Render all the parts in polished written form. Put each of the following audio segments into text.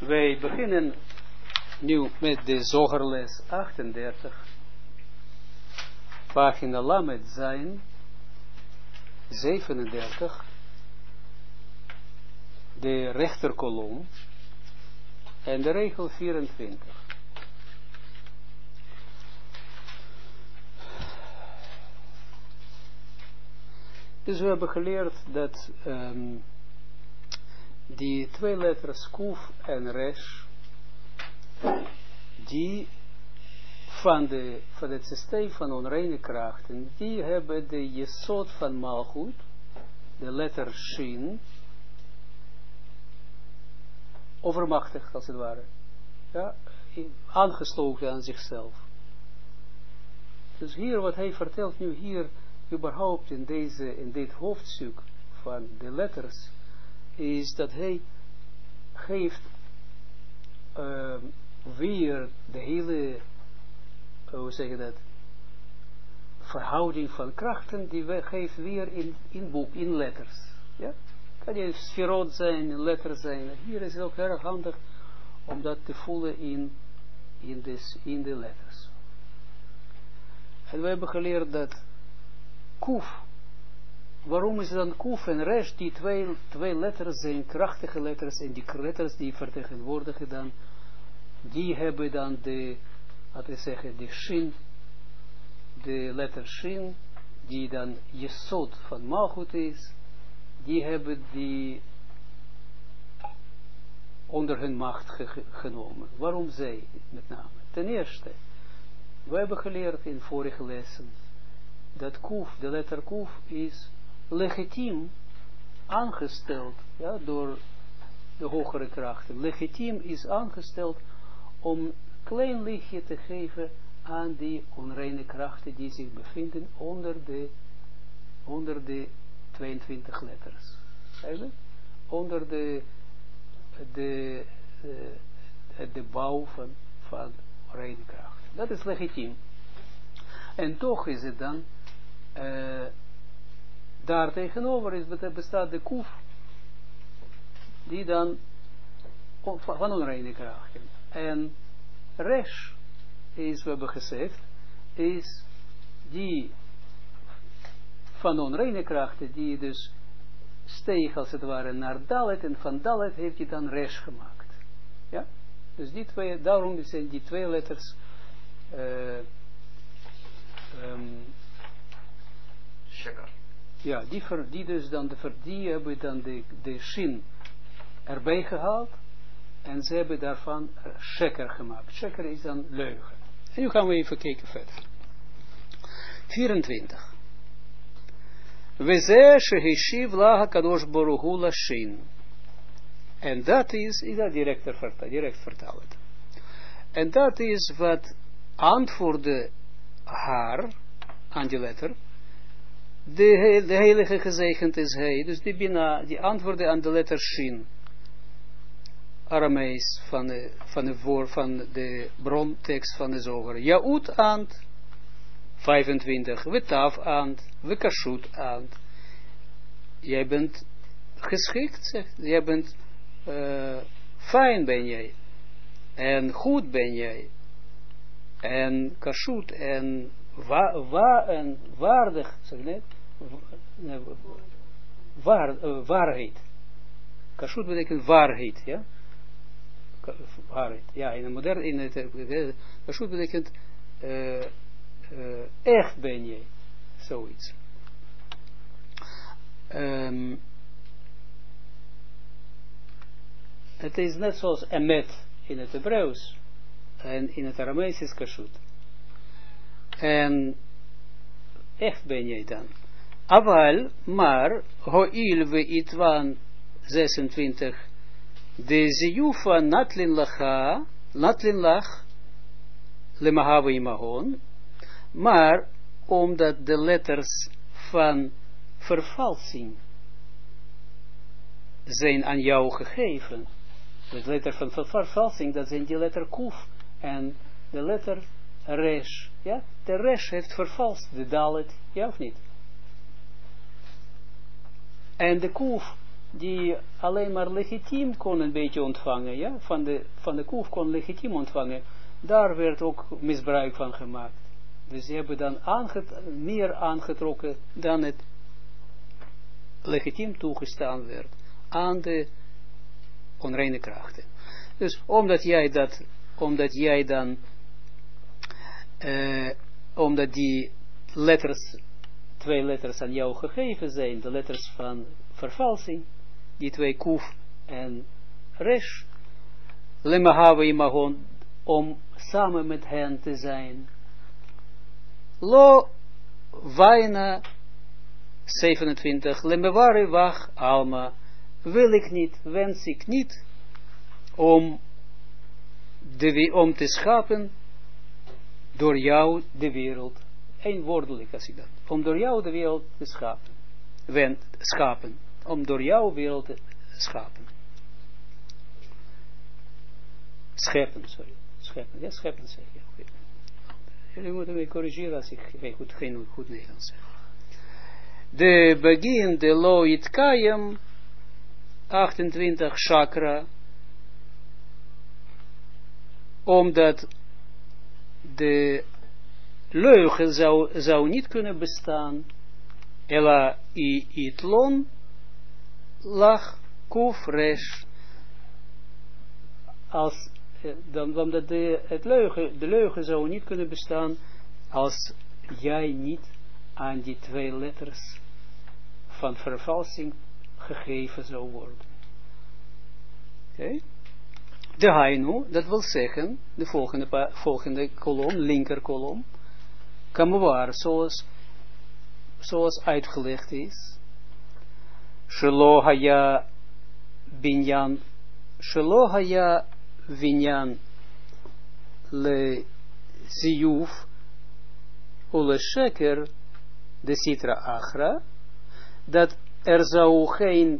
Wij beginnen nu met de Zogerles 38, pagina Lamed Zayin 37, de rechterkolom en de regel 24. Dus we hebben geleerd dat die twee letters Kuf en Resh, die van het systeem van onreine krachten, die hebben de jesod van Malchut, de letter Shin, overmachtig als het ware, ja, aangesloten aan zichzelf. Dus hier wat hij vertelt nu hier, überhaupt in dit hoofdstuk van de letters, is dat hij geeft weer de hele, hoe zeg je dat, verhouding van krachten, die geeft weer in letters. Ja? Kan je sferot zijn, letters zijn. Hier is het ook erg handig om dat te voelen in de letters. En we hebben geleerd dat Kuf, waarom is dan Kuf en Resh, die twee letters zijn krachtige letters, en die letters die vertegenwoordigen dan, die hebben dan de Shin, de letter Shin, die dan Jesod van Malchut is, die hebben die onder hun macht genomen. Waarom zij met name? Ten eerste, we hebben geleerd in vorige lessen, dat Kuf, de letter Kuf, is legitiem aangesteld, ja, door de hogere krachten. Legitiem is aangesteld om klein lichtje te geven aan die onreine krachten die zich bevinden onder de 22 letters. Eigenlijk? Onder de bouw van onreine krachten. Dat is legitiem. En toch is het dan daar tegenover bestaat de Kuf, die dan van onreine krachten. En Resh is, we hebben gezegd, is die van onreine krachten, die dus steeg als het ware naar Dalet, en van Dalet heeft hij dan Resh gemaakt. Ja? Dus die twee, daarom zijn die twee letters Sheker. Ja, die dus dan die hebben dan de Shin erbij gehaald en ze hebben daarvan Sheker gemaakt. Sheker is dan leugen. En nu gaan we even kijken verder. 24. Weze shehishiv laha kadosh baruch hu lashin. En dat is dat direct vertalen. En dat is wat antwoordde haar aan die letter. De heilige gezegend is hij. Dus die Bina, die antwoordde aan de letter Shin. Aramees van de brontekst van de Zoger. Jaut aant. 25. Wetaf aant. Wekashut aant. Jij bent geschikt, zegt. Jij bent fijn ben jij. En goed ben jij. En kashut en waardig, zeg ik net, waarheid. Kashut betekent waarheid, ja? Waarheid, ja, in het moderne, kashut betekent echt ben je, zoiets. Het is net zoals emet in het Hebreeuws en in het Aramees is kashut. En echt ben jij dan. Aval, maar, ho'il we itwan 26, de ziyufa natlin lach, lemahave imahon, maar, omdat de letters van vervalsing zijn aan jou gegeven, de letter van vervalsing, dat zijn die letter Kuf, en de letter Resh, ja, de Resh heeft vervalst de Dalet, ja of niet? En de Kuf die alleen maar legitiem kon een beetje ontvangen, ja, van de koef kon legitiem ontvangen, daar werd ook misbruik van gemaakt. Dus ze hebben dan meer aangetrokken dan het legitiem toegestaan werd aan de onreine krachten. Dus omdat die letters, 2 letters aan jou gegeven zijn, de letters van vervalsing, die 2 kuf en resh, lemahave imagon, om samen met hen te zijn. Lo vaina 27, lemeware wach alma, wil ik niet, wens ik niet, om te schapen door jou de wereld. Eenwoordelijk als ik dat. Om door jou de wereld te schapen. Om door jouw wereld te schapen. Scheppen, sorry. Scheppen, ja, scheppen zeg je. Ja, jullie moeten me corrigeren als ik geen goed Nederlands zeg. De begin, de loit kayem, 28 chakra, omdat de leugen zou niet kunnen bestaan, ela itlon lach kuf resh, als omdat de leugen zou niet kunnen bestaan als jij niet aan die 2 letters van vervalsing gegeven zou worden. Oké? De hainu, dat wil zeggen, de volgende kolom, linker kolom, kamuar, zoals uitgelegd is, shelo haya vinyan le ziyuf ule sheker de sitra achra, dat er zou geen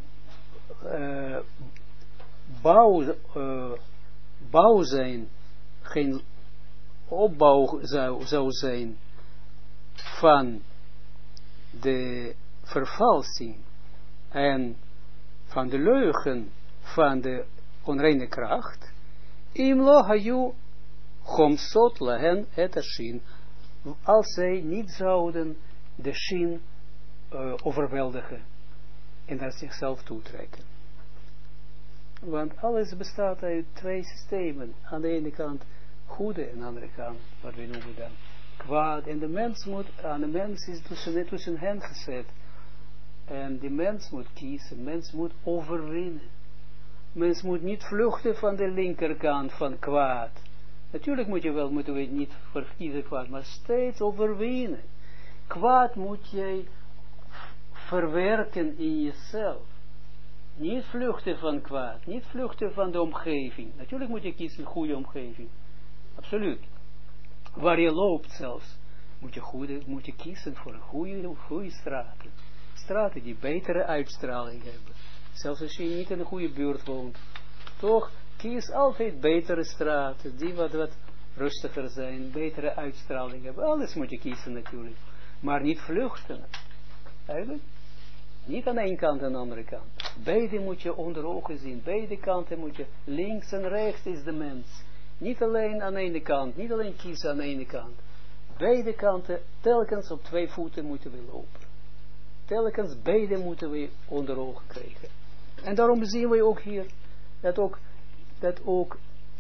bouw zijn, geen opbouw zou zijn van de vervalsing en van de leugen van de onreine kracht, imlo hayu chomsot lahen et ashin, als zij niet zouden de shin overweldigen en naar zichzelf toetrekken. Want alles bestaat uit 2 systemen. Aan de ene kant goede en aan de andere kant, wat we noemen dan, kwaad. En de mens is tussen hen gezet. En de mens moet kiezen, mens moet overwinnen. Mens moet niet vluchten van de linkerkant van kwaad. Natuurlijk moeten we niet verkiezen kwaad, maar steeds overwinnen. Kwaad moet jij verwerken in jezelf. Niet vluchten van kwaad, niet vluchten van de omgeving. Natuurlijk moet je kiezen een goede omgeving. Absoluut. Waar je loopt zelfs, moet je kiezen voor een goede straten. Straten die betere uitstraling hebben. Zelfs als je niet in een goede buurt woont. Toch, kies altijd betere straten, die wat rustiger zijn, betere uitstraling hebben. Alles moet je kiezen natuurlijk. Maar niet vluchten. Eigenlijk. Niet aan de ene kant en aan de andere kant. Beide moet je onder ogen zien. Beide kanten moet je, links en rechts is de mens. Niet alleen aan de ene kant, niet alleen kiezen aan de ene kant. Beide kanten, telkens op 2 voeten moeten we lopen. Telkens beide moeten we onder ogen krijgen. En daarom zien we ook hier, dat ook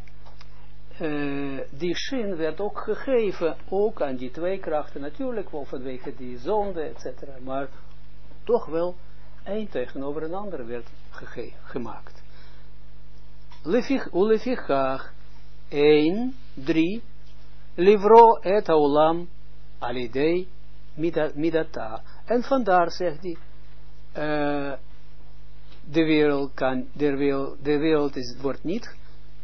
die shin werd ook gegeven, ook aan die 2 krachten, natuurlijk wel vanwege die zonde, etc. Maar toch wel een tegenover een ander werd gemaakt. Ulefichach 1, 3, livro et haolam alidei midata. En vandaar zegt hij, de wereld wordt niet,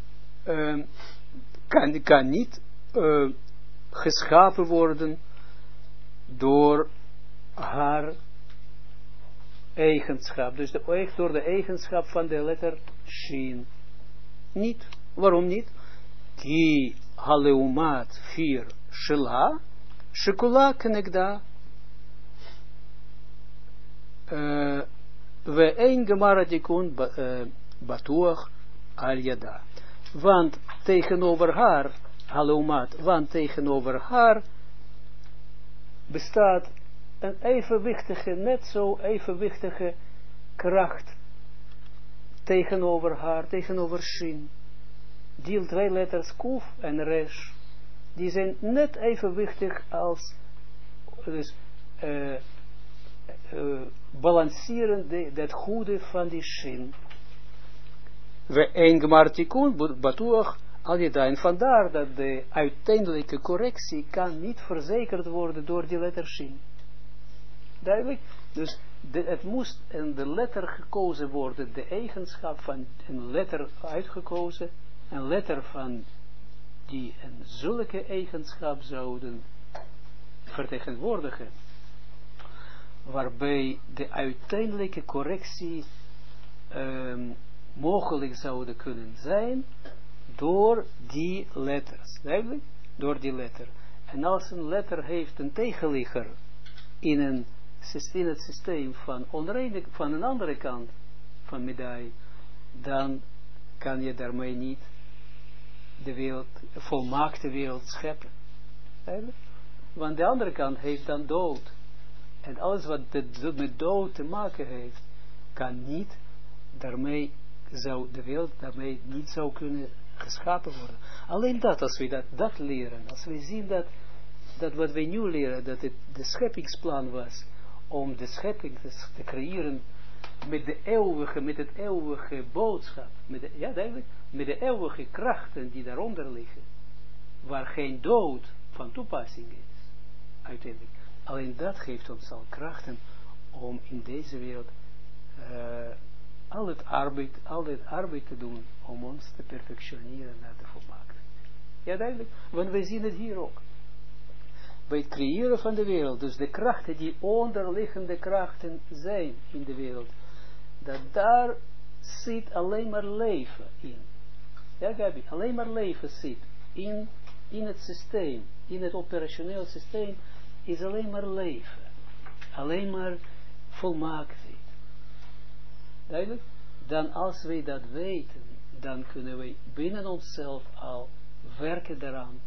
kan niet geschapen worden door haar eigenschap. Dus door de eigenschap van de letter Shin. Niet. Waarom niet? Ki haleumat 4 shela shekula kenegda we een gemaratikun batuach al yada. Want tegenover haar, halumat, want tegenover haar bestaat een evenwichtige, net zo evenwichtige kracht tegenover haar, tegenover Shin. Die twee letters Kuf en Resh, die zijn net evenwichtig als, dus, balanceren dat goede van die Shin. We een gemartikun, batuach, al je daar. En vandaar dat de uiteindelijke correctie kan niet verzekerd worden door die letter Shin. Duidelijk? Dus het moest in de letter gekozen worden, de eigenschap van een letter uitgekozen, een letter van die een zulke eigenschap zouden vertegenwoordigen, waarbij de uiteindelijke correctie mogelijk zouden kunnen zijn door die letters. Duidelijk? Door die letter. En als een letter heeft een tegenligger in het systeem van onreinig, van een andere kant van medaille, dan kan je daarmee niet de wereld, volmaakte wereld scheppen. Duidelijk? Want de andere kant heeft dan dood. En alles wat met dood te maken heeft, kan niet, daarmee zou de wereld daarmee niet zou kunnen geschapen worden. Alleen dat, als we dat leren, als we zien dat wat we nu leren, dat het de scheppingsplan was, om de schepping te creëren met het eeuwige boodschap, met de eeuwige krachten die daaronder liggen, waar geen dood van toepassing is, uiteindelijk. Alleen dat geeft ons al krachten om in deze wereld al het arbeid te doen om ons te perfectioneren naar de volmaaktheid. Ja, duidelijk. Want wij zien het hier ook. Bij het creëren van de wereld, dus de krachten die onderliggende krachten zijn in de wereld, dat daar zit alleen maar leven in. Ja, Gabi, alleen maar leven zit in het systeem, in het operationeel systeem, is alleen maar leven. Alleen maar volmaaktheid. Duidelijk? Dan als wij dat weten, dan kunnen wij binnen onszelf al werken daaraan.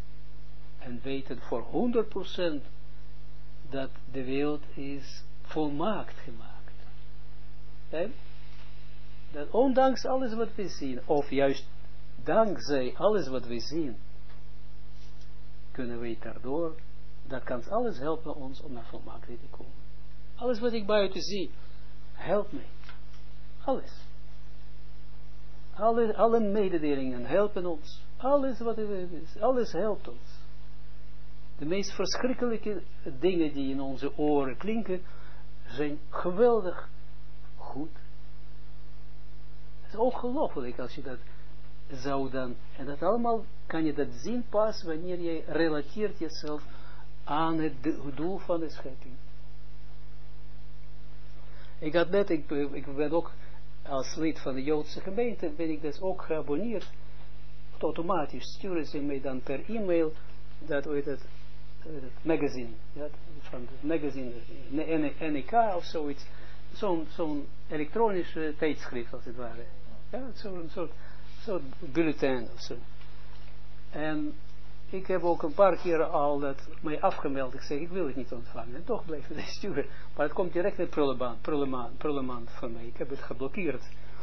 En weten voor 100% dat de wereld is volmaakt gemaakt. Duidelijk? Dat ondanks alles wat we zien, of juist dankzij alles wat we zien, kunnen wij daardoor, dat kan alles helpen ons om naar volmaaktheid te komen. Alles wat ik buiten zie, helpt mij. Alles. Alle mededelingen helpen ons. Alles wat er is, alles helpt ons. De meest verschrikkelijke dingen die in onze oren klinken, zijn geweldig goed. Het is ongelooflijk als je dat zou dan, en dat allemaal kan je dat zien pas wanneer je relateert jezelf aan het doel van de schepping. Ik had net, ik ben ook als lid van de Joodse gemeente, ben ik dus ook geabonneerd. Automatisch sturen ze mij dan per e-mail dat het magazine, ja, van het magazine NEK of zoiets, zo'n elektronische tijdschrift als het ware. Ja, zo'n soort bulletin of zo. En ik heb ook een paar keer al dat mij afgemeld. Ik zeg, ik wil het niet ontvangen. En toch bleef het sturen. Maar het komt direct in prullenmand van mij. Ik heb het geblokkeerd.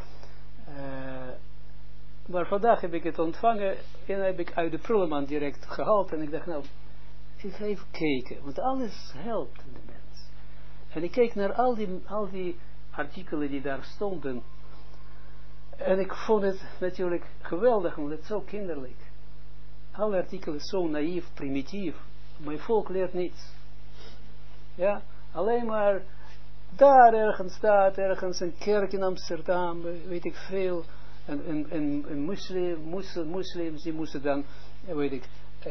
Maar vandaag heb ik het ontvangen. En heb ik uit de prullenmand direct gehaald. En ik dacht, nou, ik ga even kijken. Want alles helpt de mens. En ik keek naar al die artikelen die daar stonden. En ik vond het natuurlijk geweldig. Want het is zo kinderlijk. Alle artikelen zo naïef, primitief. Mijn volk leert niets. Ja, alleen maar daar ergens staat, ergens een kerk in Amsterdam, weet ik veel. Een moslims, die moesten dan, weet ik,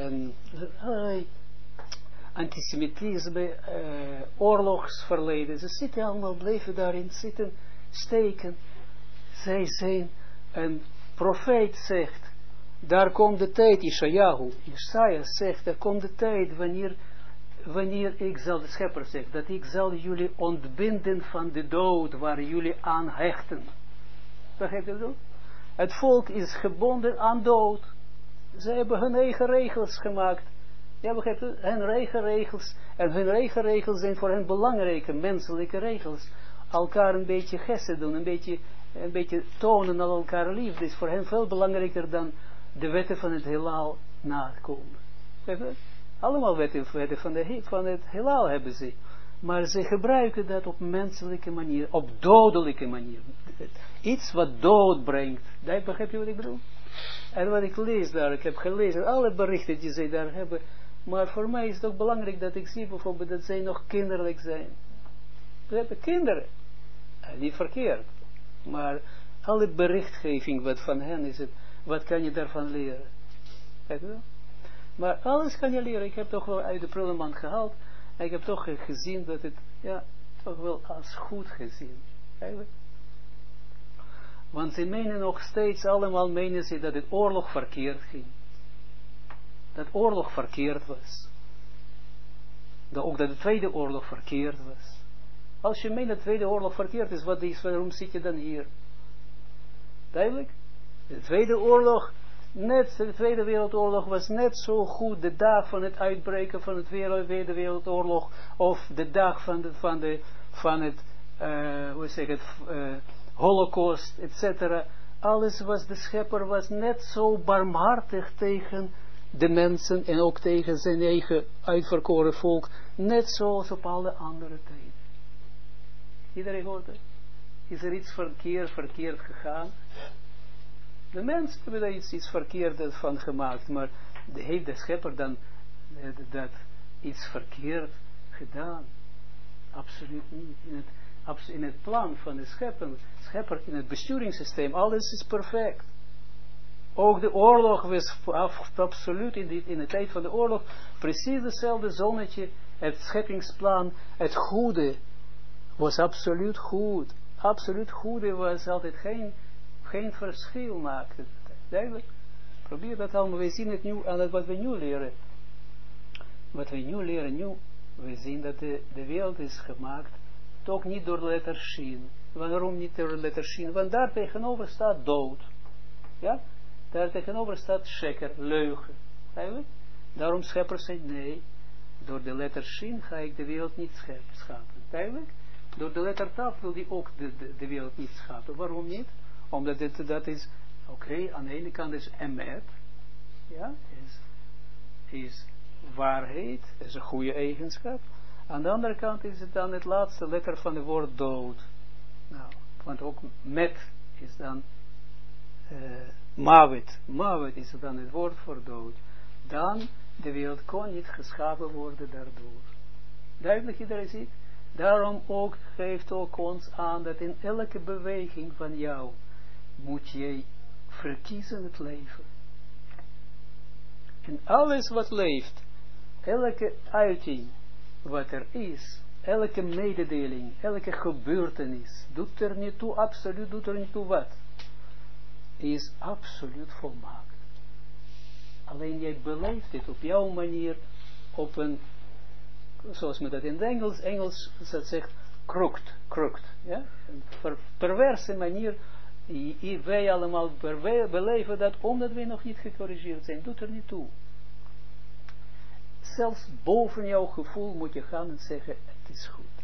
antisemitisme, oorlogsverleden. Ze zitten allemaal, bleven daarin zitten, steken. Zij zijn, een profeet zegt, daar komt de tijd, Isaiah zegt, er komt de tijd wanneer wanneer ik zal, de schepper zegt, dat ik zal jullie ontbinden van de dood waar jullie aan hechten. Begrijp je dat? Het volk is gebonden aan dood. Ze hebben hun eigen regels gemaakt. Ja, begrijp je? Hun eigen regels. En hun eigen regels zijn voor hen belangrijke menselijke regels. Elkaar een beetje gessen doen, een beetje tonen aan elkaar liefde is voor hen veel belangrijker dan de wetten van het heelal nakomen. Allemaal wetten van het heelal hebben ze. Maar ze gebruiken dat op menselijke manier, op dodelijke manier. Iets wat dood brengt. Begrijp je wat ik bedoel? En wat ik lees daar, ik heb gelezen, alle berichten die zij daar hebben. Maar voor mij is het ook belangrijk dat ik zie bijvoorbeeld dat zij nog kinderlijk zijn. We hebben kinderen. Niet verkeerd. Maar alle berichtgeving wat van hen is het, wat kan je daarvan leren? Kijk wel? Maar alles kan je leren. Ik heb toch wel uit de prullenmand gehaald. En ik heb toch gezien dat het, ja, toch wel als goed gezien. Eigenlijk. Want ze menen nog steeds, allemaal menen ze dat het oorlog verkeerd ging. Dat oorlog verkeerd was. Ook dat de Tweede Oorlog verkeerd was. Als je meent dat de Tweede Oorlog verkeerd is, wat is, waarom zit je dan hier? Duidelijk? De Tweede Oorlog, de Tweede Wereldoorlog was net zo goed de dag van het uitbreken van de Tweede Wereldoorlog, of de dag van het Holocaust, etc. Alles was, de schepper was net zo barmhartig tegen de mensen en ook tegen zijn eigen uitverkoren volk, net zoals op alle andere tijden. Iedereen hoort het? Is er iets verkeerd gegaan? De mensen hebben daar iets verkeerd van gemaakt, maar heeft de schepper dan dat iets verkeerd gedaan? Absoluut niet. In het plan van de schepper, in het besturingssysteem, alles is perfect. Ook de oorlog was absoluut in de tijd van de oorlog precies hetzelfde zonnetje, het scheppingsplan, het goede was absoluut goed. Absoluut goede was altijd geen verschil maakte. Duidelijk. Probeer dat allemaal. We zien het nu aan wat we nu leren. Wat we nu leren, we zien dat de wereld is gemaakt, toch niet door de letter Shin. Waarom niet door de letter Shin? Want daar tegenover staat dood. Ja? Daar tegenover staat sheker, leugen. Duidelijk. Daarom schepper zei, nee, door de letter Shin ga ik de wereld niet schapen. Duidelijk. Door de letter Taf wil die ook de wereld niet schapen. Waarom niet? Omdat dat is, oké, aan de ene kant is emet, ja, is waarheid, is een goede eigenschap. Aan de andere kant is het dan het laatste letter van het woord dood. Nou, want ook met is dan mawet. Mawet is dan het woord voor dood. Dan, de wereld kon niet geschapen worden daardoor. Duidelijk iedereen ziet? Daarom ook geeft ook ons aan dat in elke beweging van jou moet je verkiezen het leven. En alles wat leeft, elke uiting wat er is, elke mededeling, elke gebeurtenis, doet er niet toe, absoluut doet er niet toe wat. Is absoluut volmaakt. Alleen jij beleeft dit op jouw manier, op een, zoals men dat in het Engels dat zegt, crooked, ja? Een perverse manier, wij allemaal beleven dat, omdat wij nog niet gecorrigeerd zijn, doet er niet toe. Zelfs boven jouw gevoel moet je gaan en zeggen, het is goed.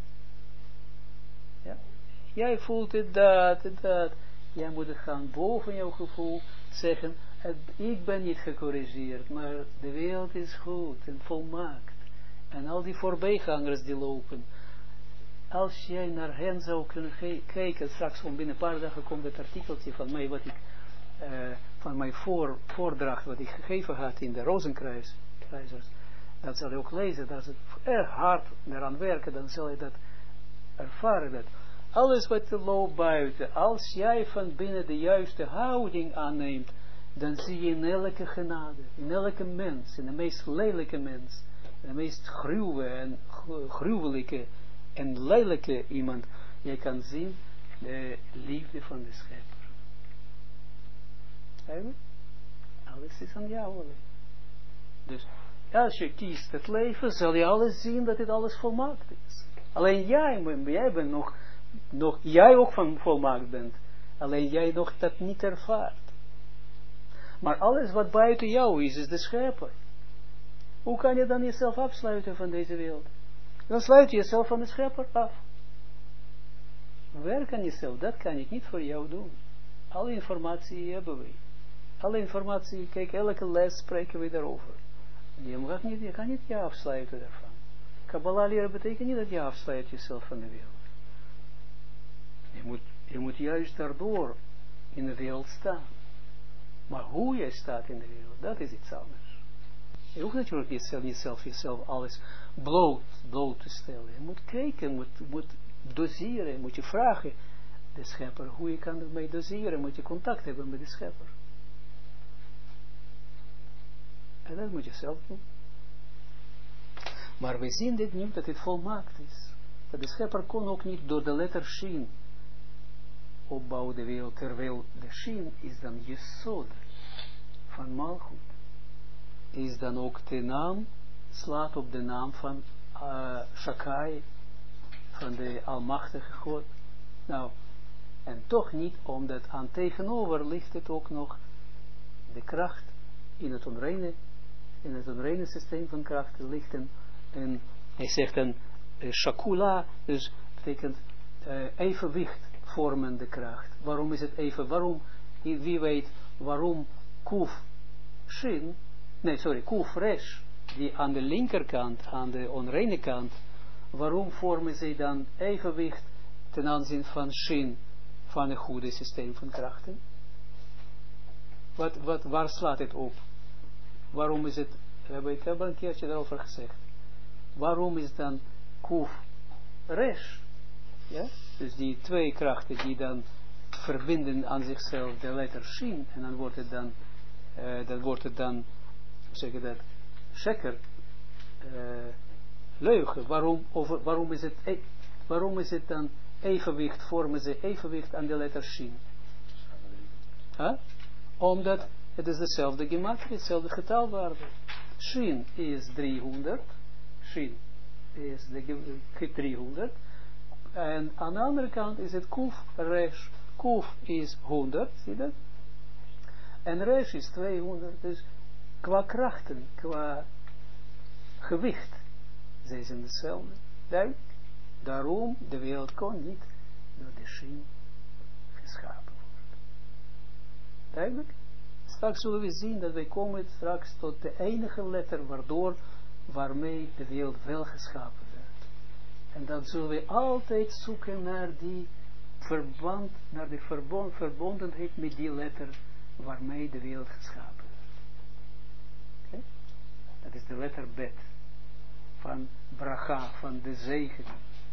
Ja? Jij voelt het, dat. Jij moet gaan boven jouw gevoel zeggen, ik ben niet gecorrigeerd, maar de wereld is goed en volmaakt. En al die voorbijgangers die lopen, als jij naar hen zou kunnen kijken, straks binnen een paar dagen komt het artikeltje van mij, wat ik, van mijn voordracht, wat ik gegeven had in de Rozenkruisers, dat zal je ook lezen, dat ze erg hard eraan werken, dan zal je dat ervaren, dat alles wat loopt buiten, als jij van binnen de juiste houding aanneemt, dan zie je in elke genade, in elke mens, in de meest lelijke mens, in de meest gruwelijke en lelijke iemand, je kan zien de liefde van de schepper. Alles is aan jou alleen. Dus als je kiest het leven, zal je alles zien dat dit alles volmaakt is. Alleen jij bent nog jij ook van volmaakt bent. Alleen jij nog dat niet ervaart. Maar alles wat buiten jou is de schepper. Hoe kan je dan jezelf afsluiten van deze wereld? Dan sluit je jezelf van de schepper af. Werk aan jezelf, dat kan ik niet voor jou doen. Alle informatie hebben we. Alle informatie, kijk, elke les spreken we daarover. Je kan niet je afsluiten daarvan. Kabbalah leren betekent niet dat je afsluit jezelf van de wereld. Je moet juist daardoor in de wereld staan. Maar hoe je staat in de wereld, dat is iets anders. Je hoeft natuurlijk niet jezelf alles bloot te stellen. Je moet kijken, moet doseren, moet je vragen de schepper, hoe je kan ermee doseren, moet je contact hebben met de schepper. En dat moet je zelf doen. Maar we zien dit nu, dat het volmaakt is. Dat de schepper kon ook niet door de letter Shin opbouwen de wereld, terwijl de Shin is dan Jesod van Malchut. Is dan ook de naam, slaat op de naam van Shakai, van de Almachtige God. Nou, en toch niet, omdat aan tegenover ligt het ook nog de kracht in het onreine systeem van krachten ligt hij zegt een shakula, dus betekent evenwicht vormende kracht. Waarom is het wie weet waarom kuf resh, die aan de linkerkant, aan de onreine kant, waarom vormen zij dan evenwicht ten aanzien van shin, van een goede systeem van krachten? Waar slaat het op? Waarom is het, ik heb een keertje daarover gezegd, waarom is dan kuf resh, ja? Dus die twee krachten die dan verbinden aan zichzelf de letter shin, en dan wordt het dan, zeg je dat, sheker, leugen. Waarom is het dan evenwicht, vormen ze evenwicht aan de letter shin? Omdat het is dezelfde gematrie, hetzelfde getalwaarde. Shin is 300, Shin is de 300, en aan de andere kant is het Kuf Resh. Kuf is 100, zie dat? En Resh is 200, dus qua krachten, qua gewicht, zij zijn hetzelfde. Daarom, de wereld kon niet door de Shin geschapen worden. Duidelijk? Straks zullen we zien dat wij komen straks tot de enige letter waarmee de wereld wel geschapen werd. En dan zullen we altijd zoeken naar die verband, naar de verbondenheid met die letter waarmee de wereld geschapen werd. Okay? Dat is de letter Bet van bracha, van de zegen.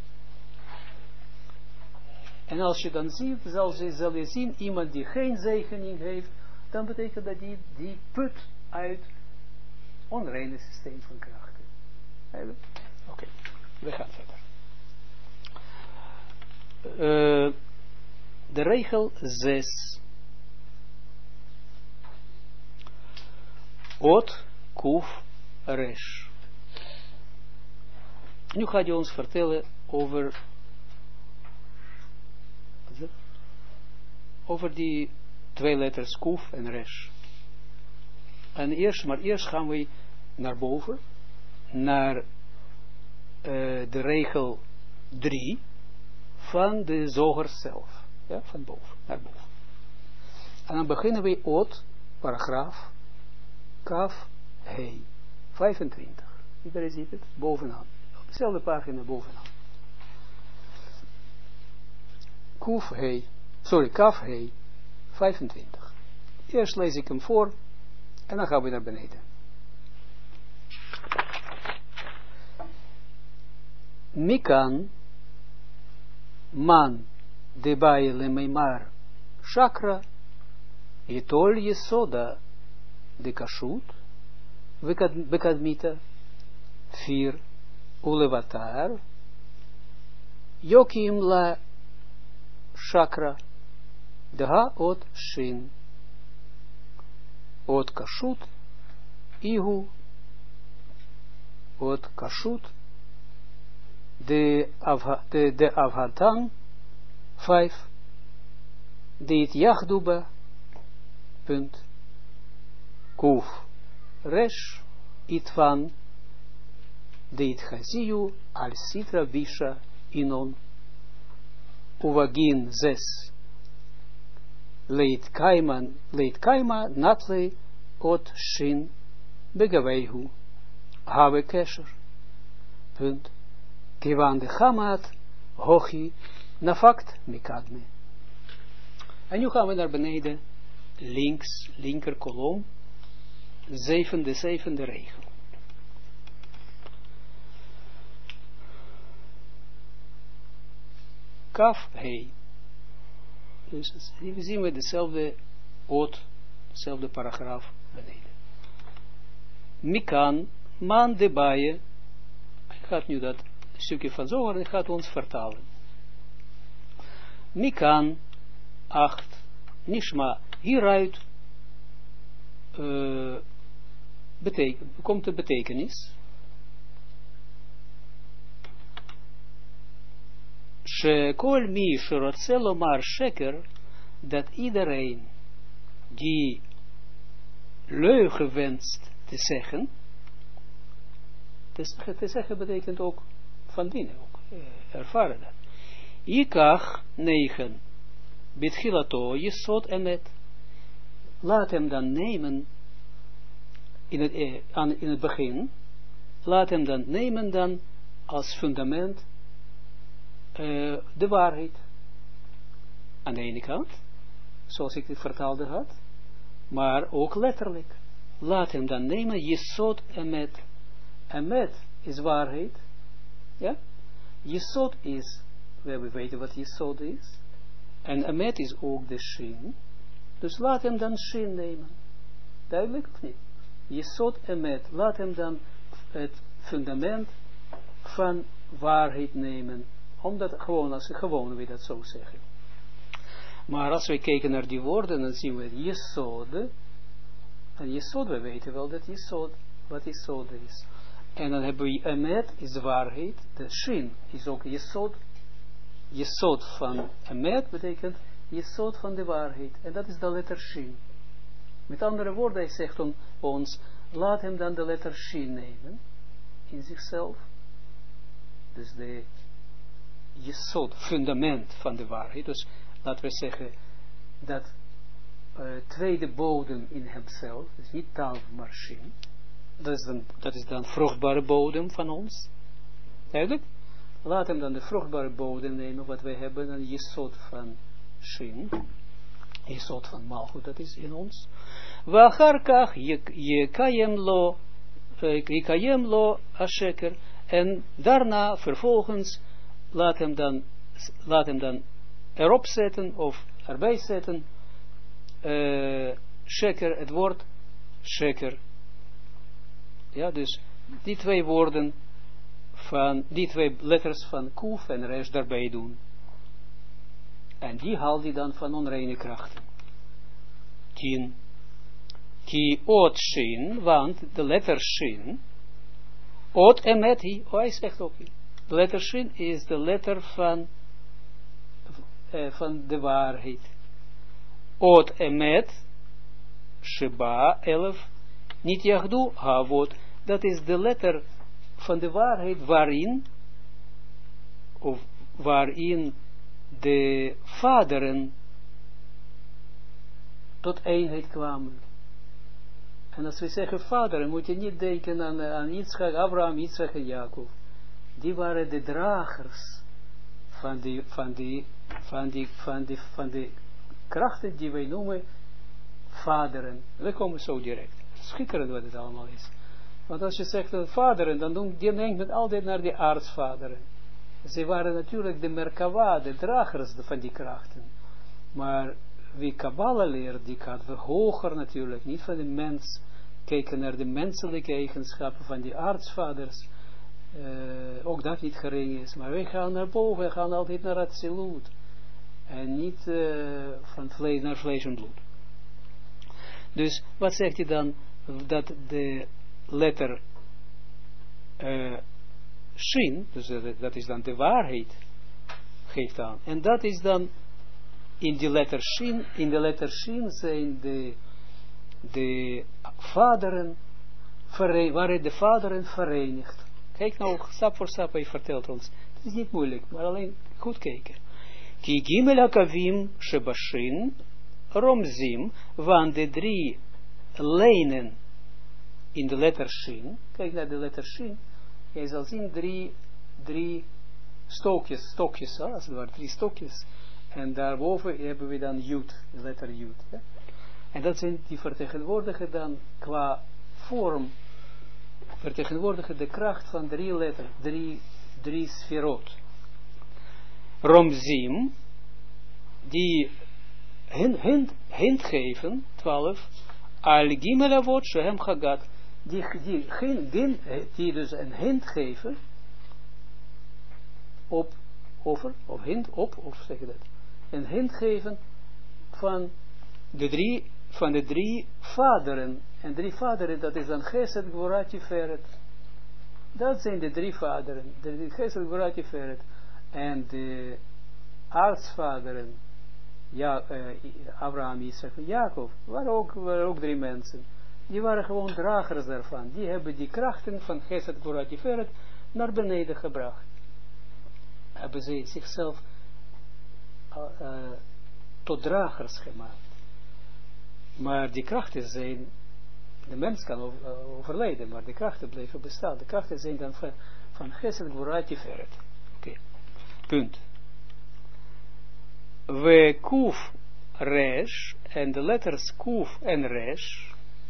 En als je dan ziet, zal je zien, iemand die geen zegening heeft, dan betekent dat die put uit onreine systeem van krachten. Oké, we gaan verder. De regel 6. Ot, kuf, resh. Nu gaat hij ons vertellen over die twee letters kuf en resh. En eerst gaan we naar boven, naar de regel 3 van de zoger zelf. Ja, van boven, naar boven. En dan beginnen we ot, paragraaf, kaf, hei, 25. Iedereen ziet het, bovenaan. Op dezelfde pagina bovenaan. Kaf, hei, 25. Eerst lees ik hem voor, en dan gaan we naar beneden. Mikan, man, debai lemeimar, chakra, itol yesoda, de kashut, bekadmita, 4, ulevatar, yokim la, chakra, Dha ot shin, ot kashut, ihu, ot kashut, de avhatan, 5, dit yachduba, punt, kuf, resh, itvan, dit chaziu, al sitra visha, inon, uvagin 6, leit kaima, natle, ot shin, begaveihu, have kesher, punt, kivan de chamat, hochi, nafakt, mikadme. En nu gaan we naar beneden, linker kolom, zevende regel. Kaf, hei. Dus hier zien we dezelfde oot, dezelfde paragraaf beneden. Mikan, man de baie, hij gaat nu dat stukje van Zohar, hij gaat ons vertalen. Mikan, 8, Nishma, hieruit komt de betekenis. Shekol mi shirotze lomar sheker, dat iedereen die leugen wenst te zeggen, te zeggen betekent ook van binnen, ook ervaren dat. Ikach 9, bitchilato yesod emet, laat hem dan nemen in het begin, laat hem dan nemen dan als fundament de waarheid. Aan de ene kant, zoals ik het vertaalde had, maar ook letterlijk. Laat hem dan nemen, Yesod emet. Emet is waarheid. Ja? Yesod is, we weten wat Yesod is. En emet is ook de shin. Dus laat hem dan shin nemen. Duidelijk of niet? Yesod emet. Laat hem dan het fundament van waarheid nemen. Omdat gewoon, als gewoon we dat zo zeggen. Maar als we kijken naar die woorden, dan zien we Yesod. En Yesod, we weten wel dat Yesod, wat Yesod is. En dan hebben we Emet, is de waarheid. De Shin is ook Yesod. Yesod van Emet betekent Yesod van de waarheid. En dat is de letter Shin. Met andere woorden, hij zegt ons, laat hem dan de letter Shin nemen. In zichzelf. Dus de Yesod, fundament van de waarheid. Dus laten we zeggen dat tweede bodem in hemzelf, dus niet taal maar shin, dat is dan vruchtbare bodem van ons. Duidelijk? Laat hem dan de vruchtbare bodem nemen, wat wij hebben, een Yesod van shin, Yesod van malchut, dat is in ons. Wacharkach yekayem lo asheker, en daarna vervolgens laat hem dan erop zetten, of erbij zetten, sheker, het woord sheker. Ja, dus die twee woorden van, die twee letters van kuf en resh daarbij doen. En die haal die dan van onreine krachten. 10. Ki ot shin, want de letter shin, ot emeti, hij zegt ook, de letter shin is de letter van de waarheid. Ot emet, sheba 11, niet yachdu havot, dat is de letter van de waarheid waarin de vaderen tot eenheid kwamen. En als we zeggen vaderen, moet je niet denken aan Yitzchak, Abraham, Yitzchak en Jacob. Die waren de dragers van de krachten die wij noemen vaderen. We komen zo direct. Schitterend wat het allemaal is. Want als je zegt vaderen, dan denkt men altijd naar die aartsvaderen. Ze waren natuurlijk de Merkava, de dragers van die krachten. Maar wie Kabbalah leert, die gaat hoger natuurlijk, niet van de mens, kijken naar de menselijke eigenschappen van die aartsvaders. Ook dat niet gering is, maar wij gaan naar boven, wij gaan altijd naar Atsilut. En niet van vlees naar vlees en bloed. Dus wat zegt hij dan? Dat de letter Shin, dus dat is dan de waarheid, geeft aan. En dat is dan in de letter Shin zijn de vaderen, waren de vaderen verenigd. Kijk nou, stap voor stap, hij vertelt ons. Het is niet moeilijk, maar alleen goed kijken. Ki gimel hakavim shebashin romzim, want de 3 lijnen in de letter Shin, kijk naar de letter Shin, je zal zien drie stokjes, als het ware 3 stokjes. En daarboven hebben we dan Jud, de letter Jud. Ja? En dat zijn die vertegenwoordigen dan qua vorm, vertegenwoordigen de kracht van 3 letters, 3 sferot. Romzim, die hint geven, 12, al gimel avot shehem chagat, die dus een hint geven, of zeg je dat, een hint geven van de 3 vaderen, en 3 vaderen, dat is dan Gesed, Gvura, Tiferet. Dat zijn de 3 vaderen, de Gesed, Gvura, Tiferet. En de aartsvaderen, Abraham, Isaac en Jacob, waren ook 3 mensen. Die waren gewoon dragers daarvan. Die hebben die krachten van Gesed, Gvura, Tiferet naar beneden gebracht. Hebben ze zichzelf tot dragers gemaakt. Maar die krachten zijn, de mens kan overlijden, maar die krachten blijven bestaan. De krachten zijn dan van Gesed, Gvura, Tiferet. Oké. Punt. We kuf resh, en de letters kuf en resh,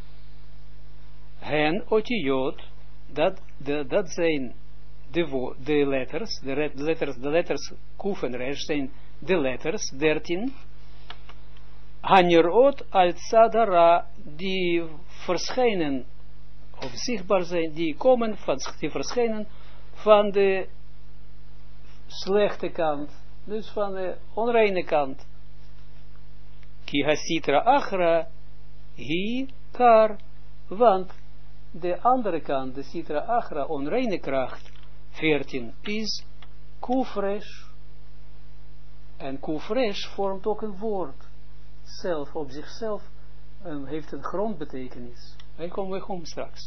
hen otiyot, dat zijn de letters kuf en resh zijn de letters 13, hanirot al tzadara, die verschijnen, of zichtbaar zijn, die verschijnen van de slechte kant, dus van de onreine kant. Ki hasitra achra hi kar, want de andere kant, de sitra achra, onreine kracht, 14, is kufresh. En kufresh vormt ook een woord. Zelf, op zichzelf, heeft een grondbetekenis. Wij komen straks.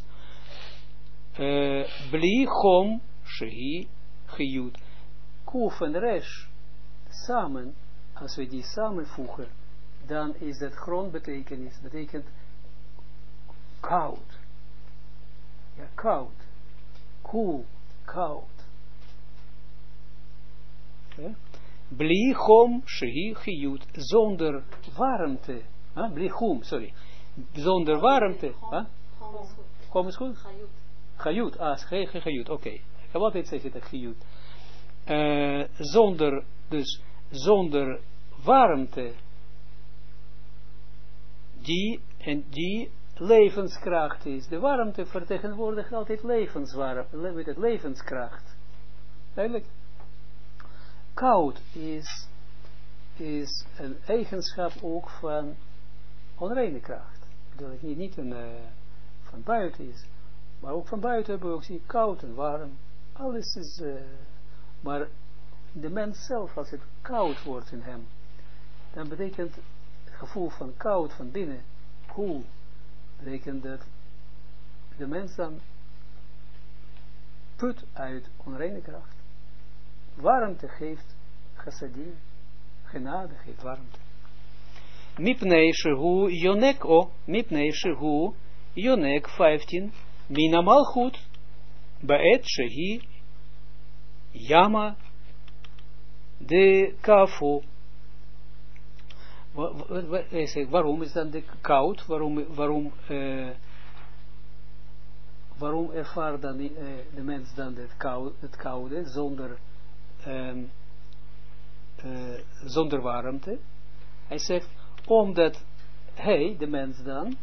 Bli chom shehi gejut. Kuf en resh, samen, als we die samenvoegen, dan is dat grondbetekenis, betekent koud. Ja, koud. Koel, koud. Ja? Bli chom shehi gejut, zonder warmte. Bli chom, sorry. Zonder warmte. Chom is goed? Gejut, gejut, oké. Ik heb altijd zeggen dat gejut. Zonder warmte, die levenskracht is. De warmte vertegenwoordigt altijd levenskracht. Duidelijk? Koud is een eigenschap ook van onreine kracht. Dat het niet van buiten is. Maar ook van buiten hebben we ook zien koud en warm. Alles is... maar de mens zelf, als het koud wordt in hem, dan betekent het gevoel van koud van binnen, koel, betekent dat de mens dan put uit onreine kracht. Warmte geeft chassadim, genade geeft warmte. Mipnei shehu yonek mipnei shehu yonek 15, mina malchut, baet shehi Yama de kafu. Waarom is dan de koud? Waarom ervaart dan de mens dan het koude zonder warmte? Hij zegt, omdat hij, de mens dan,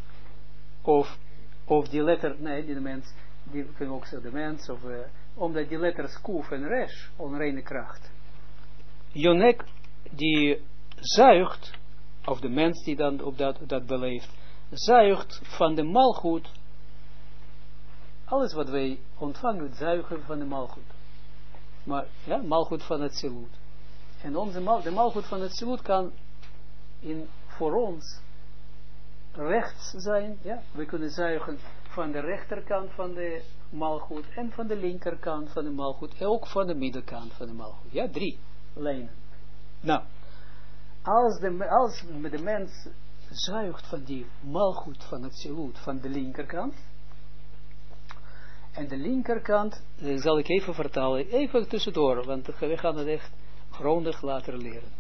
of die letter, nee, die de mens, die kunnen ook zeggen de mens, of omdat die letters kuf en resh, onreine kracht. Yonek, die zuigt, of de mens die dan op dat beleeft, zuigt van de malgoed alles wat wij ontvangen, zuigen van de malgoed. Maar, ja, malgoed van het Tzilut. En de malgoed van het Tzilut kan voor ons rechts zijn, ja, we kunnen zuigen van de rechterkant van de malgoed en van de linkerkant van de malgoed en ook van de middenkant van de malgoed. Ja, 3 lijnen. Nou, als de mens zuigt van die malgoed van het Tzilut van de linkerkant, en de linkerkant, zal ik even vertalen, even tussendoor, want we gaan het echt grondig later leren.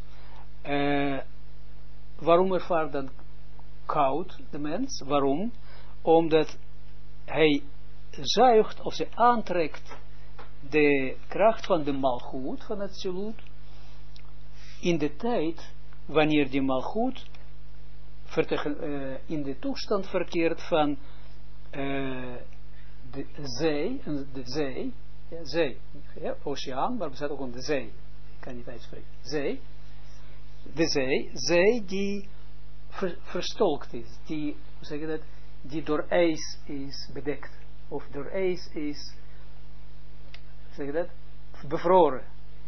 Waarom ervaart dan koud de mens? Waarom? Omdat hij zuigt of ze aantrekt de kracht van de malgoed van het Tzilut in de tijd wanneer die malgoed in de toestand verkeert van de zee, ja, oceaan, maar we zetten ook om de zee, ik kan niet uitspreken, zee die verstolkt is, die, hoe zeg je dat, die door ijs is bedekt, of door ijs is, zeg je dat, bevroren,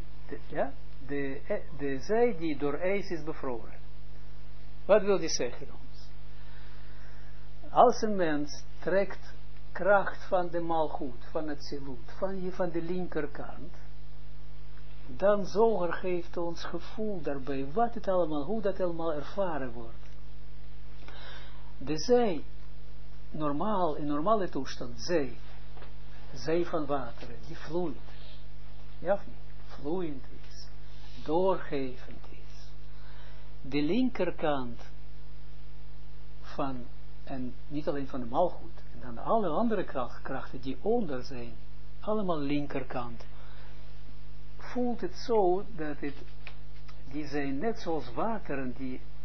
de zee die door ijs is bevroren. Wat wil die zeggen ons? Als een mens trekt kracht van de malgoed, van het Tzilut, van de linkerkant, dan Zoger geeft ons gevoel daarbij, wat het allemaal, hoe dat allemaal ervaren wordt. De zee, in normale toestand, zee van water, die vloeit, ja of niet, vloeiend is, doorgevend is. De linkerkant van, en niet alleen van de malgoed, en dan alle andere krachten die onder zijn, allemaal linkerkant, voelt het zo dat die zijn net zoals wateren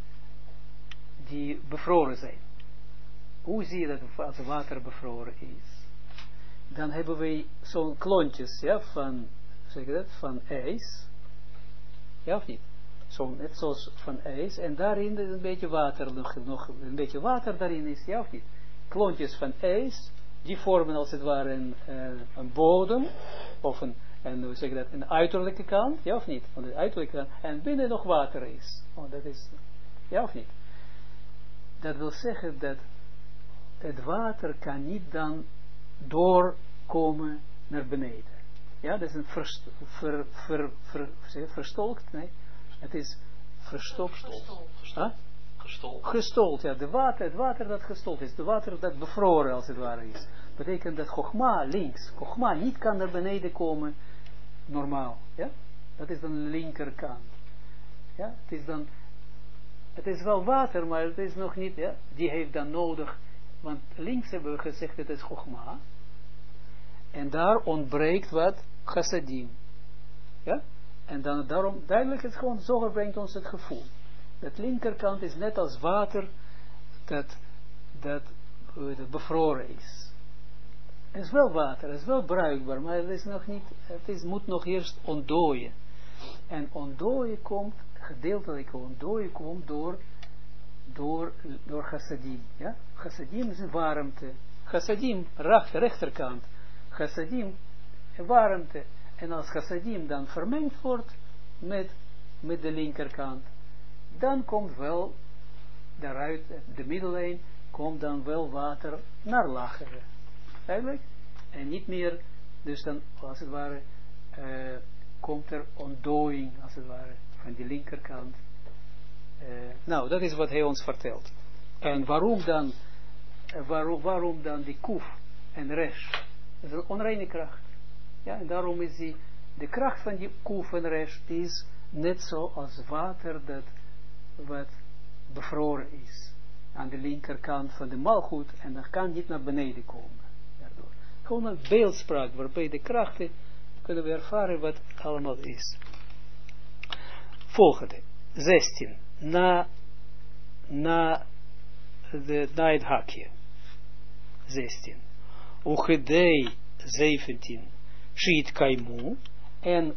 die bevroren zijn. Hoe zie je dat als water bevroren is? Dan hebben wij zo'n klontjes, ja, van ijs, ja of niet? Net zoals van ijs, en daarin een beetje water, nog een beetje water daarin is, ja of niet? Klontjes van ijs, die vormen als het ware een bodem, of hoe zeg je dat, een uiterlijke kant, ja of niet? Van de uiterlijke kant, en binnen nog water is. Oh, dat is, ja of niet? Dat wil zeggen dat het water kan niet dan doorkomen naar beneden. Ja, dat is een verstolkt, nee, het is verstopt. Gestold, ja, het water dat gestold is, het water dat bevroren als het ware is. Betekent dat Chogma links, Chogma niet kan naar beneden komen, normaal, ja, dat is dan de linkerkant. Ja, het is wel water, maar het is nog niet, ja, die heeft dan nodig, want links hebben we gezegd, het is Chogma, en daar ontbreekt wat? Chassadim. Ja, en dan daarom, duidelijk is gewoon, Zoger brengt ons het gevoel. Dat linkerkant is net als water dat bevroren is. Het is wel water, het is wel bruikbaar, maar het is nog niet, moet nog eerst ontdooien. En ontdooien komt, gedeeltelijk ontdooien komt door chassadim. Ja? Chassadim is een warmte. Chassadim, rechterkant. Chassadim, warmte. En als chassadim dan vermengd wordt met de linkerkant, dan komt wel daaruit, de middellijn, komt dan wel water naar lagere. Eigenlijk? En niet meer, dus dan, als het ware, komt er ontdooiing, als het ware, van die linkerkant. Nou, dat is wat hij ons vertelt. En waarom dan die kuf en resh? Dat is een onreine kracht. Ja, en daarom is de kracht van die kuf en resh is net zo als water dat wat bevroren is. Aan de linkerkant van de malgoed en dat kan niet naar beneden komen. Daardoor. Gewoon een beeldspraak waarbij de krachten kunnen we ervaren wat allemaal is. Volgende. 16. Na het hakje. 16. Uchedei 17. Shit kaimu. En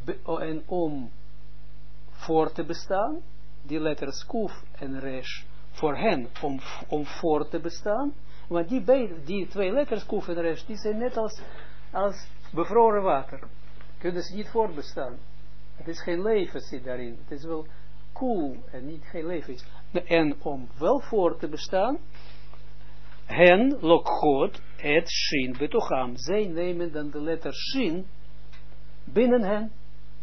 om voor te bestaan, die letters kuf en resh voor hen, om voor te bestaan, want die twee letters, kuf en resh, die zijn net als bevroren water. Kunnen ze niet voortbestaan. Het is geen leven zit daarin. Het is wel koel en niet geen leven is. En om wel voor te bestaan, hen lokchot het shin betocham. Zij nemen dan de letter shin binnen hen.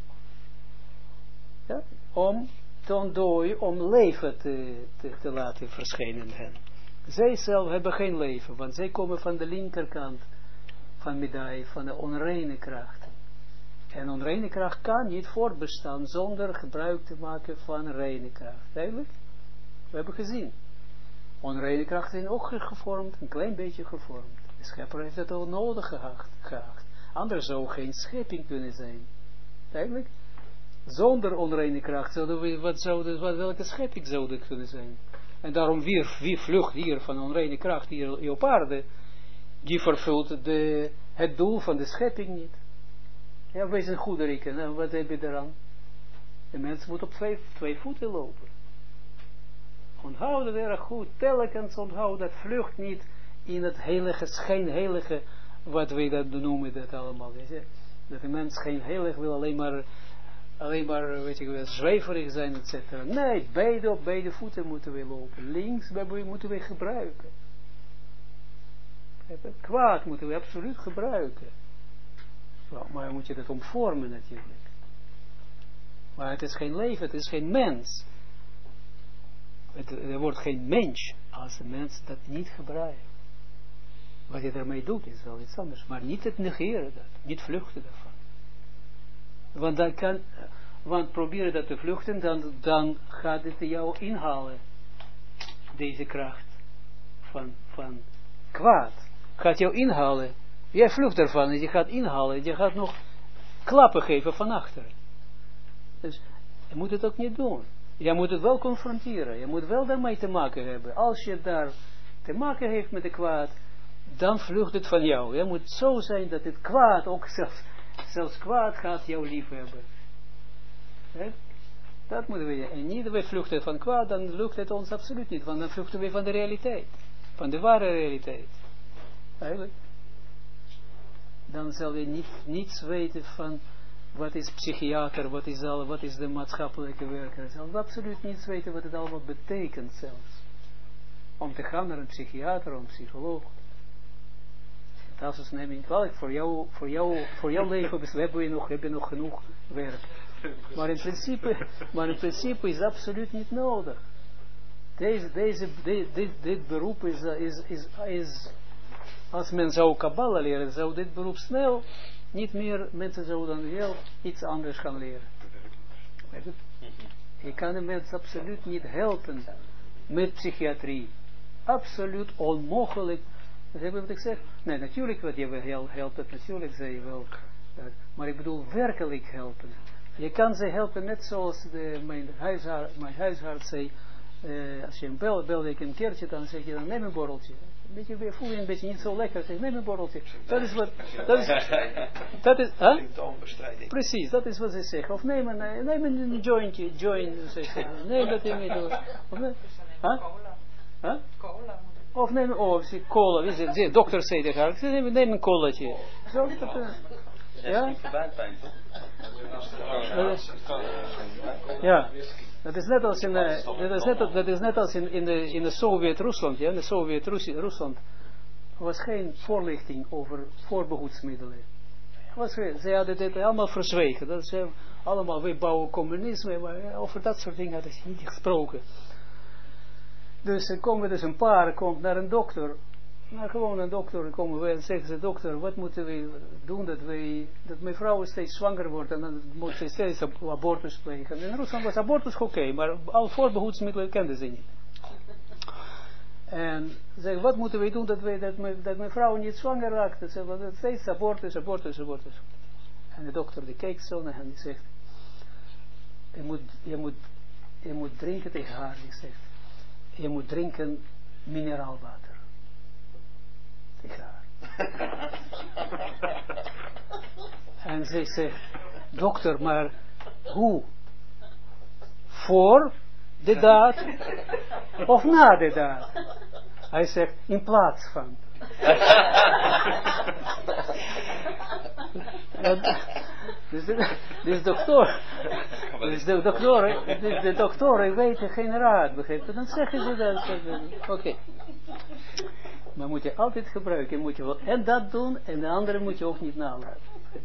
Ja? Om tondooi, om leven te laten verschijnen hen. Zij zelf hebben geen leven, want zij komen van de linkerkant van Midai, van de onreine kracht. En onreine kracht kan niet voortbestaan zonder gebruik te maken van reine kracht. Duidelijk? We hebben gezien. Onreine krachten zijn ook gevormd, een klein beetje gevormd. De schepper heeft het al nodig geacht. Anders zou geen schepping kunnen zijn. Duidelijk? Zonder onreine kracht welke schepping zou dat kunnen zijn? En daarom wie vlucht hier van onreine kracht hier op aarde, die vervult het doel van de schepping niet. Ja, wees een goederiken, nou, wat heb je eraan? De mens moet op twee voeten lopen. Onthoud het erg goed, telkens onthoud dat vlucht niet in het heilige, schijnheilige, wat wij dat noemen, dat allemaal. Dat de mens geen heilig wil, alleen maar weet je wel, zweverig zijn, etc. Nee, op beide voeten moeten we lopen. Links moeten we gebruiken. Kwaad moeten we absoluut gebruiken. Nou, maar moet je dat omvormen natuurlijk. Maar het is geen leven, het is geen mens. Er wordt geen mens als de mens dat niet gebruikt. Wat je daarmee doet is wel iets anders. Maar niet het negeren dat, niet vluchten daarvan. Want proberen dat te vluchten, dan gaat het jou inhalen. Deze kracht van kwaad. Gaat jou inhalen. Jij vlucht ervan en je gaat inhalen. Je gaat nog klappen geven van achteren. Dus je moet het ook niet doen. Je moet het wel confronteren. Je moet wel daarmee te maken hebben. Als je daar te maken heeft met de kwaad, dan vlucht het van jou. Je moet zo zijn dat het kwaad, ook zelfs kwaad gaat jou lief hebben. Dat moeten we. En niet we vluchten van kwaad, dan lukt het ons absoluut niet. Want dan vluchten we van de realiteit. Van de ware realiteit. Eigenlijk. Dan zal je niets weten van wat is psychiater, wat is de maatschappelijke werker. Je zal absoluut niets weten wat het allemaal betekent zelfs. Om te gaan naar een psychiater of een psycholoog. Dat is neem ik kwalijk. Voor jouw leven heb je nog genoeg werk. Maar in principe is absoluut niet nodig. Dit beroep is als men zou Kabbalah leren, zou dit beroep snel niet meer, mensen zouden dan heel iets anders gaan leren. Je kan de mens absoluut niet helpen met psychiatrie. Absoluut onmogelijk. Dat heb je wat ik zeg? Nee, natuurlijk wat je wil helpen, natuurlijk zei je wel. Maar ik bedoel werkelijk helpen. Je kan ze helpen net zoals mijn huisarts zei. Als je hem belde ik een keertje, dan zeg je dan neem een borreltje. Voel je een beetje niet zo lekker, zeg neem een borreltje. Dat is wat, precies, dat is wat ze zeggen. Of neem een jointje, zeg ze. Neem dat in mee door. Of neem cola, de dokter zei tegen haar, neem een colaatje. Zo, ja? Ja. Dat is net als in de Sovjet-Rusland. Ja? In de Sovjet-Rusland was geen voorlichting over voorbehoedsmiddelen. Ze hadden dit allemaal verzwegen. Dat ze allemaal, wij bouwen communisme, maar over dat soort dingen hadden ze niet gesproken. Dus een paar komt naar een dokter. Nou, gewoon een dokter komen we en zeggen ze, dokter, wat moeten we doen dat mijn vrouw steeds zwanger wordt en dan moet ze steeds abortus plegen. In Rusland was abortus oké, maar al voorbehoedsmiddelen kenden ze niet. En zeggen, wat moeten we doen dat mijn vrouw niet zwanger raakt? Ze zeggen, steeds abortus. En de dokter die kijkt zo naar hen en die zegt, je moet drinken tegen haar, die zegt, je moet drinken mineraalwater. En zij zegt, dokter, maar hoe? Voor de daad Of na de daad. Hij zegt, in plaats van. Dus de doktoren weten geen raad, begrijp je? Dan zeggen ze dat. Oké. Maar moet je altijd gebruiken. Moet je wel en dat doen, en de andere moet je ook niet nalaten.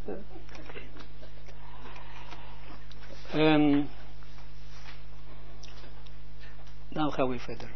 Nou gaan we verder.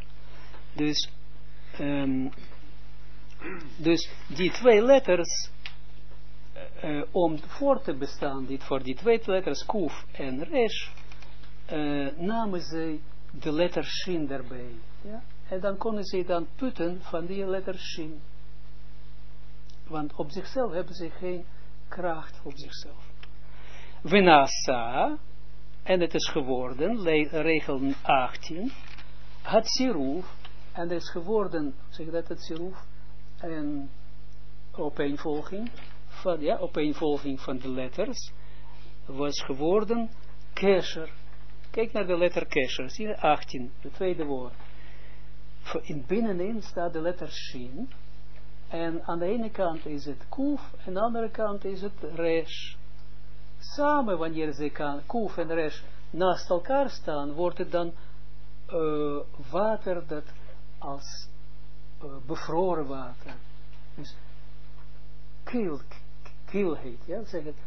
Dus die twee letters, om voor te bestaan, voor die twee letters, kuf en resh, namen ze de letter shin daarbij. Ja? En dan konden ze dan putten van die letter shin. Want op zichzelf hebben ze geen kracht op zichzelf. Venasa, en het is geworden, regel 18, het siruf, en het is geworden, zeg dat het siruf, en opeenvolging van de letters, was geworden kesher. Kijk naar de letter kesher, zie je 18, het tweede woord. In binnenin staat de letter shin, en aan de ene kant is het kuf, en aan de andere kant is het resh. Samen, wanneer ze kuf en resh naast elkaar staan, wordt het dan water dat als bevroren water. Dus kil heet, ja, zeg het,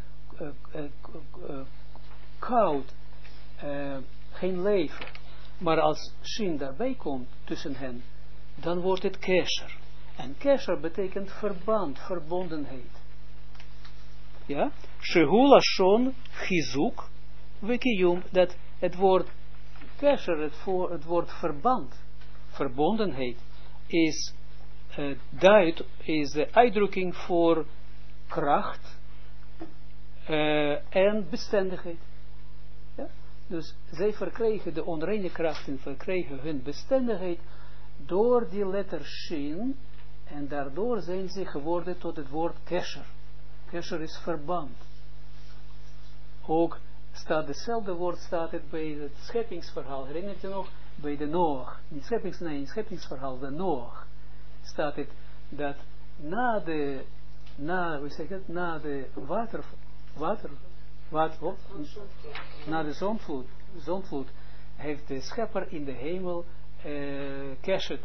koud, geen leven. Maar als shin daarbij komt tussen hen, dan wordt het kesher. En kesher betekent verband, verbondenheid. Ja? Shehula shon chizuk vekiyum, dat het woord kesher, het woord verband, verbondenheid, is de uitdrukking voor kracht en bestendigheid. Ja? Dus zij verkregen, de onreine krachten verkregen hun bestendigheid door die letter shin, en daardoor zijn ze geworden tot het woord kesher. Kesher is verband. Ook staat hetzelfde woord staat het bij het scheppingsverhaal. Herinnert je nog? Bij de Noach. Niet scheppingsverhaal, de Noach. Staat het dat na de zondvloed heeft de schepper in de hemel keshet.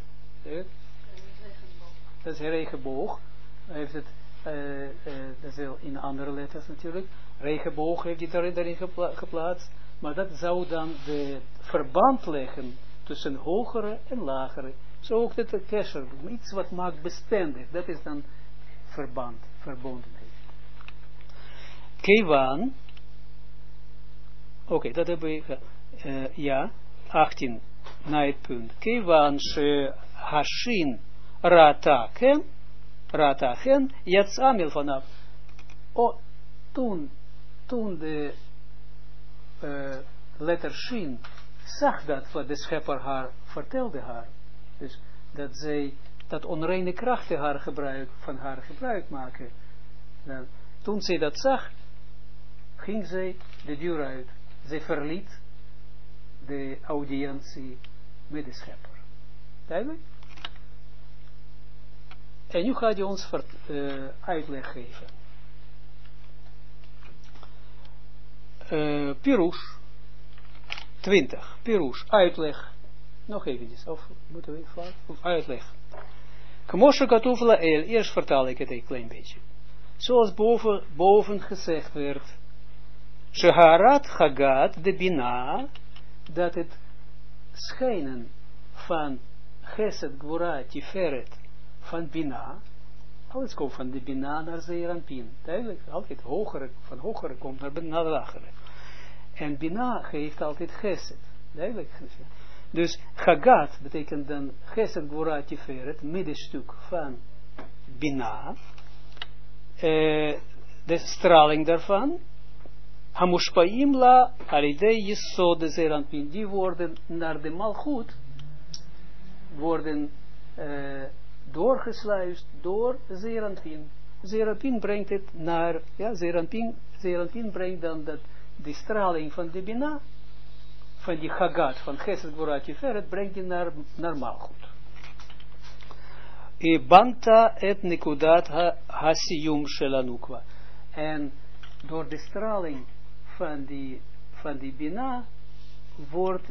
Dat is een regenboog. Hij heeft het, dat is wel in andere letters natuurlijk. Regenboog heeft hij daarin geplaatst. Maar dat zou dan de verband leggen tussen hogere en lagere. Zo ook dat kesher, iets wat maakt bestendig. Dat is dan verband, verbondenheid. Kevan. Oké, dat hebben we, ja, 18, na het punt. Kevan she hashin rataken, yatsa milvanaf. Toen de letter shin zag dat wat de schepper haar vertelde haar. Dus dat zij dat onreine krachten van haar gebruik maken. Dan, toen zij dat zag, ging zij de deur uit. Zij verliet de audiëntie met de schepper. Duidelijk? En nu gaat hij ons uitleg geven. Pirush 20. Pirush, uitleg. Nog eventjes, of moeten we even uitleg. Kmoshe katuv la'el, eerst vertaal ik het een klein beetje. Zoals boven gezegd werd. Sheharat chagat de bina, dat het schijnen van Chesed, Gvura, Tiferet, van bina, alles komt van de bina naar Zeeranpin. Duidelijk, altijd van hogere komt naar lagere. En bina geeft altijd Chesed. Duidelijk. Dus Chagat betekent dan Chesed, Gvura, Tiferet, middenstuk van bina, de straling daarvan, Hamushpaim la alidei yesod de Zeeranpin, die worden naar de malchut, worden doorgesluist door Zeeranpin. Zeeranpin brengt het naar, ja, Zeeranpin brengt dan die straling van de Bina van die Hagat, van Chesed Gvura Tiferet, brengt je naar Malchut. Banta et Nekudat Hasiyum Shelanukwa. En door de straling van die Bina wordt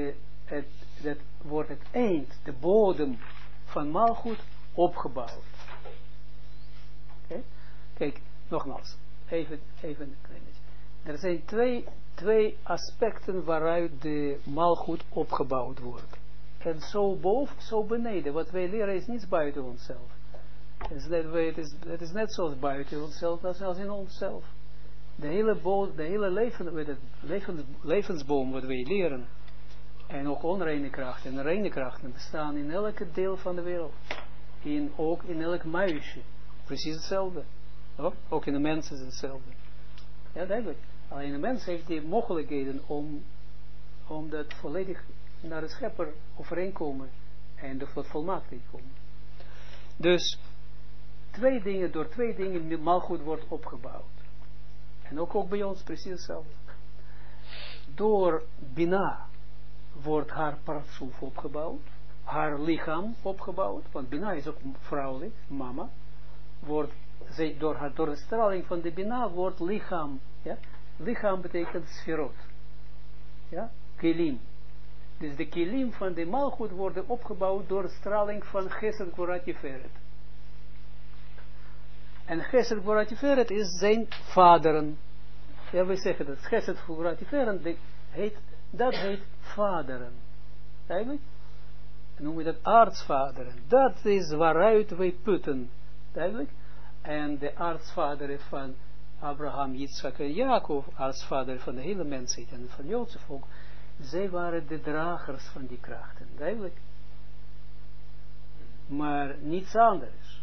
het eind, de bodem van Malchut opgebouwd. Okay? Kijk, nogmaals, even een klein beetje. Er zijn twee aspecten waaruit de Malchut opgebouwd wordt. En zo boven, zo beneden. Wat wij leren is niets buiten onszelf. Het is net zoals buiten onszelf als in onszelf. De hele levensboom wat wij leren. En ook onreine krachten en reine krachten bestaan in elke deel van de wereld. Ook in elk muisje. Precies hetzelfde. Ook in de mens is hetzelfde. Ja, duidelijk. Alleen de mens heeft die mogelijkheden om dat volledig naar de schepper overeenkomen en de volmaaktheid komen. Dus door twee dingen Malchut wordt opgebouwd. En ook bij ons precies hetzelfde. Door Bina wordt haar partsoef opgebouwd, haar lichaam opgebouwd, want Bina is ook vrouwelijk, mama, door de straling van de Bina wordt lichaam, ja, lichaam betekent sferot, ja, kelim. Dus de kelim van de Malchut worden opgebouwd door de straling van Chesed Gvura Tiferet. En Chesed Gvura Tiferet is zijn vaderen. Ja, we zeggen dat Chesed Gvura Tiferet dat heet vaderen. Eigenlijk noemen we dat aartsvaderen. Dat is waaruit wij putten. Eigenlijk. En de aartsvaderen van Abraham, Yitzchak en Jacob, aartsvaderen van de hele mensheid en van het Joodse volk, zij waren de dragers van die krachten. Duidelijk. Maar niets anders.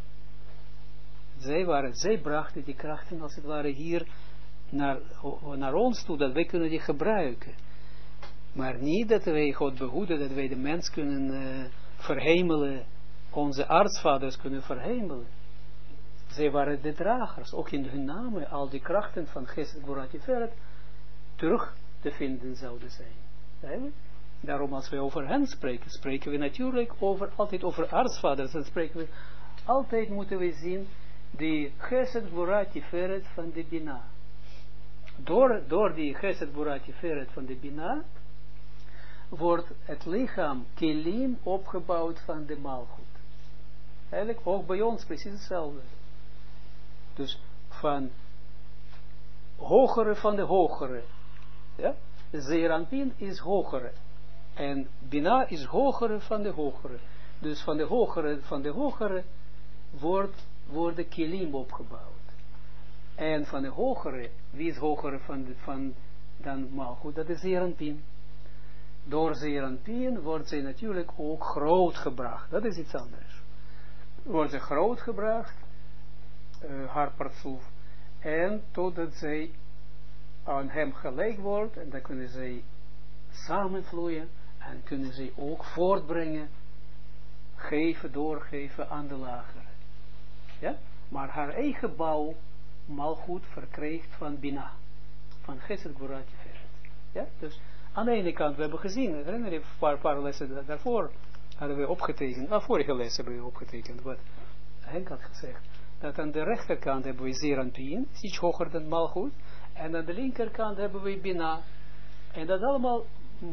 Zij brachten die krachten als het ware hier naar ons toe, dat wij kunnen die gebruiken. Maar niet dat wij God behoeden, dat wij de mens kunnen verhemelen, onze aartsvaders kunnen verhemelen. Zij waren de dragers, ook in hun namen, al die krachten van Chesed Gvura Tiferet terug te vinden zouden zijn. Daarom als wij over hen spreken, spreken we natuurlijk altijd over aartsvaders, dan spreken we, altijd moeten we zien, die Chesed Gvura Tiferet van de Bina. Door die Chesed Gvura Tiferet van de Bina, wordt het lichaam kelim opgebouwd van de Malchut. Eigenlijk ook bij ons precies hetzelfde. Dus van hogere van de hogere. Ja? Zeir Anpin is hogere. En Bina is hogere van de hogere. Dus van de hogere worden kelim opgebouwd. En van de hogere, wie is hogere van dan Malchut? Dat is Zeir Anpin. Door Zeir Anpin wordt zij natuurlijk ook groot gebracht. Dat is iets anders. Wordt ze groot gebracht, haar partsoef, en totdat zij aan hem gelijk wordt, en dan kunnen zij samenvloeien, en kunnen zij ook voortbrengen, doorgeven aan de lagere. Ja? Maar haar eigen bouw, Malchut, verkrijgt van Bina, van Chesed Gvura Tiferet. Ja? Dus aan de ene kant, we hebben gezien, herinner je, een paar lessen daarvoor hadden we opgetekend, vorige les hebben we opgetekend, wat Henk had gezegd, dat aan de rechterkant hebben we Zeir Anpin, iets hoger dan Malchut, en aan de linkerkant hebben we Bina, en dat allemaal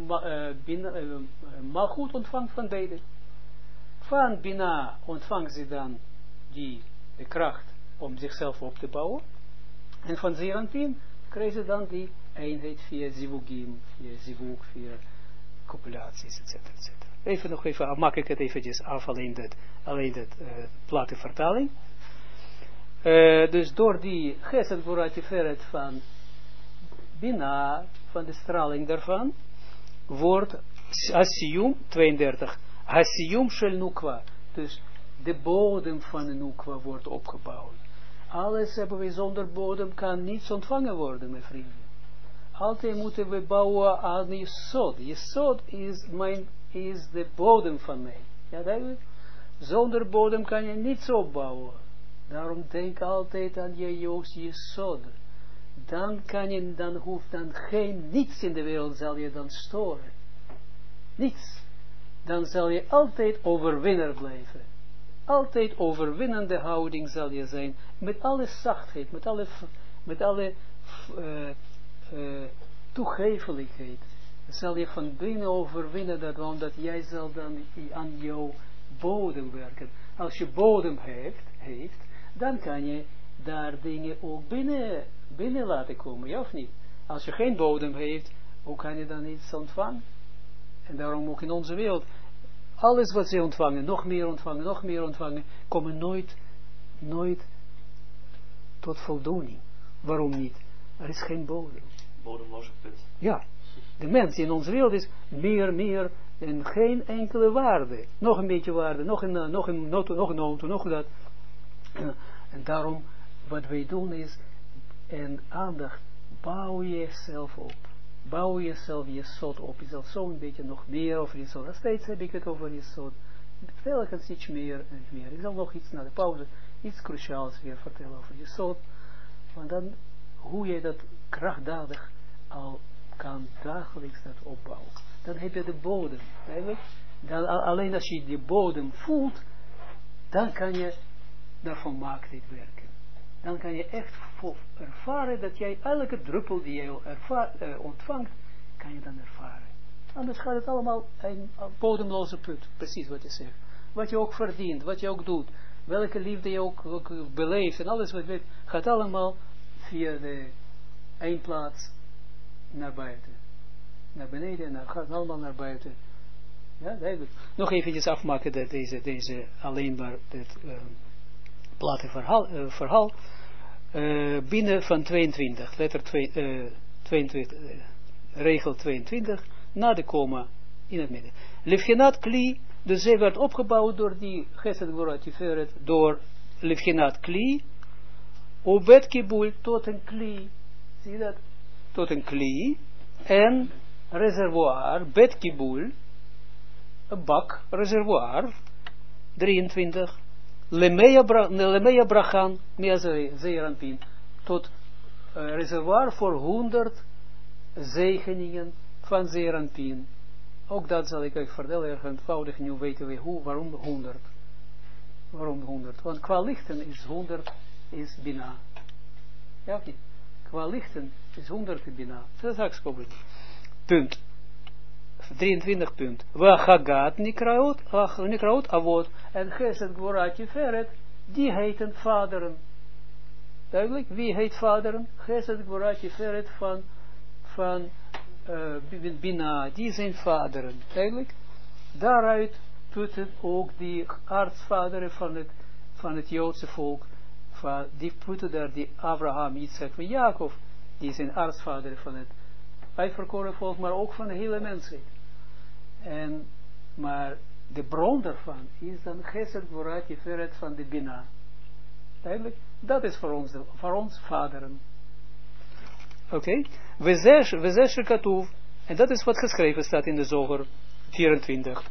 Malchut ontvangt van beide. Van Bina ontvangt ze dan de kracht om zichzelf op te bouwen, en van Zeir Anpin krijgt ze dan die eenheid via zivugim, via zivug, via copulaties, etc. Maak ik het eventjes af, alleen dat platte vertaling. Dus door die Chesed Gvura Tiferet van Bina, van de straling daarvan, wordt Hasiyum, 32, Hasiyum shel Nukwa, dus de bodem van de Nukwa wordt opgebouwd. Alles hebben we zonder bodem, kan niets ontvangen worden, mijn vrienden. Altijd moeten we bouwen aan Yesod. Yesod is de bodem van mij. Ja, duidelijk? Zonder bodem kan je niets opbouwen. Daarom denk altijd aan je Yesod. dan hoeft dan niets in de wereld zal je dan storen. Niets. Dan zal je altijd overwinnaar blijven. Altijd overwinnende houding zal je zijn, met alle zachtheid, met alle toegeeflijkheid. Zal je van binnen overwinnen, dat, omdat jij zal dan aan jouw bodem werken. Als je bodem heeft, dan kan je daar dingen ook binnen laten komen, ja of niet? Als je geen bodem heeft, hoe kan je dan iets ontvangen? En daarom ook in onze wereld, alles wat ze ontvangen, nog meer ontvangen, komen nooit tot voldoening. Waarom niet? Er is geen bodem. Bodemloze put. Ja, de mens in onze wereld is meer en geen enkele waarde. Nog een beetje waarde, nog een noot, nog dat. En daarom, wat wij doen is, en aandacht, bouw jezelf op. Bouw jezelf je zot op. Je zal zo een beetje nog meer over je zot. Steeds heb ik het over je zot. Telkens iets meer en meer. Ik zal nog iets na de pauze, iets cruciaals weer vertellen over je zot. Want dan, hoe je dat krachtdadig al kan dagelijks dat opbouwen. Dan heb je de bodem. Eigenlijk. Dan, alleen als je die bodem voelt, dan kan je naar volmaaktheid werken. Dan kan je echt ervaren dat jij elke druppel die je ontvangt, kan je dan ervaren. Anders gaat het allemaal een bodemloze put. Precies wat je zegt. Wat je ook verdient, wat je ook doet. Welke liefde je ook beleeft en alles wat je weet, gaat allemaal via de één plaats naar buiten. Naar beneden en gaat allemaal naar buiten. Ja, duidelijk. Nog eventjes afmaken dat deze alleen maar het platte verhaal. Binnen van 22, letter 22, regel 22, na de komma in het midden. Levchinat kli, dus zij werd opgebouwd door die Gesed Gvura Tiferet, door Levchinat kli, obet kibul, tot een kli, zie je dat? Tot een kli, en reservoir, bet kibul, een bak, reservoir, 23, Lemea brachan, mea zeeranpin, tot reservoir voor 100 zegeningen van zeeranpin. Ook dat zal ik euch vertellen, erg eenvoudig, nu weten we waarom 100. Waarom 100? Want qua lichten is 100 is bina. Ja of niet? Qua lichten is 100 bina. Dat is straks probleem. Punt. 23 punt. Wachagat nikraot avot. En Gesed Gvura Tiferet, die heten vaderen. Duidelijk, wie heet vaderen? Gesed Gvura Tiferet van Bina, die zijn vaderen. Duidelijk. Daaruit putten ook die aartsvaderen van het Joodse volk. Die putten daar die Abraham, Isaac en Jacob. Die zijn aartsvaderen van het uitverkoren volk, maar ook van de hele mensheid. Maar de bron daarvan is dan Gesed Gvura Tiferet van de Bina. Duidelijk? Dat is voor ons vaderen. Oké? We zesher katuv. En dat is wat geschreven staat in de Zoger 24.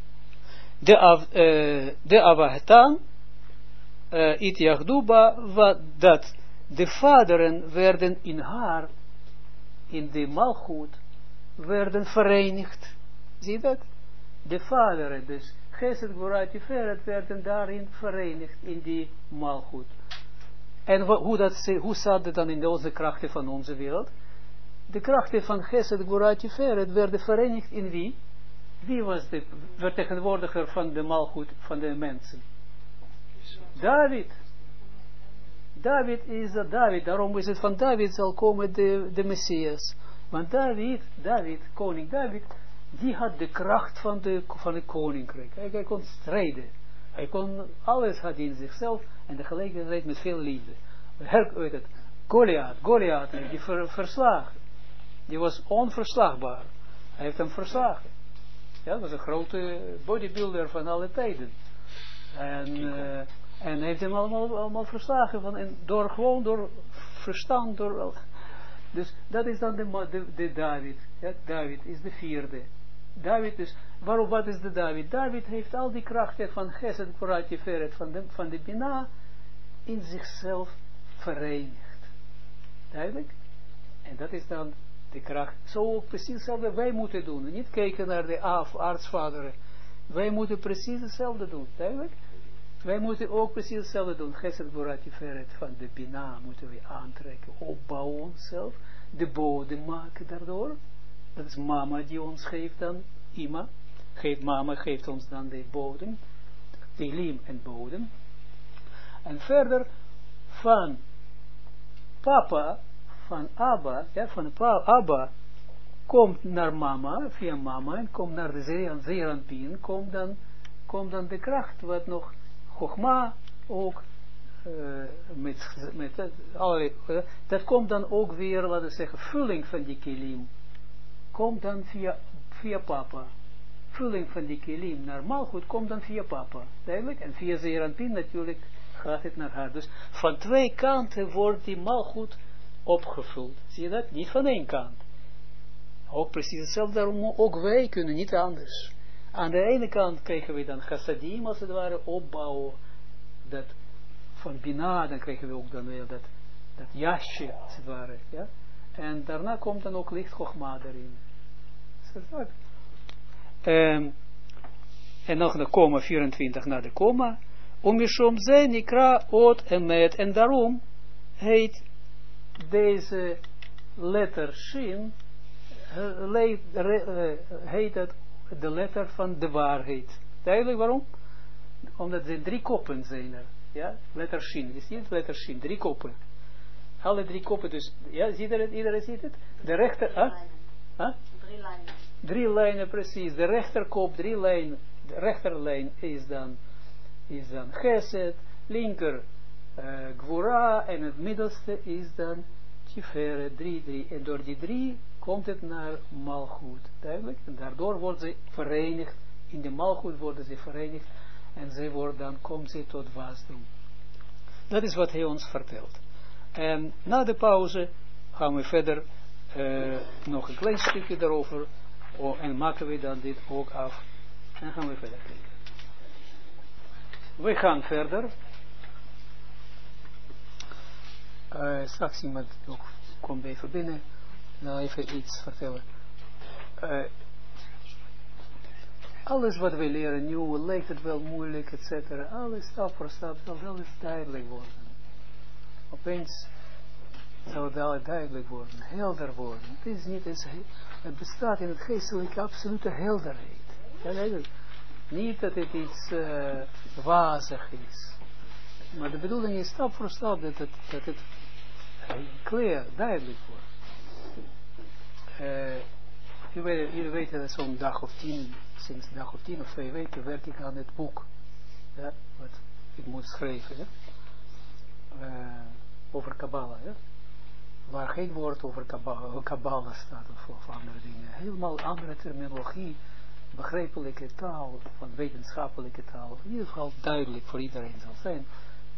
De avahtan it yachduba, dat de vaderen werden in haar, in de malchut, werden verenigd. Zie je dat? De vaderen, dus Gesed Gvura Tiferet, werden daarin verenigd, in die malchut. En hoe zat het dan in onze krachten van onze wereld? De krachten van Gesed Gvura Tiferet werden verenigd in wie? Wie was de vertegenwoordiger van de malchut van de mensen? David. David, daarom is het van David zal komen de Messias. Want David, koning David, die had de kracht van het koninkrijk. Hij kon strijden. Hij kon, alles had in zichzelf en tegelijkertijd met veel liefde. Goliath heeft die verslagen. Die was onverslagbaar. Hij heeft hem verslagen. Ja, dat was een grote bodybuilder van alle tijden. En heeft hem allemaal verslagen. Door verstand. Dus dat is dan de David. Ja, David is de vierde. David is, wat is de David? David heeft al die krachten van Gesed Gvura Tiferet, van de Bina, in zichzelf verenigd. Duidelijk? En dat is dan de kracht. Zo precies hetzelfde wij moeten doen. Niet kijken naar de aartsvaderen. Wij moeten precies hetzelfde doen. Duidelijk? Wij moeten ook precies hetzelfde doen. Gesed Gvura Tiferet van de Bina moeten we aantrekken. Opbouwen onszelf. De bodem maken daardoor. Dat is mama die ons geeft dan. Ima. Mama geeft ons dan de bodem. Telim en bodem. En verder van papa, van Abba, ja, van Abba, komt naar mama, via mama, en komt naar de Zeeranpien, komt dan de kracht, wat nog, Chogma, ook, met allerlei, dat komt dan ook weer, laten we zeggen, vulling van die kilim, komt dan via papa. Vulling van die kilim naar Malchut komt dan via papa, duidelijk, en via Zeeranpien natuurlijk gaat het naar haar. Dus van twee kanten wordt die Malchut opgevuld. Zie je dat? Niet van één kant. Ook precies hetzelfde, daarom ook wij kunnen niet anders. Aan de ene kant krijgen we dan chassadim, als het ware, opbouwen, dat van Bina, dan krijgen we ook dan weer dat jasje, als het ware, ja. En daarna komt dan ook licht Chogma erin. En nog de komma 24 na de komma. Omishom ze nikra ot en met. En daarom heet deze letter Shin, heet het de letter van de waarheid. Duidelijk waarom? Omdat er 3 koppen zijn er. Ja? Letter Shin. Je ziet het? Letter Shin. 3 koppen. Alle 3 koppen. Dus, ja, ziet het? Iedereen ziet het? De rechter... 3 lijnen. 3 lijnen, precies. De rechterkop, 3 lijnen. De rechterlijn is dan Chesed, linker Gvura en het middelste is dan Tiferet, 3. En door die 3 komt het naar Malchut. Duidelijk? En daardoor worden ze verenigd. In de Malchut worden ze verenigd. En dan komt ze tot wasdom. Dat is wat hij ons vertelt. En na de pauze gaan we verder nog een klein stukje daarover. En maken we dan dit ook af. En gaan we verder kijken. We gaan verder. Straks iemand komt even binnen. Nou, even iets vertellen. Alles wat we leren nu, lijkt het wel moeilijk, etc. Alles stap voor stap zal wel eens duidelijk worden. Opeens zal het duidelijk worden, helder worden. Het is niet eens, het bestaat in het geestelijke absolute helderheid. Ja, niet dat het iets wazig is. Maar de bedoeling is stap voor stap dat het clear, duidelijk wordt. Jullie weten dat zo'n dag of 10, sinds een dag of 10 of 2 weken werk ik aan het boek. Ja, wat ik moet schrijven. Ja? Over Kabbalah. Ja? Waar geen woord over Kabbalah staat of andere dingen. Helemaal andere terminologie. Begrijpelijke taal, van wetenschappelijke taal, in ieder geval duidelijk voor iedereen zal zijn.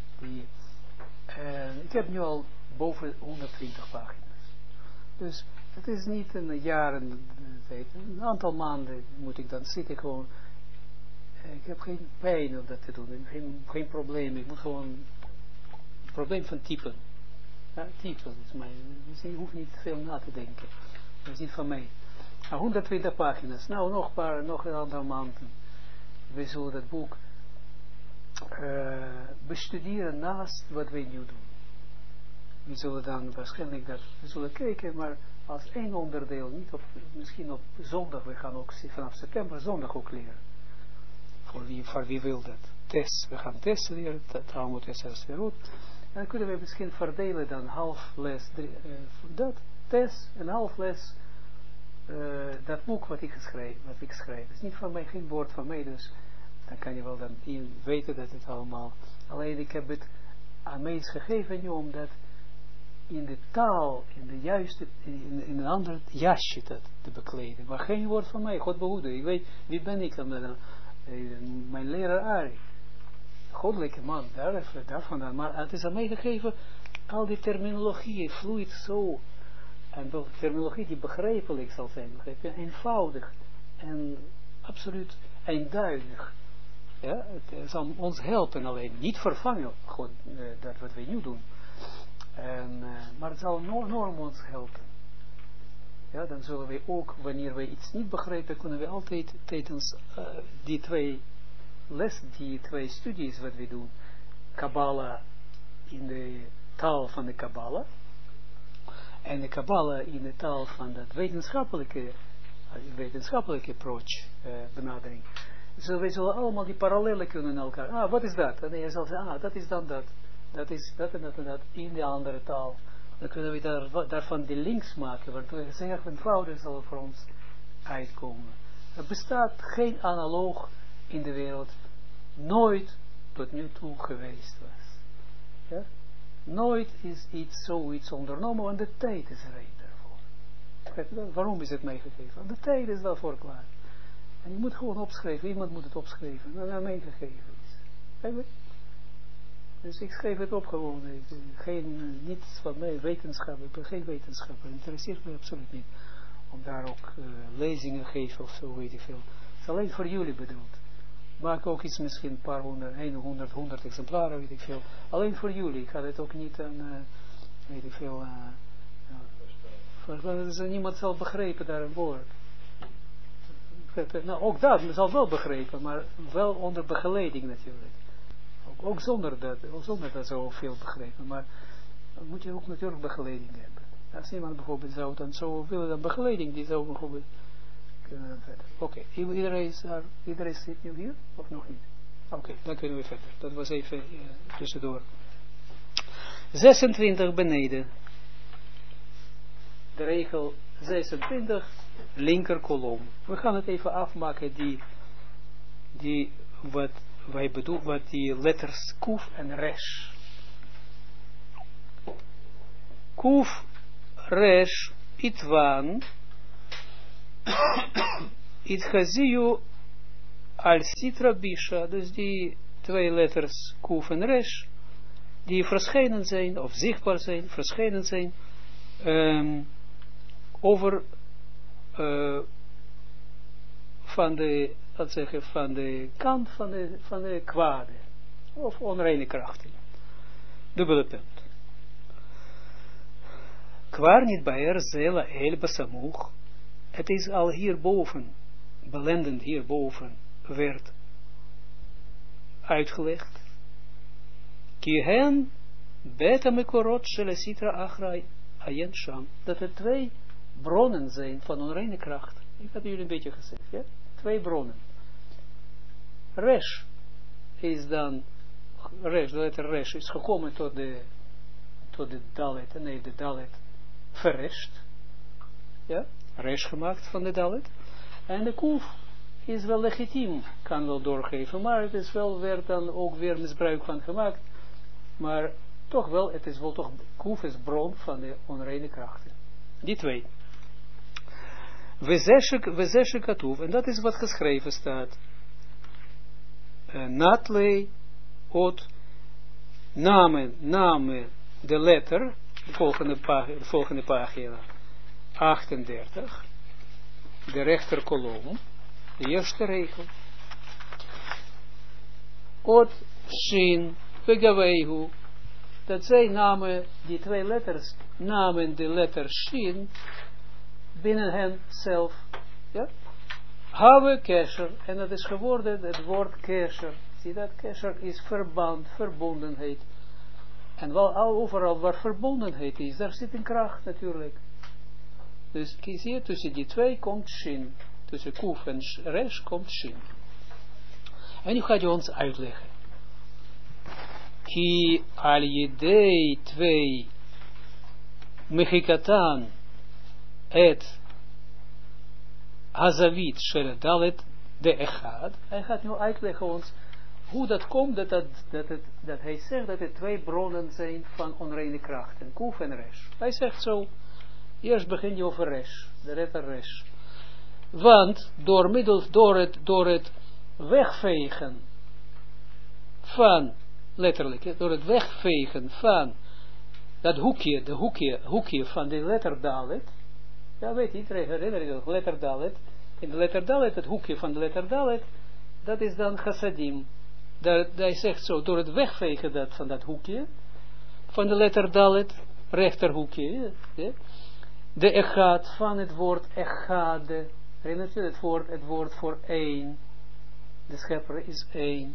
Ik heb nu al boven 120 pagina's. Dus het is niet een jaar en een aantal maanden moet ik dan zitten gewoon. Ik heb geen pijn om dat te doen, geen probleem. Ik moet gewoon het probleem van typen. Ja, typen is mij. Dus je hoeft niet veel na te denken. Dat is niet van mij. 120 pagina's. Nou, nog een aantal maanden. We zullen dat boek bestuderen naast wat wij nu doen. We zullen dan waarschijnlijk we zullen kijken, maar als één onderdeel, niet misschien op zondag, we gaan ook vanaf september zondag ook leren. Voor wie wil dat? We gaan testen leren, Talmud Yesser Sferut. En dan kunnen we misschien verdelen dan half les, test en half les. Dat boek wat ik schrijf. Het is niet van mij, geen woord van mij, dus dan kan je wel dan weten dat het allemaal, alleen ik heb het aan mij gegeven nu, omdat in de taal, in de juiste, in een ander jasje te bekleden, maar geen woord van mij, God behoede, ik weet, wie ben ik dan, mijn leraar Ari, goddelijke man, daarvan, maar het is aan mij gegeven, al die terminologie vloeit zo. En de terminologie die begrijpelijk zal zijn, begrijp je? Eenvoudig en absoluut eenduidig. Ja, het zal ons helpen alleen, niet vervangen, gewoon dat wat wij nu doen. Maar het zal enorm ons helpen. ja, dan zullen wij ook, wanneer wij iets niet begrijpen, kunnen we altijd tijdens die twee studies wat we doen, Kabbalah in de taal van de Kabbalah, en de Kabbalah in de taal van dat wetenschappelijke approach, benadering. Dus wij zullen allemaal die parallellen kunnen in elkaar. Wat is dat? En je zal zeggen, dat is dan dat. Dat is dat en dat en dat in de andere taal. Dan kunnen we daarvan de links maken, waardoor je zegt, eenvoudig zal voor ons uitkomen. Er bestaat geen analoog in de wereld, nooit tot nu toe geweest was. Ja? Nooit is zoiets ondernomen, want de tijd is er daarvoor. Waarom is het meegegeven? Want de tijd is daarvoor klaar. En je moet gewoon opschrijven, iemand moet het opschrijven, dat het meegegeven is. Dus ik schreef het op gewoon, niets van mij, wetenschap, ik ben geen wetenschapper, het interesseert me absoluut niet. Om daar ook lezingen geven of zo, weet ik veel. Het is alleen voor jullie bedoeld. Maak ook iets, misschien een paar honderd, 100 exemplaren, weet ik veel. Alleen voor jullie, ik ga het ook niet aan, weet ik veel, niemand zal begrijpen daar een woord. Nou, ook dat zal wel begrijpen, maar wel onder begeleiding natuurlijk. Ook zonder dat zoveel begrijpen, maar dan moet je ook natuurlijk begeleiding hebben. Als iemand bijvoorbeeld zou dan zo willen, dan begeleiding, die zou bijvoorbeeld kunnen verder. Oké, iedereen zit nu hier, of nog niet? Oké, dan kunnen we verder. Dat was even tussendoor. 26 beneden. De regel 26, linker kolom. We gaan het even afmaken, die wat wij bedoelen, wat die letters kuf en resh. Kuf, resh, itwan, itchaziu, al sitra bisha, dus die twee letters kuf en resh, die verschijnen zijn, of zichtbaar zijn, verschijnen zijn, over van de, dat zeggen, van de kant van de kwade, of onreine krachten. Dubbele punt. Kwaar niet bij er zela heel besamuch, het is al hierboven, belendend hierboven, werd uitgelegd. Ki hen beta mekorot shel sitra achrai ayen sham, dat er twee bronnen zijn van onreine kracht. Ik had jullie een beetje gezegd, ja? Twee bronnen. Resh is dan, de letter Resh is gekomen tot de Dalet, en heeft de Dalet verresht. Ja? Resh gemaakt van de Dalet. En de Kuf is wel legitiem, kan wel doorgeven, maar het is wel, werd dan ook weer misbruik van gemaakt. Maar toch wel, het is wel toch, Kuf is bron van de onreine krachten. Die twee. We katuv, en dat is wat geschreven staat. Natlei, ot, namen de letter, de volgende pagina, 38, de rechter kolom, de eerste regel. Ot, shin, vegaveihu, dat zij namen, die twee letters, namen de letter shin, binnen hen zelf, ja, have kesher, en dat is geworden het woord kesher. Zie dat, kesher is verband, verbondenheid. En wel overal waar verbondenheid is, daar zit een kracht natuurlijk. Dus zie je, tussen die twee komt shin, tussen kuf en resh komt shin. En nu gaat hij ons uitleggen. Ki al yedei twee mechikatan et hazavit shel dalet de echad. Hij gaat nu uitleggen ons hoe dat komt dat hij zegt dat er twee bronnen zijn van onreine krachten, kuf en resh. Hij zegt zo, eerst begin je over resh, de letter resh. Want door het wegvegen van, letterlijk, door het wegvegen van dat hoekje van de letter Dalet, ja weet iedereen, herinner je nog, letter Dalet, in de letter Dalet, het hoekje van de letter Dalet, dat is dan chassadim. Hij zegt zo, door het wegvegen van dat hoekje, van de letter Dalet, rechterhoekje, de echad van het woord echade. Herinnert je het woord voor één. De schepper is één.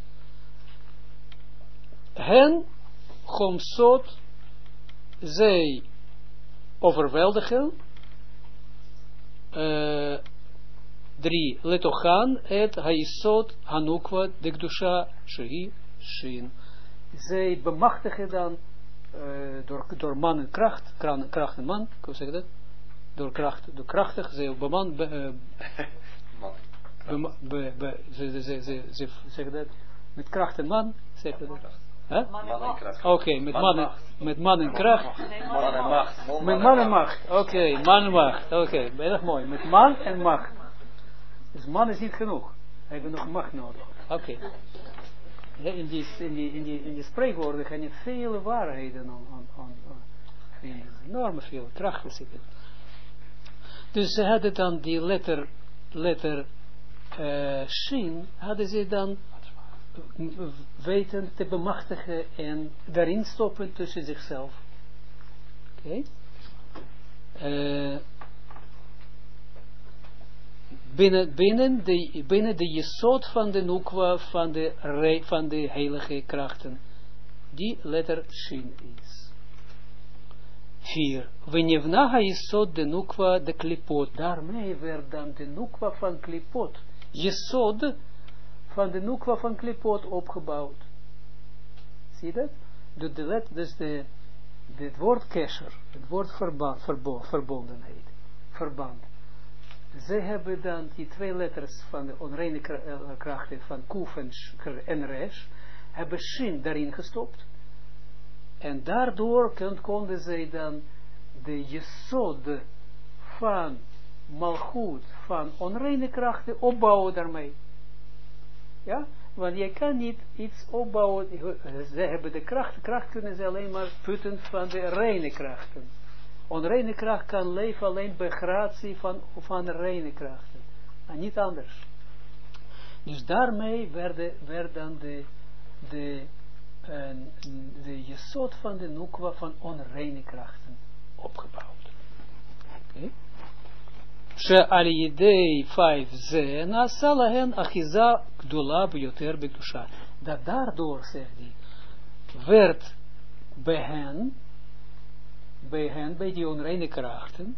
Hen, chomsot, zij overweldigen. 3. Letochan et haisot hanukwa de gdusha shehi shin. Zij bemachtigen dan door man en kracht en man, hoe zeg je dat? Door krachtig, zij beman, ze zeggen dat, met kracht en man, zeg je dat? Huh? Oké, met man en kracht. Man en macht. Met man en macht. Oké, man en macht. Oké, erg mooi. Met man en macht. Dus man is niet genoeg. Hij heeft nog macht nodig. Oké. In die spreekwoorden gaan je vele waarheden vinden. Enorm veel krachten zitten. Dus ze hadden dan die letter Shin, hadden ze dan weten te bemachtigen en daarin stoppen tussen zichzelf. Oké. Binnen de jesot van de nukwa van de heilige krachten, die letter Shin is. 4. Wenevnaha jesot de nukwa de klipot. Daarmee werd dan de nukwa van klipot, jesot van de nukwa van klipot opgebouwd. Zie je dat? Dus het woord kesher, het woord verbondenheid, verband. Ze hebben dan die 2 letters van de onreine krachten van kuf en resh, hebben shin daarin gestopt. En daardoor konden zij dan de jesod van malchut, van onreine krachten opbouwen daarmee. Ja, want je kan niet iets opbouwen, ze hebben de kracht kunnen ze alleen maar putten van de reine krachten. Onreine kracht kan leven alleen bij gratie van de reine krachten. En niet anders. Dus daarmee werd dan de jesot van de nukwa van onreine krachten opgebouwd. Oké. She alidei 5 ze nasa lahen achiza gdula b'yoter b'kedusha. Dat daardoor, zegt hij, werd bij hen, bij die onreine krachten,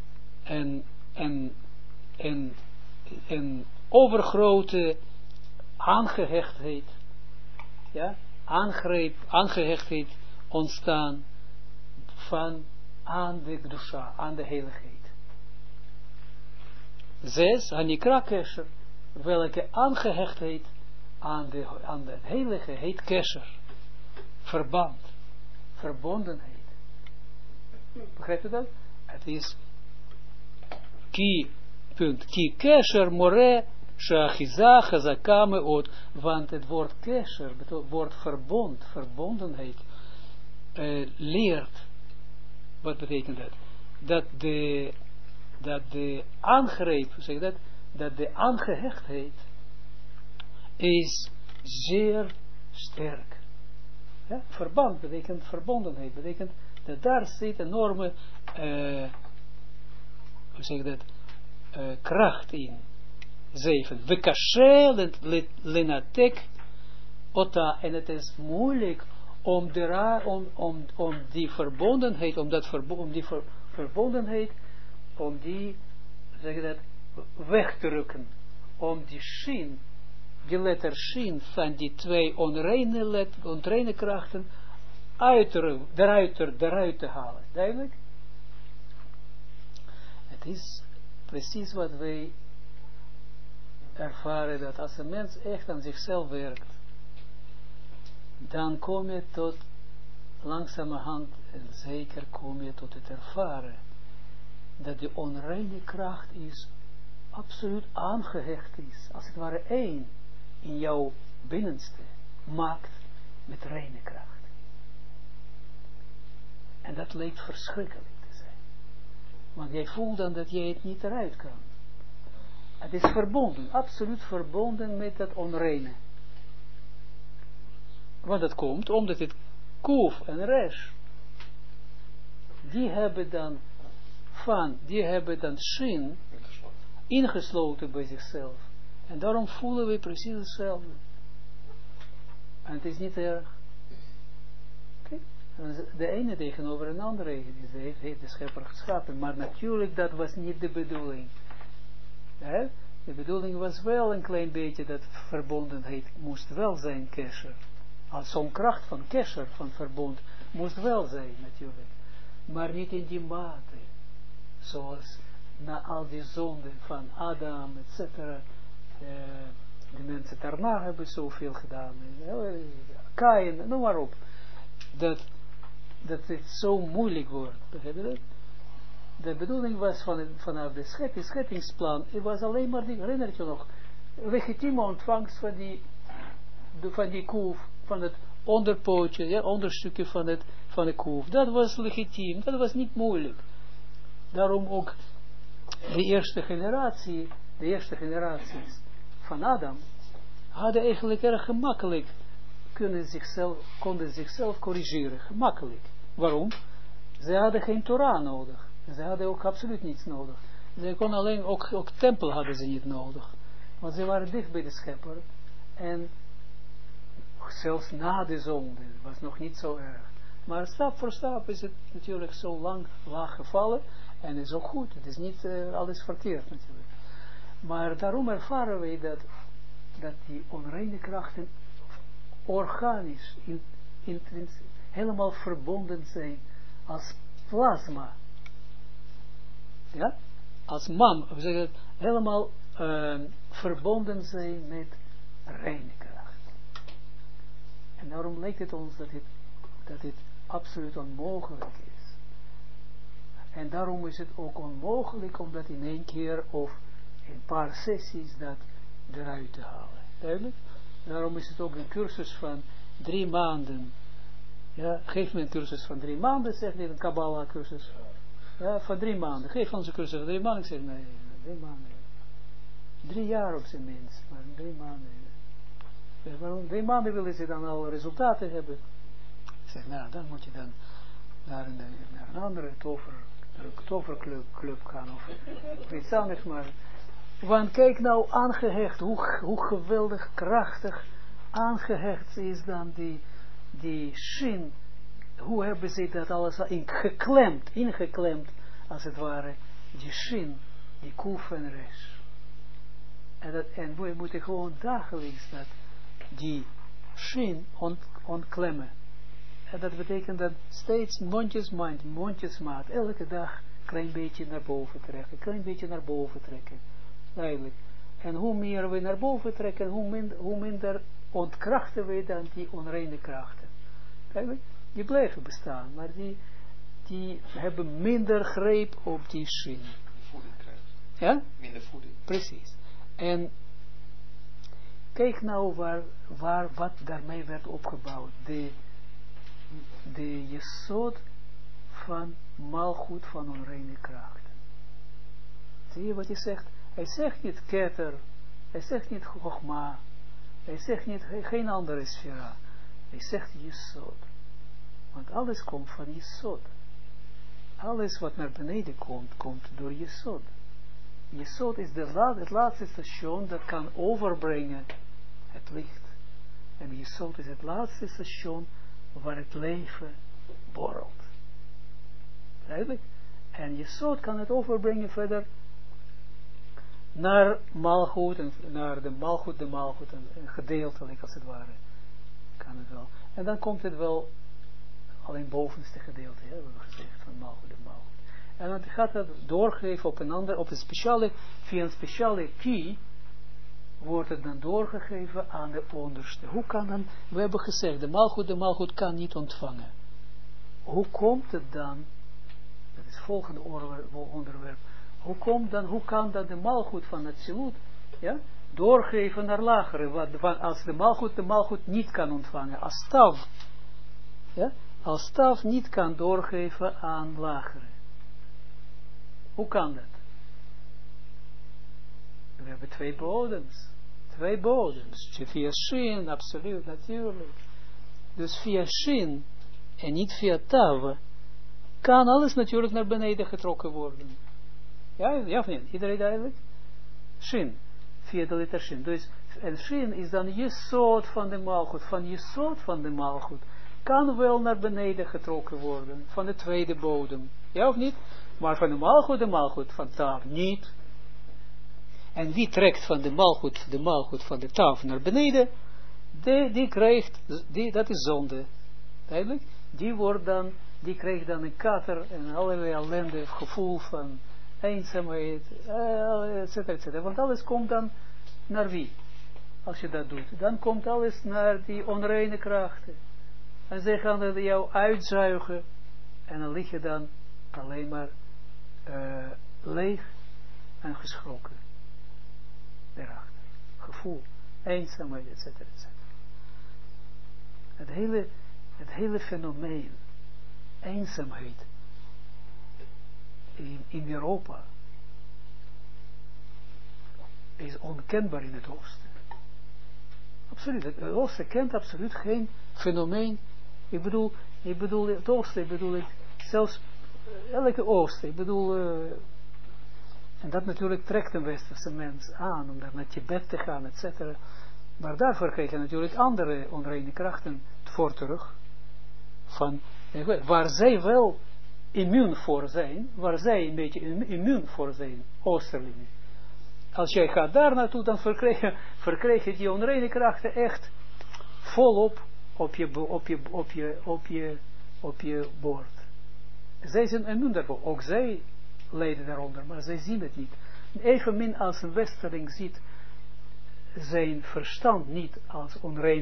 en overgrote aangehechtheid, ja, aangehechtheid ontstaan van aan de Gdusha, aan de heiligheid. 6. Hanikra Kesher, welke aangehechtheid aan de heilige heet Kesher, verband, verbondenheid. Begrijpt u dat? Het is ki Kesher more sheachiza chazaka meot, want het woord Kesher, het woord verbondenheid, leert, wat betekent dat? Dat de aangreep, zeg dat de aangehechtheid is zeer sterk. Ja? Verband betekent verbondenheid, betekent dat daar zit enorme, hoe zeg dat, kracht in. 7. We kashe lenatek ota, en het is moeilijk om die verbondenheid, om die, zeg je dat, weg te rukken, om die shin, die letter shin van die 2 onreine krachten eruit te halen. Duidelijk? Het is precies wat wij ervaren, dat als een mens echt aan zichzelf werkt, dan kom je tot, langzamerhand en zeker kom je tot het ervaren, dat de onreine kracht is, absoluut aangehecht is, als het ware één in jouw binnenste, maakt met reine kracht. En dat lijkt verschrikkelijk te zijn. Want jij voelt dan dat jij het niet eruit kan. Het is verbonden, absoluut verbonden met dat onreine. Want dat komt omdat het kuf en resh, die hebben dan die hebben dan shin ingesloten bij zichzelf. En daarom voelen we precies hetzelfde. En het is niet erg. Okay? De ene tegenover een andere heeft de schepper geschapen. Maar natuurlijk, dat was niet de bedoeling. De bedoeling was wel een klein beetje dat verbondenheid moest wel zijn, kesher. Als zo'n kracht van kesher, van verbond, moest wel zijn natuurlijk. Maar niet in die mate. Zoals na al die zonden van Adam, etc. De mensen daarna hebben zoveel gedaan. Kain, noem maar op. Dat het zo moeilijk wordt. Begrijp je dat? De bedoeling was vanaf de scheppingsplan, het was alleen maar, herinner je nog, legitieme ontvangst van die koef, van het onderpootje, ja, onderstukje van de koef. Dat was legitiem, dat was niet moeilijk. Daarom ook de eerste generaties van Adam hadden eigenlijk erg gemakkelijk, konden zichzelf corrigeren, gemakkelijk. Waarom? Ze hadden geen Torah nodig. Ze hadden ook absoluut niets nodig. Ze konden alleen, ook tempel hadden ze niet nodig. Want ze waren dicht bij de schepper. En zelfs na de zonde was nog niet zo erg. Maar stap voor stap is het natuurlijk zo laag gevallen. En het is ook goed. Het is niet alles verkeerd natuurlijk. Maar daarom ervaren wij dat die onreine krachten organisch, helemaal verbonden zijn als plasma. Ja? Als we zeggen het, helemaal verbonden zijn met reine kracht. En daarom lijkt het ons dat het absoluut onmogelijk is. En daarom is het ook onmogelijk om dat in één keer of in een paar sessies dat eruit te halen. Duidelijk? Daarom is het ook een cursus van 3 maanden. Ja, geef me een cursus van 3 maanden, zegt hij, een Kabbalah cursus. Ja, van 3 maanden. Geef ons een cursus van 3 maanden. Ik zeg, nee, 3 maanden. 3 jaar op zijn minst, maar 3 maanden. Dus waarom 3 maanden willen ze dan al resultaten hebben? Ik zeg, nou, dan moet je dan naar een andere toverclub gaan of iets anders, maar. Want kijk nou, aangehecht, hoe geweldig krachtig aangehecht is dan die shin. Hoe hebben ze dat alles ingeklemd, als het ware, die shin, die kuf en resh. En we moeten gewoon dagelijks die shin ontklemmen. En dat betekent dat steeds mondjesmaat, elke dag klein beetje naar boven trekken, Duidelijk. En hoe meer we naar boven trekken, hoe minder ontkrachten we dan die onreine krachten. Duidelijk. Die blijven bestaan, maar die hebben minder greep op die shin. Voeding krijgt. Ja? Minder voeding. Precies. En kijk nou wat daarmee werd opgebouwd. De jesod van malgoed van onreine kracht. Zie je wat hij zegt? Hij zegt niet keter, hij zegt niet chogma, hij zegt niet geen andere sfera. Hij zegt jesod. Want alles komt van jesod. Alles wat naar beneden komt door jesod. Jesod is het laatste station dat kan overbrengen het licht. En jesod is het laatste station waar het leven borrelt. Duidelijk? En jesod kan het overbrengen verder naar malgoed, en naar de malgoed, en gedeeltelijk als het ware. Kan het wel. En dan komt het wel alleen bovenste gedeelte, hebben we gezegd, van malgoed en malgoed. En dan gaat het doorgeven via een speciale key, wordt het dan doorgegeven aan de onderste. Hoe kan dan, we hebben gezegd, de malgoed kan niet ontvangen. Hoe komt het dan, dat is het volgende onderwerp, hoe kan dan de malgoed van het zilut, ja, doorgeven naar lagere, als de malgoed niet kan ontvangen, als staf, ja, als staf niet kan doorgeven aan lagere. Hoe kan dat? We hebben 2 bodems. 2 bodems. Via shin, absoluut, natuurlijk. Dus via shin en niet via tav kan alles natuurlijk naar beneden getrokken worden. Ja of niet? Iedereen duidelijk? Shin, via de letter Shin. Dus, en Shin is dan je soort van de maalgoed, van je soort van de maalgoed. Kan wel naar beneden getrokken worden, van de tweede bodem. Ja of niet? Maar van de maalgoed van Tav niet. En wie trekt van de maalgoed van de Tav naar beneden, die krijgt, dat is zonde. Duidelijk? Die krijgt dan een kater en allerlei ellende, gevoel van eenzaamheid, et cetera. Want alles komt dan naar wie? Als je dat doet. Dan komt alles naar die onreine krachten. En zij gaan dat jou uitzuigen. En dan lig je dan alleen maar leeg en geschrokken. Daarachter. Gevoel, eenzaamheid, et cetera. Het hele fenomeen, eenzaamheid, in Europa, is onkenbaar in het Oosten. Absoluut. Het Oosten kent absoluut geen fenomeen. Ik bedoel het Oosten, bedoel ik zelfs elke Oosten. Ik bedoel, en dat natuurlijk trekt een westerse mens aan, om daar naar Tibet te gaan, et cetera. Maar daarvoor krijg je natuurlijk andere onreine krachten voor terug. Waar zij wel immuun voor zijn, waar zij een beetje immuun voor zijn, Oosterlingen. Als jij gaat daar naartoe, dan verkrijg je die onreine krachten echt volop op je boord. Zij zijn immuun daarvoor. Ook zij lijden daaronder, maar zij zien het niet. Evenmin als een westerling ziet zijn verstand niet als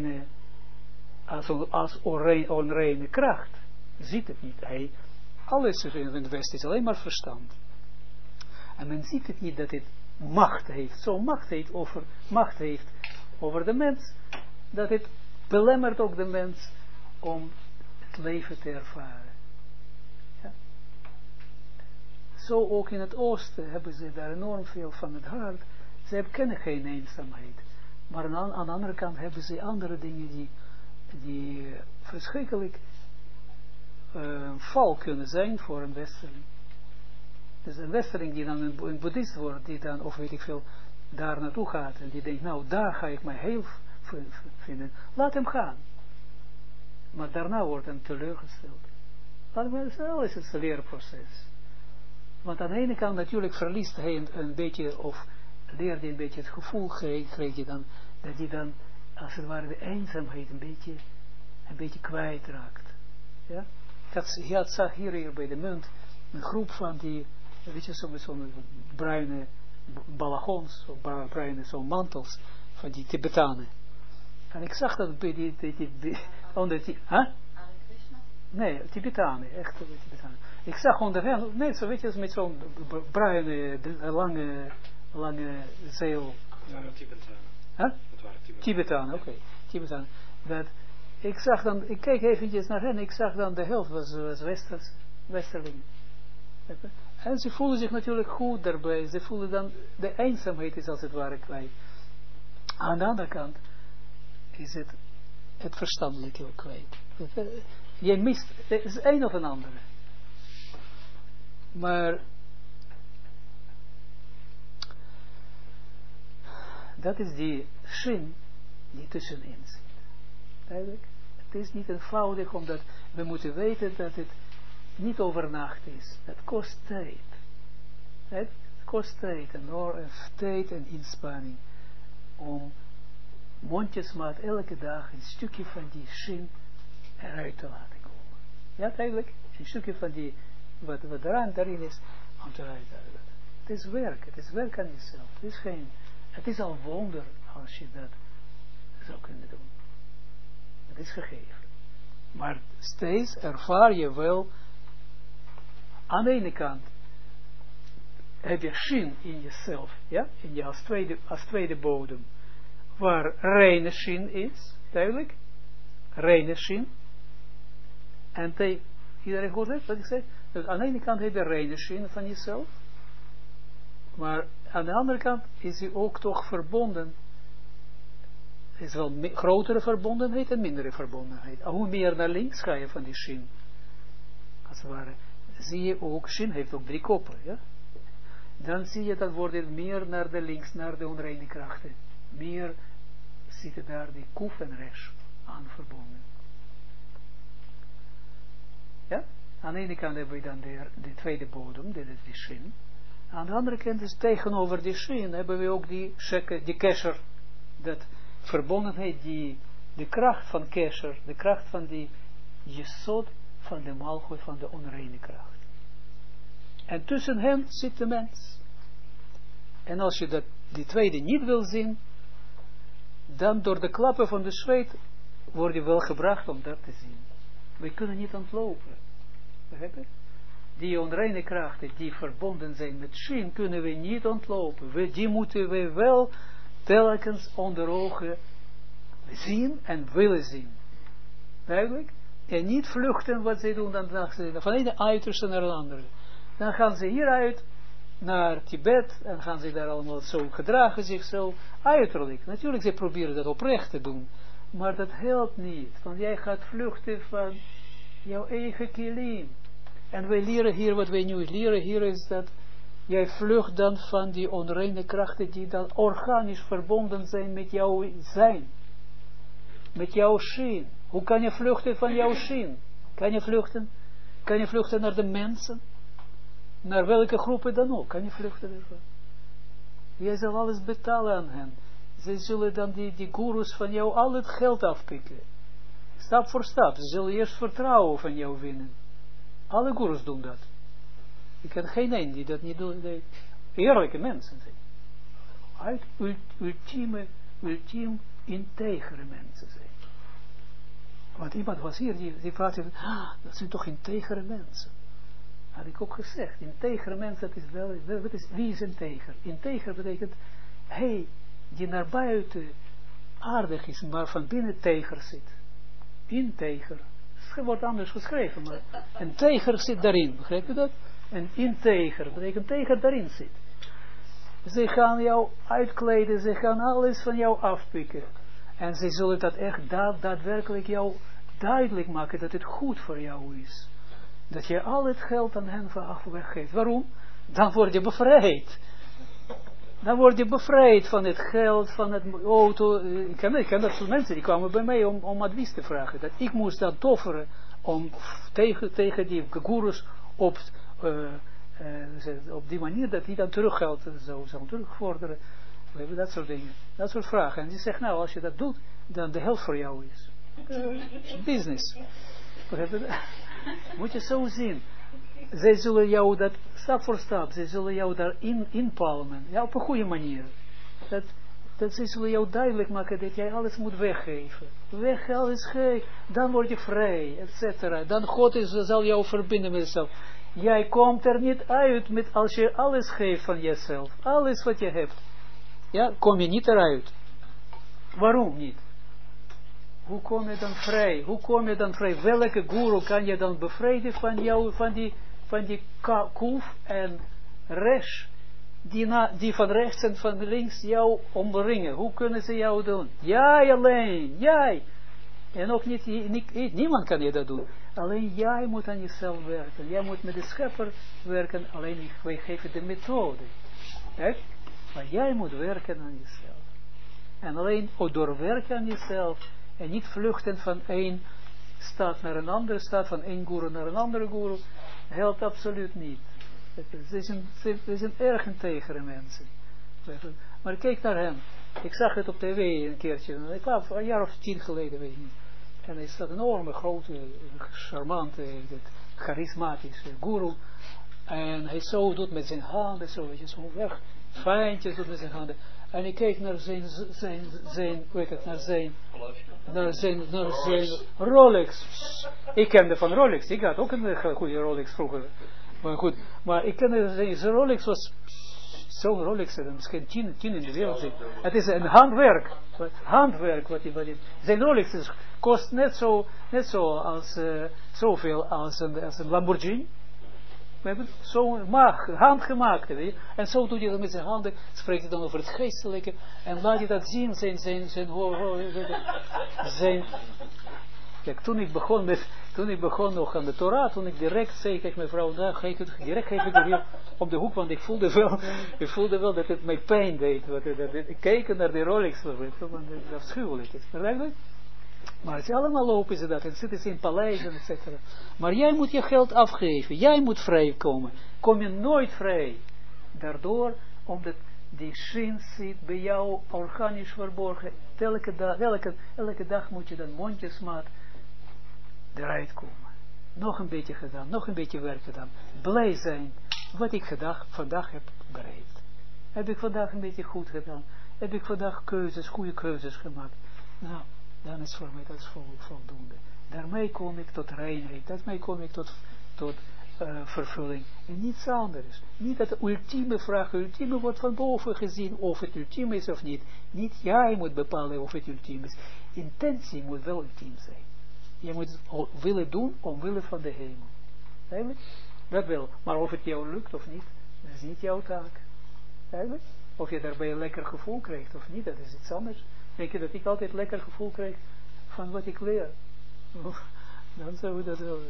onreine kracht. Ziet het niet. Alles in het Westen is alleen maar verstand. En men ziet het niet dat het macht heeft. Zo macht heeft over de mens. Dat het belemmert ook de mens om het leven te ervaren. Ja. Zo ook in het Oosten hebben ze daar enorm veel van het hart. Ze kennen geen eenzaamheid. Maar aan de andere kant hebben ze andere dingen die verschrikkelijk val kunnen zijn voor een westerling. Dus een westerling die dan een boeddhist wordt, die dan, of weet ik veel, daar naartoe gaat en die denkt, nou daar ga ik mij heel vinden. Laat hem gaan. Maar daarna wordt hem teleurgesteld. Alles is een leerproces. Want aan de ene kant natuurlijk verliest hij een beetje, of leert hij een beetje het gevoel, krijg je dan, dat hij dan, als het ware, de eenzaamheid een beetje kwijtraakt. Ja? Ik zag hier bij de munt een groep van die, weet je, zo'n bruine balagons, bruine zo'n mantels, van die Tibetanen. En ik zag dat bij onder die, nee, Tibetanen, echt Tibetanen. Ik zag onder hen, nee, zo weet je, met zo'n bruine, lange zeil. Het waren Tibetanen. Huh? Tibetanen, oké. Tibetanen. Dat, ik zag dan, ik keek eventjes naar hen, ik zag dan de helft was westerling. En ze voelen zich natuurlijk goed daarbij, ze voelen dan, de eenzaamheid is als het ware kwijt. Aan de andere kant is het verstandelijke ook kwijt. Je mist, het is een of een andere. Maar dat is die shin die tussenin zit. Duidelijk? Het is niet eenvoudig, omdat we moeten weten dat het niet overnacht is. Het kost tijd. Het kost tijd en inspanning om mondjesmaat elke dag een stukje van die shin eruit te laten komen. Ja, duidelijk? Een stukje van die, wat daarin is, om te laten. Het is werk aan jezelf. Het is al wonder als je dat zou kunnen doen. Het is gegeven. Maar steeds ervaar je wel, aan de ene kant heb je shin in jezelf, ja, in je als tweede bodem, waar reine shin is, duidelijk, reine shin, en iedereen hoort het, wat ik zeg, dus aan de ene kant heb je reine shin van jezelf, maar aan de andere kant is hij ook toch verbonden. Er is wel grotere verbondenheid en mindere verbondenheid. Hoe meer naar links ga je van die shin, als het ware, zie je ook, Shin heeft ook 3 koppen, ja? Dan zie je dat wordt het meer naar de links, naar de onreine krachten. Meer zitten daar die Kuf en Resh aan verbonden. Ja? Aan de ene kant hebben we dan de tweede bodem, dit is de Shin. Aan de andere kant is tegenover die Shin hebben we ook die Kesher, dat verbondenheid, de kracht van Kesher, de kracht van die Jesod van de Malchut, van de onreine kracht. En tussen hen zit de mens. En als je die tweede niet wil zien, dan door de klappen van de zweet word je wel gebracht om dat te zien. We kunnen niet ontlopen. Begrijp je? Die onreine krachten die verbonden zijn met Shin, kunnen we niet ontlopen. Die moeten we wel telkens onder ogen zien en willen zien. Duidelijk? En niet vluchten wat zij doen, dan van de ene uiterste naar de andere. Dan gaan ze hieruit naar Tibet en gaan ze daar allemaal zo gedragen zich zo uiterlijk. Natuurlijk, ze proberen dat oprecht te doen, maar dat helpt niet, want jij gaat vluchten van jouw eigen kilim. En wij leren hier, wat wij nu leren hier is dat jij vlucht dan van die onreine krachten die dan organisch verbonden zijn met jouw zijn. Met jouw Shin. Hoe kan je vluchten van jouw Shin? Kan je vluchten? Kan je vluchten naar de mensen? Naar welke groepen dan ook? Kan je vluchten ervan? Jij zal alles betalen aan hen. Zij zullen dan die gurus van jou al het geld afpikken. Stap voor stap. Ze zullen eerst vertrouwen van jou winnen. Alle gurus doen dat. Ik ken geen een die dat niet doet. Eerlijke mensen zijn. Uit ultiem integere mensen zijn. Want iemand was hier, die praatte, dat zijn toch integere mensen. Had ik ook gezegd, integere mensen, dat is wel, wie is integer? Integer betekent, hij die naar buiten aardig is, maar van binnen teger zit. Integer. Het wordt anders geschreven, maar een teger zit daarin, begrijp je dat? Een integer, betekent teger daarin zit. Ze gaan jou uitkleden, ze gaan alles van jou afpikken. En ze zullen dat echt daadwerkelijk jou duidelijk maken, dat het goed voor jou is. Dat je al het geld aan hen weggeeft. Waarom? Dan word je bevrijd. Dan word je bevrijd van het geld, van het auto. Ik ken dat veel mensen, die kwamen bij mij om advies te vragen. Dat ik moest dat tofferen om tegen die gurus op die manier dat die dan teruggeld zou terugvorderen. We hebben dat soort dingen, dat soort vragen. En die zegt, nou, als je dat doet, dan de helft voor jou is. Business. Moet je zo zien. Zij zullen jou dat, stap voor stap, zij zullen jou daar inpalmen. Ja, op een goede manier. Dat zij zullen jou duidelijk maken dat jij alles moet weggeven. Weg alles geven, dan word je vrij, etc. Dan God zal jou verbinden met jezelf. Jij komt er niet uit met als je alles geeft van jezelf. Alles wat je hebt. Ja, kom je niet eruit. Waarom niet? Hoe kom je dan vrij? Hoe kom je dan vrij? Welke guru kan je dan bevrijden van jou, van die kuf en resh, die van rechts en van links jou omringen? Hoe kunnen ze jou doen? Jij alleen, jij. En ook niemand kan je dat doen. Alleen jij moet aan jezelf werken. Jij moet met de schepper werken. Alleen wij geven de methode. Echt? Maar jij moet werken aan jezelf. En alleen door werken aan jezelf en niet vluchten van één staat naar een andere staat, van één guru naar een andere guru, helpt absoluut niet. Ze zijn erg integere mensen. Maar kijk naar hem. Ik zag het op tv een keertje, een jaar of 10 geleden, weet ik niet. En hij staat een enorme, grote, charmante, charismatische guru. En hij zo doet met zijn handen, zo weg, fijntjes doet met zijn handen. En ik keek naar zijn Rolex. Ik kende van Rolex. Ik had ook een goede Rolex vroeger. Maar goed, maar ik kende zijn Rolex was zo'n Rolex, misschien 10 in de wereld zit. Het is een handwerk. Wat hij zijn Rolex kost net zo als zoveel als een Lamborghini. We hebben zo'n handgemaakt, weet je. En zo doet hij dat met zijn handen, spreekt hij dan over het geestelijke, en laat je dat zien, Kijk, toen ik begon nog aan de Torah, toen ik direct zei, kijk mevrouw, direct geef ik het hier op de hoek, want ik voelde wel dat het mij pijn deed. Ik keek naar de Rolex, want het afschuwelijk is. Maar het is allemaal lopen ze dat, en zitten ze in paleizen, etc. Maar jij moet je geld afgeven, jij moet vrij komen. Kom je nooit vrij. Daardoor, omdat die shin zit bij jou organisch verborgen. Elke dag moet je dan mondjesmaat eruit komen. Nog een beetje gedaan, nog een beetje werk gedaan. Blij zijn wat ik vandaag heb bereikt. Heb ik vandaag een beetje goed gedaan. Heb ik vandaag goede keuzes gemaakt. Nou, dan is voor mij dat is voldoende. Daarmee kom ik tot reinheid. Daarmee kom ik tot vervulling. En niets anders. Niet dat de ultieme vraag, ultieme wordt van boven gezien, of het ultieme is of niet. Niet jij moet bepalen of het ultieme is. Intentie moet wel ultiem zijn. Je moet het willen doen omwille van de hemel. Eigenlijk? Dat wel. Maar of het jou lukt of niet, dat is niet jouw taak. Eigenlijk? Of je daarbij een lekker gevoel krijgt of niet, dat is iets anders. Denk je dat ik altijd lekker gevoel krijg van wat ik leer? Dan zou dat wel.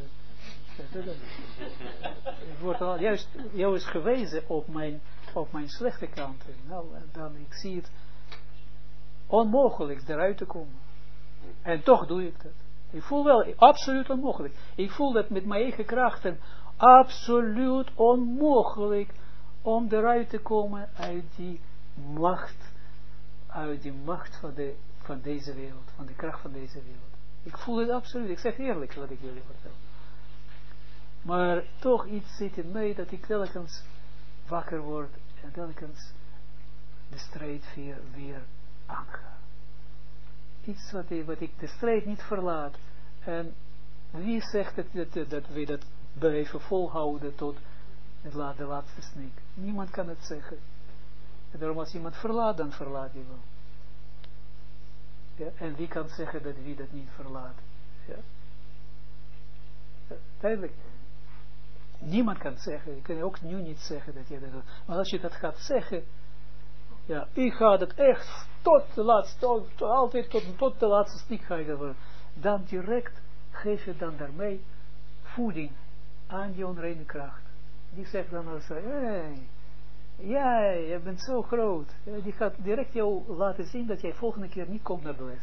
Het wordt al juist gewezen op mijn slechte kanten. Nou, en dan ik zie het onmogelijk eruit te komen. En toch doe ik dat. Ik voel wel, absoluut onmogelijk. Ik voel dat met mijn eigen krachten absoluut onmogelijk om eruit te komen uit die macht van deze wereld, van de kracht van deze wereld. Ik voel het absoluut, ik zeg eerlijk wat ik jullie vertel. Maar toch iets zit in mij dat ik telkens wakker word en telkens de strijd weer aanga. Iets wat ik de strijd niet verlaat. En wie zegt dat we dat blijven volhouden tot de laatste snik? Niemand kan het zeggen. En daarom als iemand verlaat, dan verlaat hij wel. Ja? En wie kan zeggen dat wie dat niet verlaat? Ja? Duidelijk. Niemand kan zeggen. Je kan ook nu niet zeggen dat je dat doet. Maar als je dat gaat zeggen, ja, ik ga dat echt tot de laatste, altijd tot de laatste snik ga ik dat doen. Dan direct geef je dan daarmee voeding aan die onreine kracht. Die zegt dan als hey, jij, je bent zo groot. Die gaat direct jou laten zien dat jij volgende keer niet komt naar de les.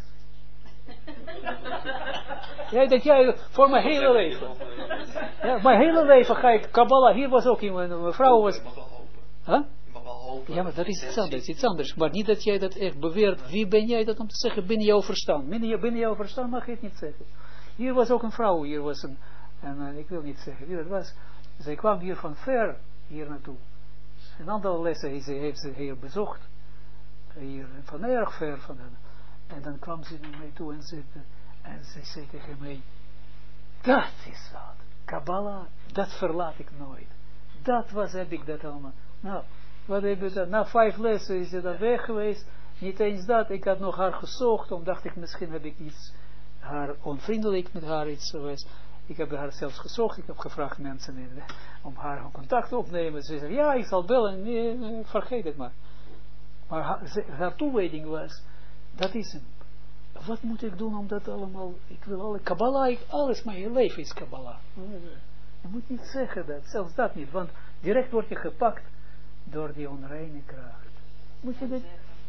Jij denkt, jij, voor mijn hele leven. Ja, mijn hele leven ga ik, Kabbalah, hier was ook iemand, een vrouw was. Huh? Ja, maar dat is iets anders. Maar niet dat jij dat echt beweert. Wie ben jij dat om te zeggen binnen jouw verstand? Binnen jouw verstand mag je het niet zeggen. Hier was ook een vrouw, hier was en ik wil niet zeggen wie dat was. Zij kwam hier van ver hier naartoe. Een aantal lessen heeft ze hier bezocht. Hier van erg ver van hen. En dan kwam ze naar mij toe en ze zei tegen mij, dat is wat. Kabbalah, dat verlaat ik nooit. Heb ik dat allemaal. Nou, wat heb ik dat? Na 5 lessen is ze dan weg geweest. Niet eens dat. Ik had nog haar gezocht. Omdat dacht ik, misschien heb ik iets, haar onvriendelijk met haar iets geweest. Ik heb haar zelfs gezocht. Ik heb gevraagd mensen om haar contact op te nemen. Ze zei, ja, ik zal bellen. Nee, vergeet het maar. Maar haar toewijding was, dat is hem. Wat moet ik doen om dat allemaal, ik wil alle Kabbalah, alles mijn leven is Kabbalah. Je moet niet zeggen dat, zelfs dat niet, want direct word je gepakt door die onreine kracht. Moet je dat?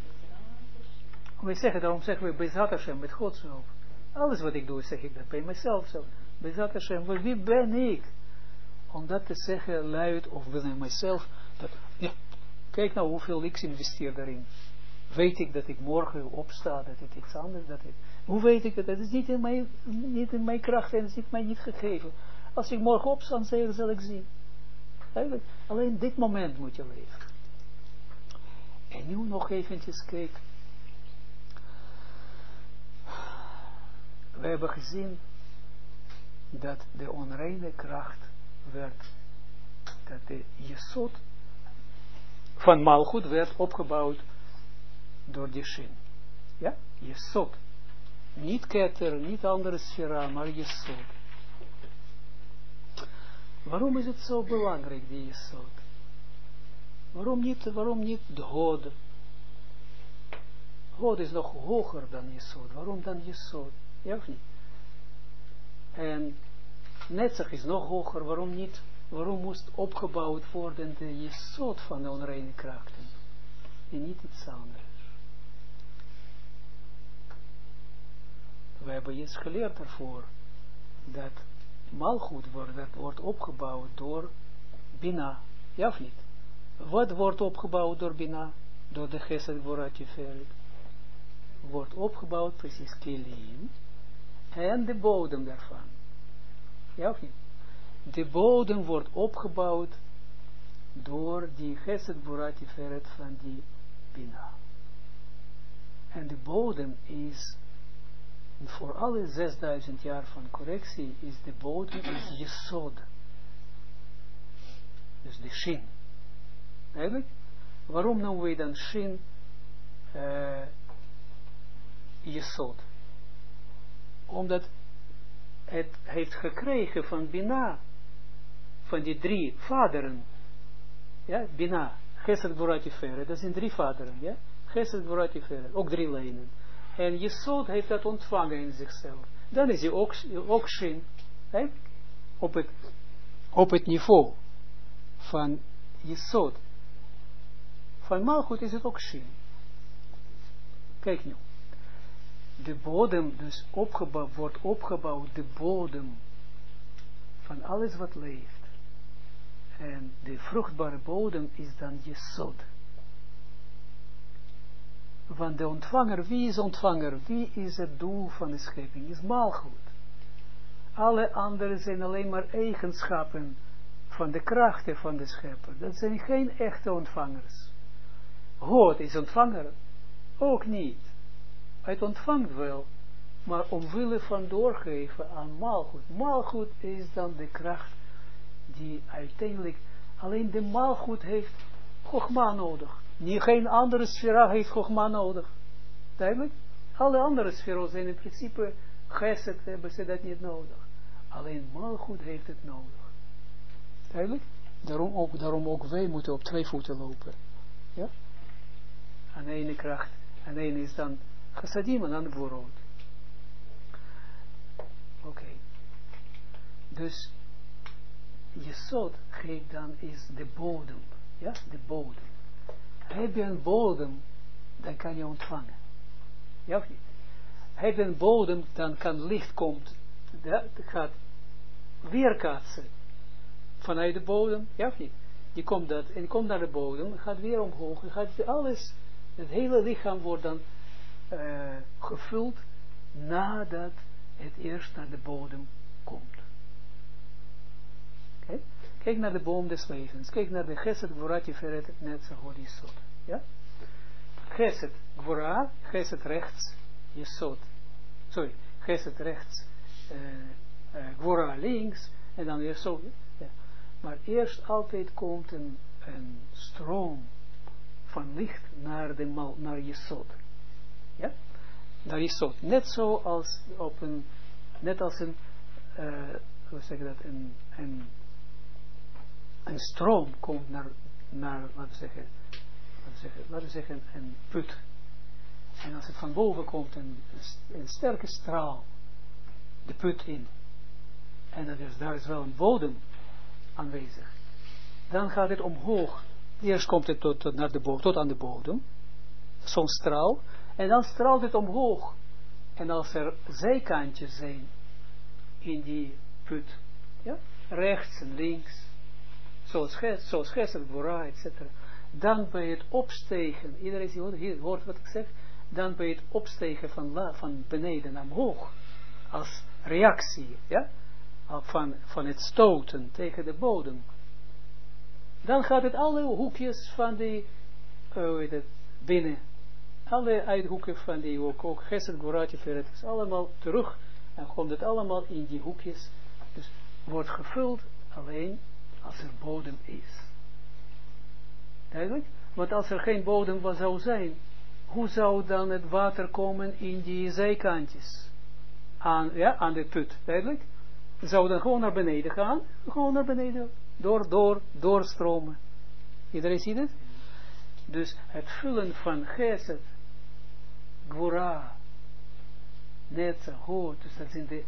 Daarom zeggen we Bezat Hashem, met Gods hulp. Alles wat ik doe, zeg ik dat bij mezelf zo. Bezat Hashem, wie ben ik? Om dat te zeggen luid of binnen mijzelf, dat, ja, kijk nou hoeveel ik investeer daarin. Weet ik dat ik morgen opsta, dat het iets anders is. Hoe weet ik het? Dat is niet in mijn kracht en het is mij niet gegeven. Als ik morgen opsta, zal ik zien. Eigenlijk, alleen dit moment moet je leven. En nu nog eventjes kijken. We hebben gezien dat de onreine kracht werd, dat de Jesod van Malchut werd opgebouwd door die Shin. Ja? Jesod. Niet Keter, niet andere sfera, maar Jesod. Waarom is het zo belangrijk, die Jesod? Waarom niet de Hod? Hod is nog hoger dan Jesod. Waarom dan Jesod? Ja of niet? En Netzach is nog hoger, waarom niet? Waarom moest opgebouwd worden de jesot van de onreine krachten? En niet iets anders. We hebben iets geleerd daarvoor, dat Malchut wordt opgebouwd door Bina, ja of niet? Wat wordt opgebouwd door Bina? Door de Chesed Gvura Tiferet. Wordt opgebouwd precies Kelim en de bodem daarvan. Ja of niet? De bodem wordt opgebouwd door die Chesed Gvura Tiferet van die Bina. En de bodem is, voor alle 6000 jaar van correctie, is de bodem is Yesod. Dus de Shin. Eigenlijk? Waarom noemen we dan Shin Yesod? Omdat het heeft gekregen van Bina, van die 3 vaderen. Ja, Bina, Chesed Gvura Tiferet, dat zijn 3 vaderen, ja? Chesed Gvura Tiferet, ook 3 lijnen. En Yesod heeft dat ontvangen in zichzelf. Dan is hij ook Shin. Op het niveau van Yesod. Van Malchut is het ook Shin. Kijk nu. De bodem dus wordt opgebouwd, de bodem van alles wat leeft. En de vruchtbare bodem is dan Yesod. Van de ontvanger, wie is ontvanger? Wie is het doel van de schepping? Is Malchut. Alle anderen zijn alleen maar eigenschappen van de krachten van de schepper. Dat zijn geen echte ontvangers. God is ontvanger? Ook niet. Hij ontvangt wel, maar omwille van doorgeven aan Malchut. Malchut is dan de kracht die uiteindelijk, alleen de Malchut heeft Chogma nodig. Geen andere sfera heeft Chogma nodig. Duidelijk? Alle andere sferen zijn in principe Chesed, hebben ze dat niet nodig. Alleen Malchut heeft het nodig. Duidelijk? Daarom ook wij moeten op 2 voeten lopen. Ja? Aan de ene kracht, aan de ene is dan Chassadim en aan de Gvorot. Oké. Dus Yesod geeft dan is de bodem. Ja, de bodem. Heb je een bodem, dan kan je ontvangen. Ja of niet? Heb je een bodem, dan kan licht komt. Dat gaat weerkaatsen. Vanuit de bodem, ja of niet? Die komt dat, en komt naar de bodem, gaat weer omhoog, en gaat alles, het hele lichaam wordt dan gevuld, nadat het eerst naar de bodem komt. Okay? Kijk naar de boom des levens, kijk naar de Chesed Gvura Tiferet Netzach Hod Yesod. Ja? Chesed Gvura, Chesed rechts, Yesod. Sorry, Chesed rechts, Gvura links, en dan Yesod. Ja. Maar eerst altijd komt een stroom van licht naar Yesod. Ja? Naar Yesod. Net zo als net als hoe zeg je dat, een stroom komt naar laten we zeggen, een put. En als het van boven komt, een sterke straal, de put in. En daar is wel een bodem aanwezig. Dan gaat het omhoog. Eerst komt het tot aan de bodem. Zo'n straal. En dan straalt het omhoog. En als er zijkantjes zijn in die put, ja, rechts en links, zoals Chesed, Gvura, etc. Dan bij het opstegen, iedereen hoort wat ik zeg, dan bij het opstegen van beneden naar omhoog, als reactie, ja, van het stoten tegen de bodem, dan gaat het alle hoekjes van die, binnen, alle uithoeken van die ook Chesed, Gvura, Tiferet, allemaal terug, en komt het allemaal in die hoekjes, dus wordt gevuld alleen als er bodem is. Duidelijk? Want als er geen bodem zou zijn, hoe zou dan het water komen in die zijkantjes? Aan de put. Duidelijk? Het zou dan gewoon naar beneden gaan. Gewoon naar beneden. Doorstromen. Iedereen ziet het? Dus het vullen van Chesed, Gvura, Netzach, Hod, dus dat zijn de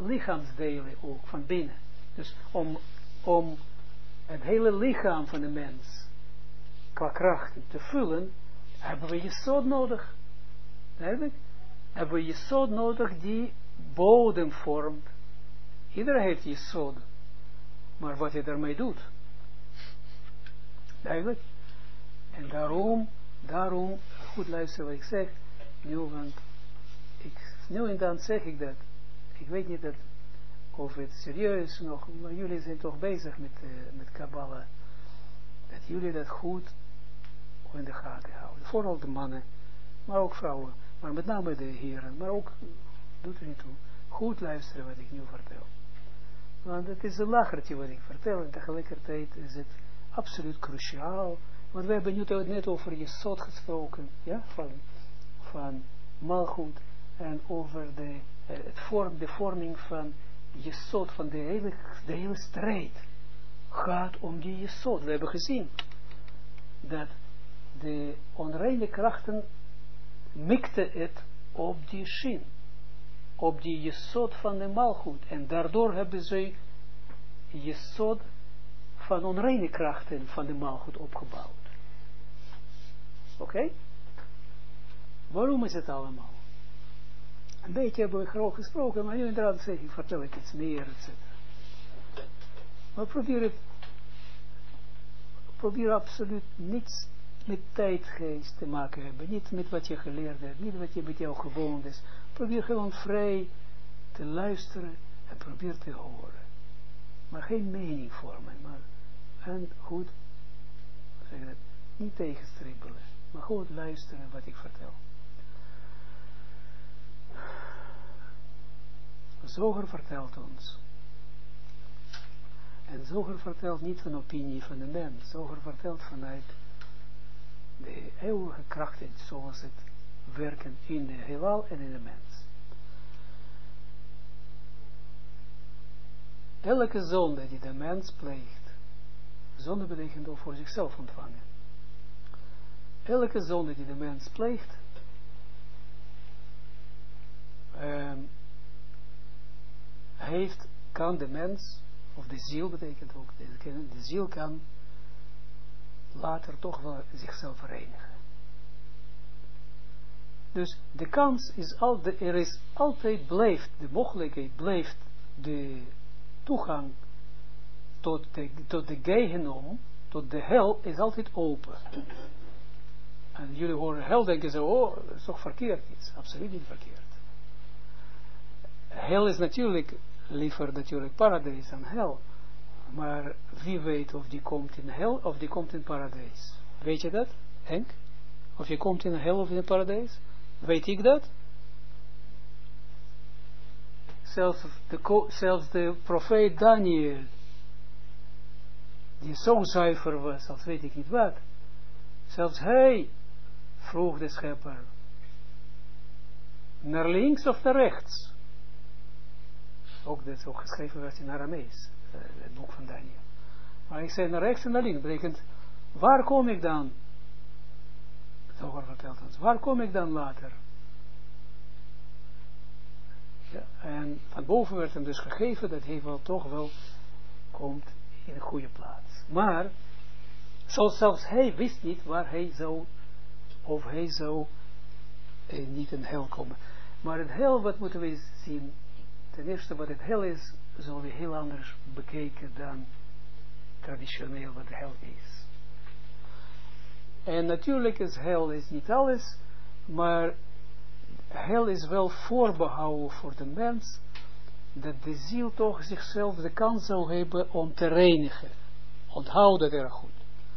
lichaamsdelen ook van binnen. Dus om het hele lichaam van de mens qua krachten te vullen, hebben we Jesod nodig. Eigenlijk hebben we Jesod nodig die bodem vormt. Iedereen heeft Jesod. Maar wat je daarmee doet. Eigenlijk. En daarom, goed luisteren wat ik zeg, nu, want nu en dan zeg ik dat. Ik weet niet of het serieus nog, maar jullie zijn toch bezig met Kabbalah. Dat jullie dat goed in de gaten houden. Vooral de mannen, maar ook vrouwen. Maar met name de heren, maar ook, doet er niet toe, goed luisteren wat ik nu vertel. Want het is een lachertje wat ik vertel, en tegelijkertijd is het absoluut cruciaal. Want we hebben nu net over Jesod gesproken, ja, van Malchut, en over de vorming van Jesod, van de hele strijd, gaat om die Jesod. We hebben gezien dat de onreine krachten mikten het op die Shin, op die Jesod van de Malchut, en daardoor hebben ze Jesod van onreine krachten van de Malchut opgebouwd. Oké? Waarom is het allemaal? Een beetje hebben we groot gesproken, maar nu inderdaad zeg ik, vertel ik iets meer, etc. Maar probeer absoluut niets met tijdgeest te maken hebben, niet met wat je geleerd hebt, niet wat je met jou gewoon is. Probeer gewoon vrij te luisteren en probeer te horen. Maar geen mening vormen, en goed, zeg dat, niet tegenstribbelen, maar goed luisteren wat ik vertel. Zoger vertelt ons. En Zoger vertelt niet van opinie van de mens. Zoger vertelt vanuit de eeuwige krachten zoals het werken in de heelal en in de mens. Elke zonde die de mens pleegt, zonde betekent ook voor zichzelf ontvangen. Elke zonde die de mens pleegt, kan de mens, of de ziel betekent ook, de ziel kan later toch wel zichzelf reinigen. Dus de kans is altijd blijft, de mogelijkheid blijft, de toegang tot de Gehenom, tot de hel, is altijd open. En jullie horen hel, denken ze, oh, dat is toch verkeerd iets. Absoluut niet verkeerd. Hel is natuurlijk liever natuurlijk paradijs dan hel. Maar wie weet of die komt in hel of die komt in paradijs. Weet je dat, Henk? Of je komt in hel of in paradijs? Weet ik dat? Zelfs de profeet Daniel, die zo zuiver was, als weet ik niet wat. Zelfs hij vroeg de schepper, naar links of naar rechts? Ook dat is ook geschreven werd in Aramees, het boek van Daniel. Maar ik zei naar rechts en naar links, betekent, waar kom ik dan? Zoger vertelt ons, waar kom ik dan later? Ja, en van boven werd hem dus gegeven dat hij wel toch wel komt in een goede plaats. Maar, zelfs hij wist niet waar hij zou, of hij zou niet in hel komen. Maar het hel, wat moeten we zien? Ten eerste, wat het hel is, zullen we heel anders bekeken dan traditioneel wat de hel is. En natuurlijk is hel is niet alles, maar hel is wel voorbehouden voor de mens, dat de ziel toch zichzelf de kans zou hebben om te reinigen. Onthoud dat erg goed.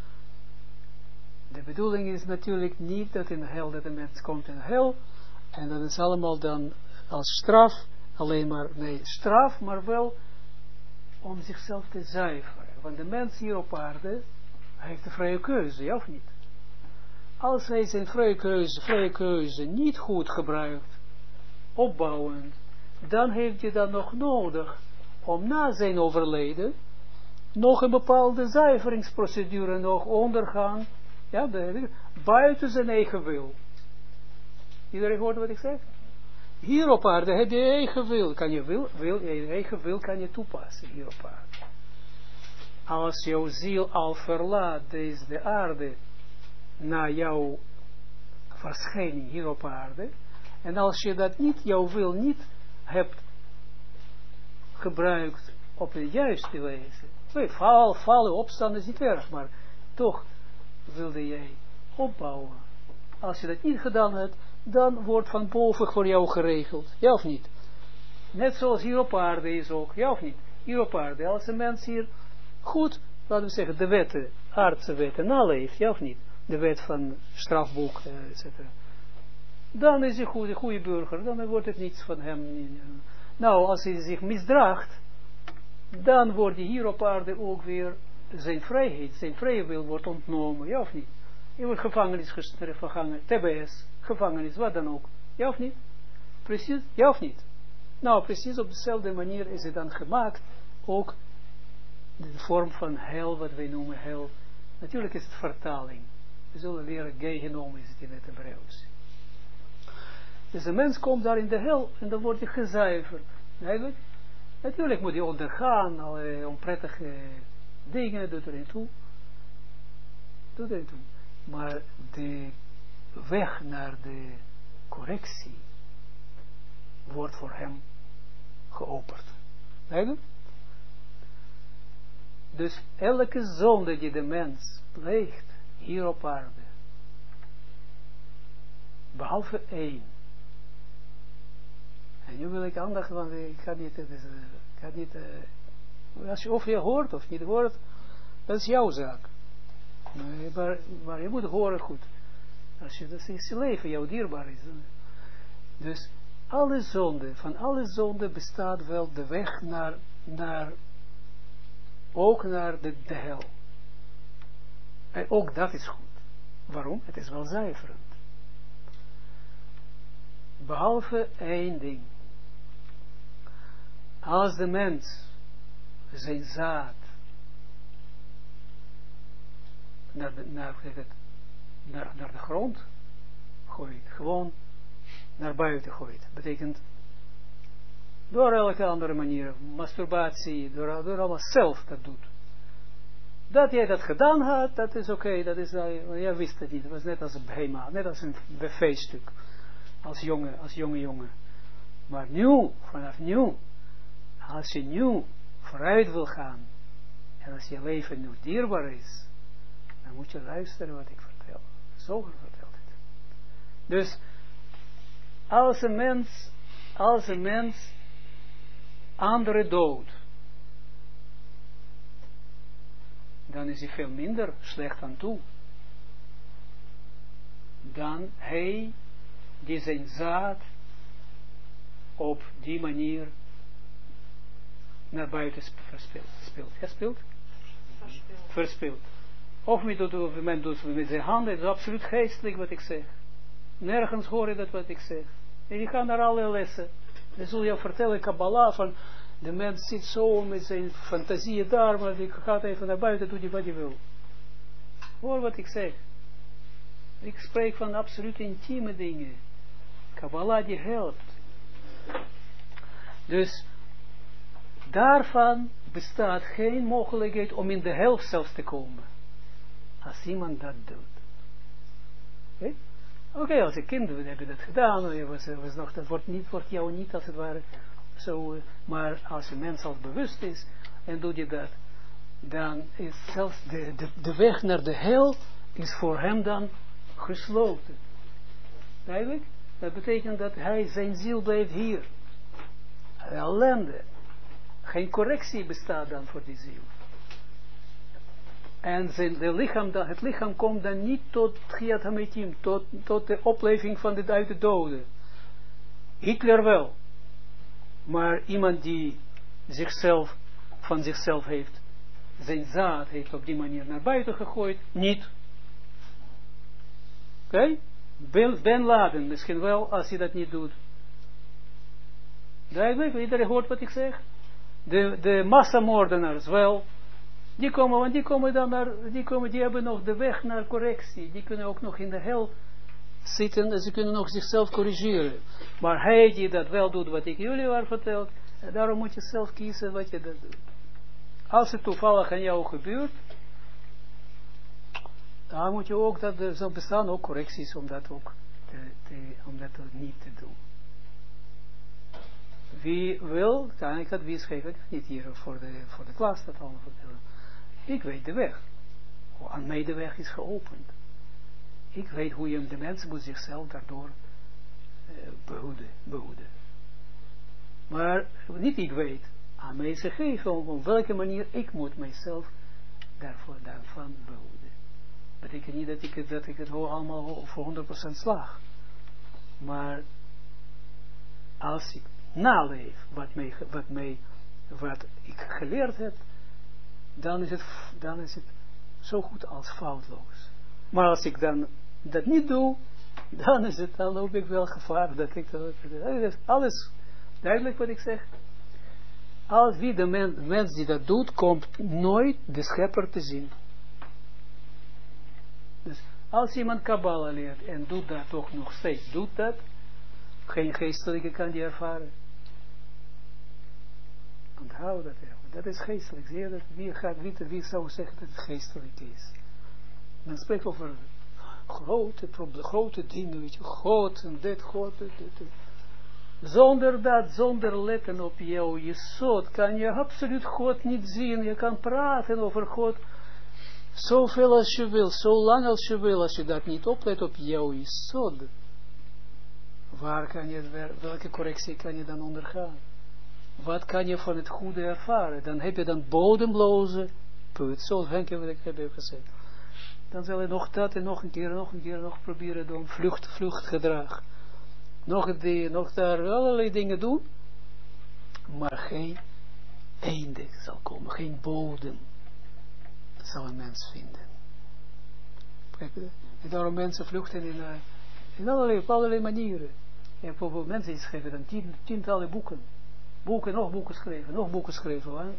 De bedoeling is natuurlijk niet dat in hel, dat de mens komt in hel, en dat is allemaal dan als straf, alleen maar, nee, straf, maar wel om zichzelf te zuiveren. Want de mens hier op aarde, hij heeft de vrije keuze, ja of niet? Als hij zijn vrije keuze niet goed gebruikt, opbouwend, dan heeft hij dan nog nodig om na zijn overlijden nog een bepaalde zuiveringsprocedure nog ondergaan, ja, buiten zijn eigen wil. Iedereen hoort wat ik zeg? Hier op aarde heb je eigen wil. Je eigen wil kan je toepassen hier op aarde. Als jouw ziel al verlaat de aarde na jouw verschijning hier op aarde, en als je dat niet, jouw wil niet hebt gebruikt op de juiste wijze, vallen, opstaan is niet erg, maar toch wilde jij opbouwen. Als je dat niet gedaan hebt, dan wordt van boven voor jou geregeld, ja of niet? Net zoals hier op aarde is ook, ja of niet? Hier op aarde, als een mens hier goed, laten we zeggen, de wetten, aardse wetten naleeft, ja of niet? De wet van strafboek, etc. Dan is hij goed, een goede burger, dan wordt het niets van hem. Nou, als hij zich misdraagt, dan wordt hij hier op aarde ook weer zijn vrijheid, zijn vrije wil wordt ontnomen, ja of niet? Je wordt gevangenis gevangen, TBS, gevangenis, wat dan ook, ja of niet? Precies, ja of niet? Nou, precies op dezelfde manier is het dan gemaakt, ook de vorm van hel, wat wij noemen hel. Natuurlijk is het vertaling. We zullen leren, Gehenom is het in het Hebreeuws. Dus de mens komt daar in de hel en dan wordt hij gezuiverd. Eigenlijk, natuurlijk moet hij ondergaan, alle onprettige dingen, doet erin toe. Maar de weg naar de correctie wordt voor hem geopend. Eigenlijk. Dus elke zonde die de mens pleegt hier op aarde, behalve één. En nu wil ik aandacht, want ik ga niet, als je of je hoort of niet hoort, dat is jouw zaak. Maar je moet horen goed. Als je, dat is je leven, jouw dierbaar is. Dus van alle zonde bestaat wel de weg ook naar de hel. En ook dat is goed. Waarom? Het is wel zuiverend. Behalve één ding. Als de mens zijn zaad naar de grond gooit, gewoon naar buiten gooit, betekent door elke andere manier, masturbatie, door allemaal zelf dat doet. Dat jij dat gedaan had, dat is oké, dat is, jij wist het niet, het was net als een behema, net als een feeststuk, als jonge jongen. Maar nu, vanaf nu, als je nu vooruit wil gaan, en als je leven nu dierbaar is, dan moet je luisteren wat ik vertel. Zoger vertelt het. Dus, als een mens andere dood, dan is hij veel minder slecht aan toe dan hij die zijn zaad op die manier naar buiten verspilt. Of men doet met zijn handen, het is absoluut geestelijk wat ik zeg. Nergens hoor je dat wat ik zeg. En je gaat naar alle lessen. Dan zul je vertellen, Kabbalah, van de mens zit zo met zijn fantasieën daar, maar die gaat even naar buiten, doet hij wat hij wil. Hoor wat ik zeg. Ik spreek van absoluut intieme dingen. Kabbalah die helpt. Dus daarvan bestaat geen mogelijkheid om in de hel zelfs te komen. Als iemand dat doet. Oké, als een kind heb je dat gedaan, dat wordt jou niet als het ware zo, maar als een mens al bewust is en doet je dat, dan is zelfs de weg naar de hel is voor hem dan gesloten. Duidelijk? Dat betekent dat zijn ziel blijft hier. Ellende. Geen correctie bestaat dan voor die ziel. En het lichaam komt dan niet tot Tchiat HaMetim, tot de opleving van uit de doden. Hitler wel. Maar iemand die van zichzelf heeft, zijn zaad heeft op die manier naar buiten gegooid, niet. Oké? Ben Laden, misschien wel, als hij dat niet doet. Duidelijk, iedereen hoort wat ik zeg. De massamoordenaars wel. Die hebben nog de weg naar correctie. Die kunnen ook nog in de hel zitten en ze kunnen nog zichzelf corrigeren. Maar hij die dat wel doet wat ik jullie al verteld, daarom moet je zelf kiezen wat je dat doet. Als het toevallig aan jou gebeurt, dan moet je ook, dat er bestaan ook correcties om dat ook om dat niet te doen. Wie wil, kan ik dat geven, ik niet hier voor de klas dat allemaal vertellen. Ik weet de weg. Aan mij de weg is geopend. Ik weet hoe je de mens moet zichzelf daardoor behoeden. Maar niet ik weet. Aan mij is gegeven op welke manier ik moet mijzelf daarvan behoeden. Dat betekent niet dat ik het allemaal voor 100% slaag. Maar als ik naleef wat ik geleerd heb, dan is het zo goed als foutloos. Maar als ik dan dat niet doe, dan loop ik wel gevaar dat ik alles duidelijk wat ik zeg. Als wie de mens die dat doet, komt nooit de schepper te zien. Dus als iemand Kabbalah leert en doet dat toch nog steeds, doet dat, geen geestelijke kan die ervaren. Onthoud dat even. Dat is geestelijk. Zie je dat? Wie zou zeggen dat het geestelijk is? Men spreekt over grote dingen, weet je, God en dit, God, dit. Zonder letten op jouw jesod, kan je absoluut God niet zien. Je kan praten over God zoveel als je wil, zo lang als je wil, als je dat niet oplet op jouw jesod. Welke correctie kan je dan ondergaan? Wat kan je van het goede ervaren? Dan heb je dan bodemloze put. Zo denk je wat ik heb gezegd. Dan zal je nog dat en nog een keer proberen doen. Vluchtgedrag. Nog daar allerlei dingen doen. Maar geen einde zal komen. Geen bodem zal een mens vinden. En daarom mensen vluchten in allerlei manieren. En bijvoorbeeld mensen schrijven dan tientallen boeken. Nog boeken schrijven.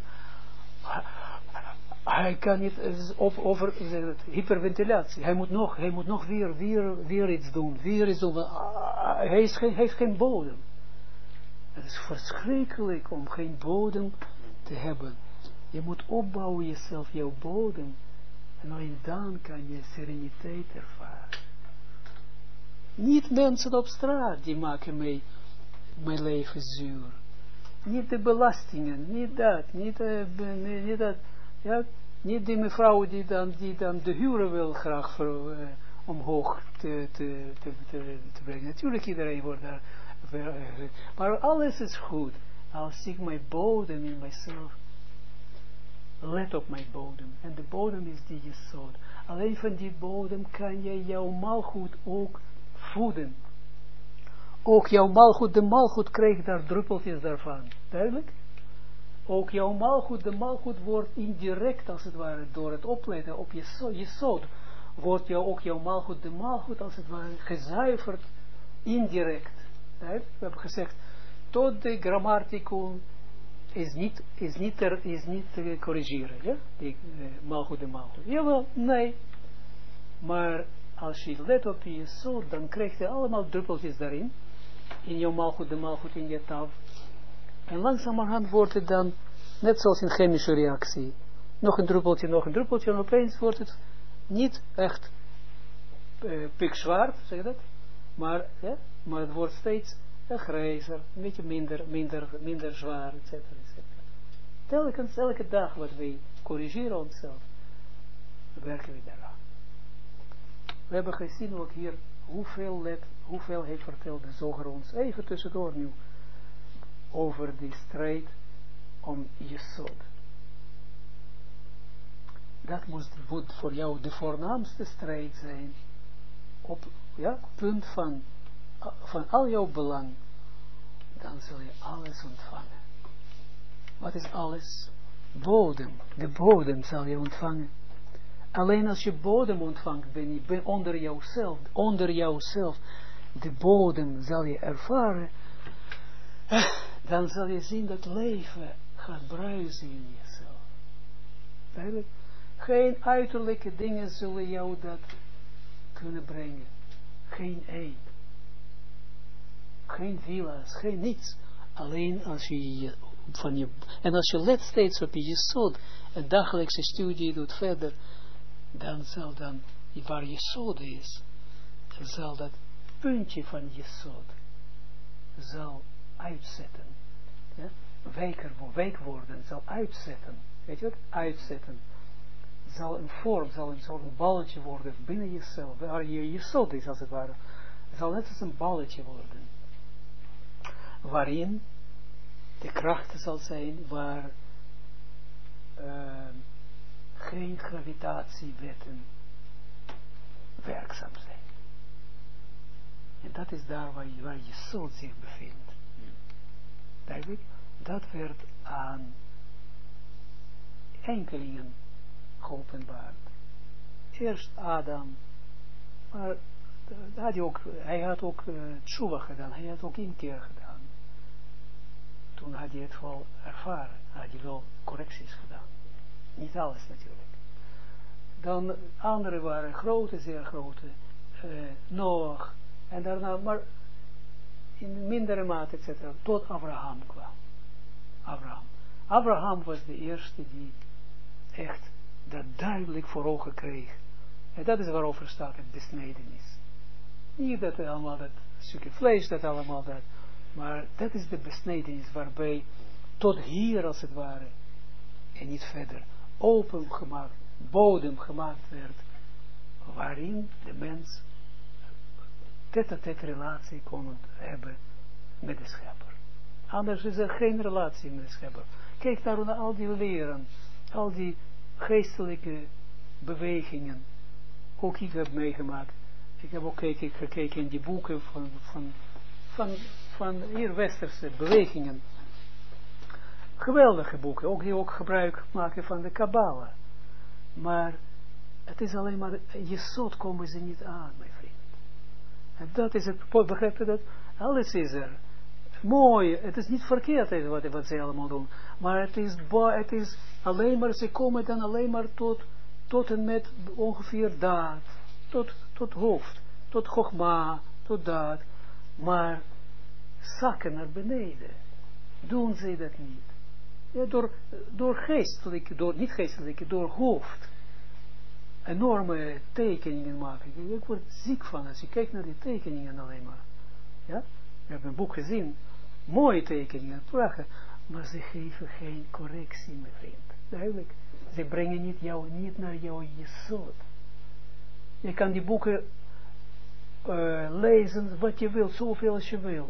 Hij kan niet over hyperventilatie. Hij moet nog weer iets doen. Hij heeft geen bodem. Het is verschrikkelijk om geen bodem te hebben. Je moet opbouwen jezelf, jouw bodem. En alleen dan kan je sereniteit ervaren. Niet mensen op straat die maken mijn leven zuur. Niet de belastingen, niet dat. Ja, niet die mevrouw die dan de huren wil graag omhoog te brengen. Natuurlijk iedereen wordt daar. Maar alles is goed. Als ik mijn bodem in mijzelf, let op mijn bodem. En de bodem is die jesod. Alleen van die bodem kan je jouw malgoed ook voeden. Ook jouw malgoed, de malgoed krijgt daar druppeltjes daarvan. Duidelijk? Ook jouw malgoed, de malgoed wordt indirect als het ware door het opletten op jesod, wordt ook jouw malgoed, de malgoed als het ware gezuiverd indirect. We hebben gezegd, tot de grammaticum is niet te corrigeren. Ja? Die malgoed, de malgoed. Jawel, nee. Maar als je let op je jesod, dan krijg je allemaal druppeltjes daarin. In jouw malgoed, de malgoed, in je taal. En langzamerhand wordt het dan, net zoals in chemische reactie, nog een druppeltje, en opeens wordt het niet echt pikzwart, zeg je dat? Maar het wordt steeds grijzer, een beetje minder zwaar, etc. Telkens, elke dag wat wij corrigeren onszelf, werken we daaraan. We hebben gezien ook hier hoeveel hij vertelde, Zoger ons, even tussendoor nu, over die strijd om Jesod. Dat moet voor jou de voornaamste strijd zijn, op punt van al jouw belang, dan zul je alles ontvangen. Wat is alles? Bodem. De bodem zal je ontvangen. Alleen als je bodem ontvangt, ben je onder jouzelf, de bodem zal je ervaren, dan zal je zien dat leven gaat bruisen in jezelf. Geen uiterlijke dingen zullen jou dat kunnen brengen. Geen ei. Geen villa's, geen niets. Alleen als je van je, en als je let steeds op je jesod, en dagelijkse studie doet verder, dan zal dan, waar jesod is, dan zal dat puntje van jesod, zal uitzetten. Ja? Wijk worden, zal uitzetten. Weet je wat? Uitzetten. Zal een vorm, zal een balletje worden binnen jezelf, waar je jesod is als het ware. Zal net als een balletje worden. Waarin de kracht zal zijn, waar geen gravitatiewetten werkzaam zijn. En dat is daar waar je soul zich bevindt. Duidelijk? Dat werd aan enkelingen geopenbaard. Eerst Adam, maar hij had ook tshuva gedaan, hij had ook inkeer gedaan. Toen had hij het wel ervaren, had hij wel correcties gedaan. Niet alles natuurlijk. Dan anderen waren grote, zeer grote, Noach, en daarna, maar in mindere mate, etc., tot Abraham kwam. Abraham was de eerste die echt dat duidelijk voor ogen kreeg. En dat is waarover staat het besnedenis. Niet dat allemaal dat stukje vlees, dat allemaal dat, maar dat is de besnedenis waarbij tot hier als het ware en niet verder open gemaakt, bodem gemaakt werd, waarin de mens tête-à-tête relatie kon hebben met de schepper. Anders is er geen relatie met de schepper. Kijk naar al die leren, al die geestelijke bewegingen. Ook ik heb meegemaakt. Ik heb ook gekeken in die boeken van hier westerse bewegingen. Geweldige boeken, ook die ook gebruik maken van de Kabbala. Maar het is alleen maar, jesod komen ze niet aan, mijn vriend. En dat is het, begrijp je dat? Alles is er. Mooi, het is niet verkeerd wat ze allemaal doen. Maar het is alleen maar, ze komen dan alleen maar tot en met ongeveer daad. Tot hoofd, tot chogma, tot daad. Maar zakken naar beneden. Doen ze dat niet. Ja, door geestelijke, niet geestelijke, door hoofd. Enorme tekeningen maken. Ik word ziek van als je kijkt naar die tekeningen alleen maar. Ja? Ik heb een boek gezien. Mooie tekeningen, prachtig. Maar ze geven geen correctie, mijn vriend. Duidelijk. Ze brengen jou niet naar jouw jesod. Je kan die boeken lezen wat je wil, zoveel als je wil.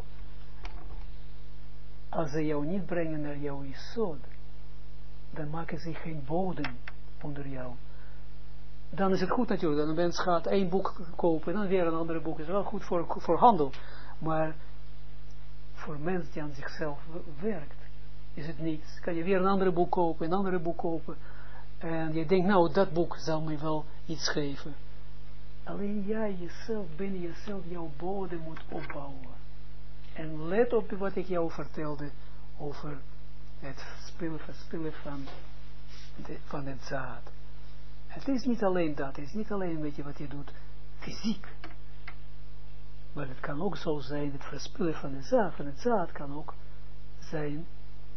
Als ze jou niet brengen naar jouw jesod, dan maken ze geen bodem onder jou. Dan is het goed natuurlijk, dan een mens gaat één boek kopen, dan weer een andere boek. Is wel goed voor handel. Maar voor mens die aan zichzelf werkt, is het niets. Kan je weer een andere boek kopen, en je denkt, nou, dat boek zal me wel iets geven. Alleen jij jezelf, binnen jezelf, jouw bodem moet opbouwen. En let op wat ik jou vertelde over het verspillen van het zaad. Het is niet alleen dat, het is niet alleen weet je, wat je doet, fysiek. Maar het kan ook zo zijn, het verspillen van het zaad kan ook zijn,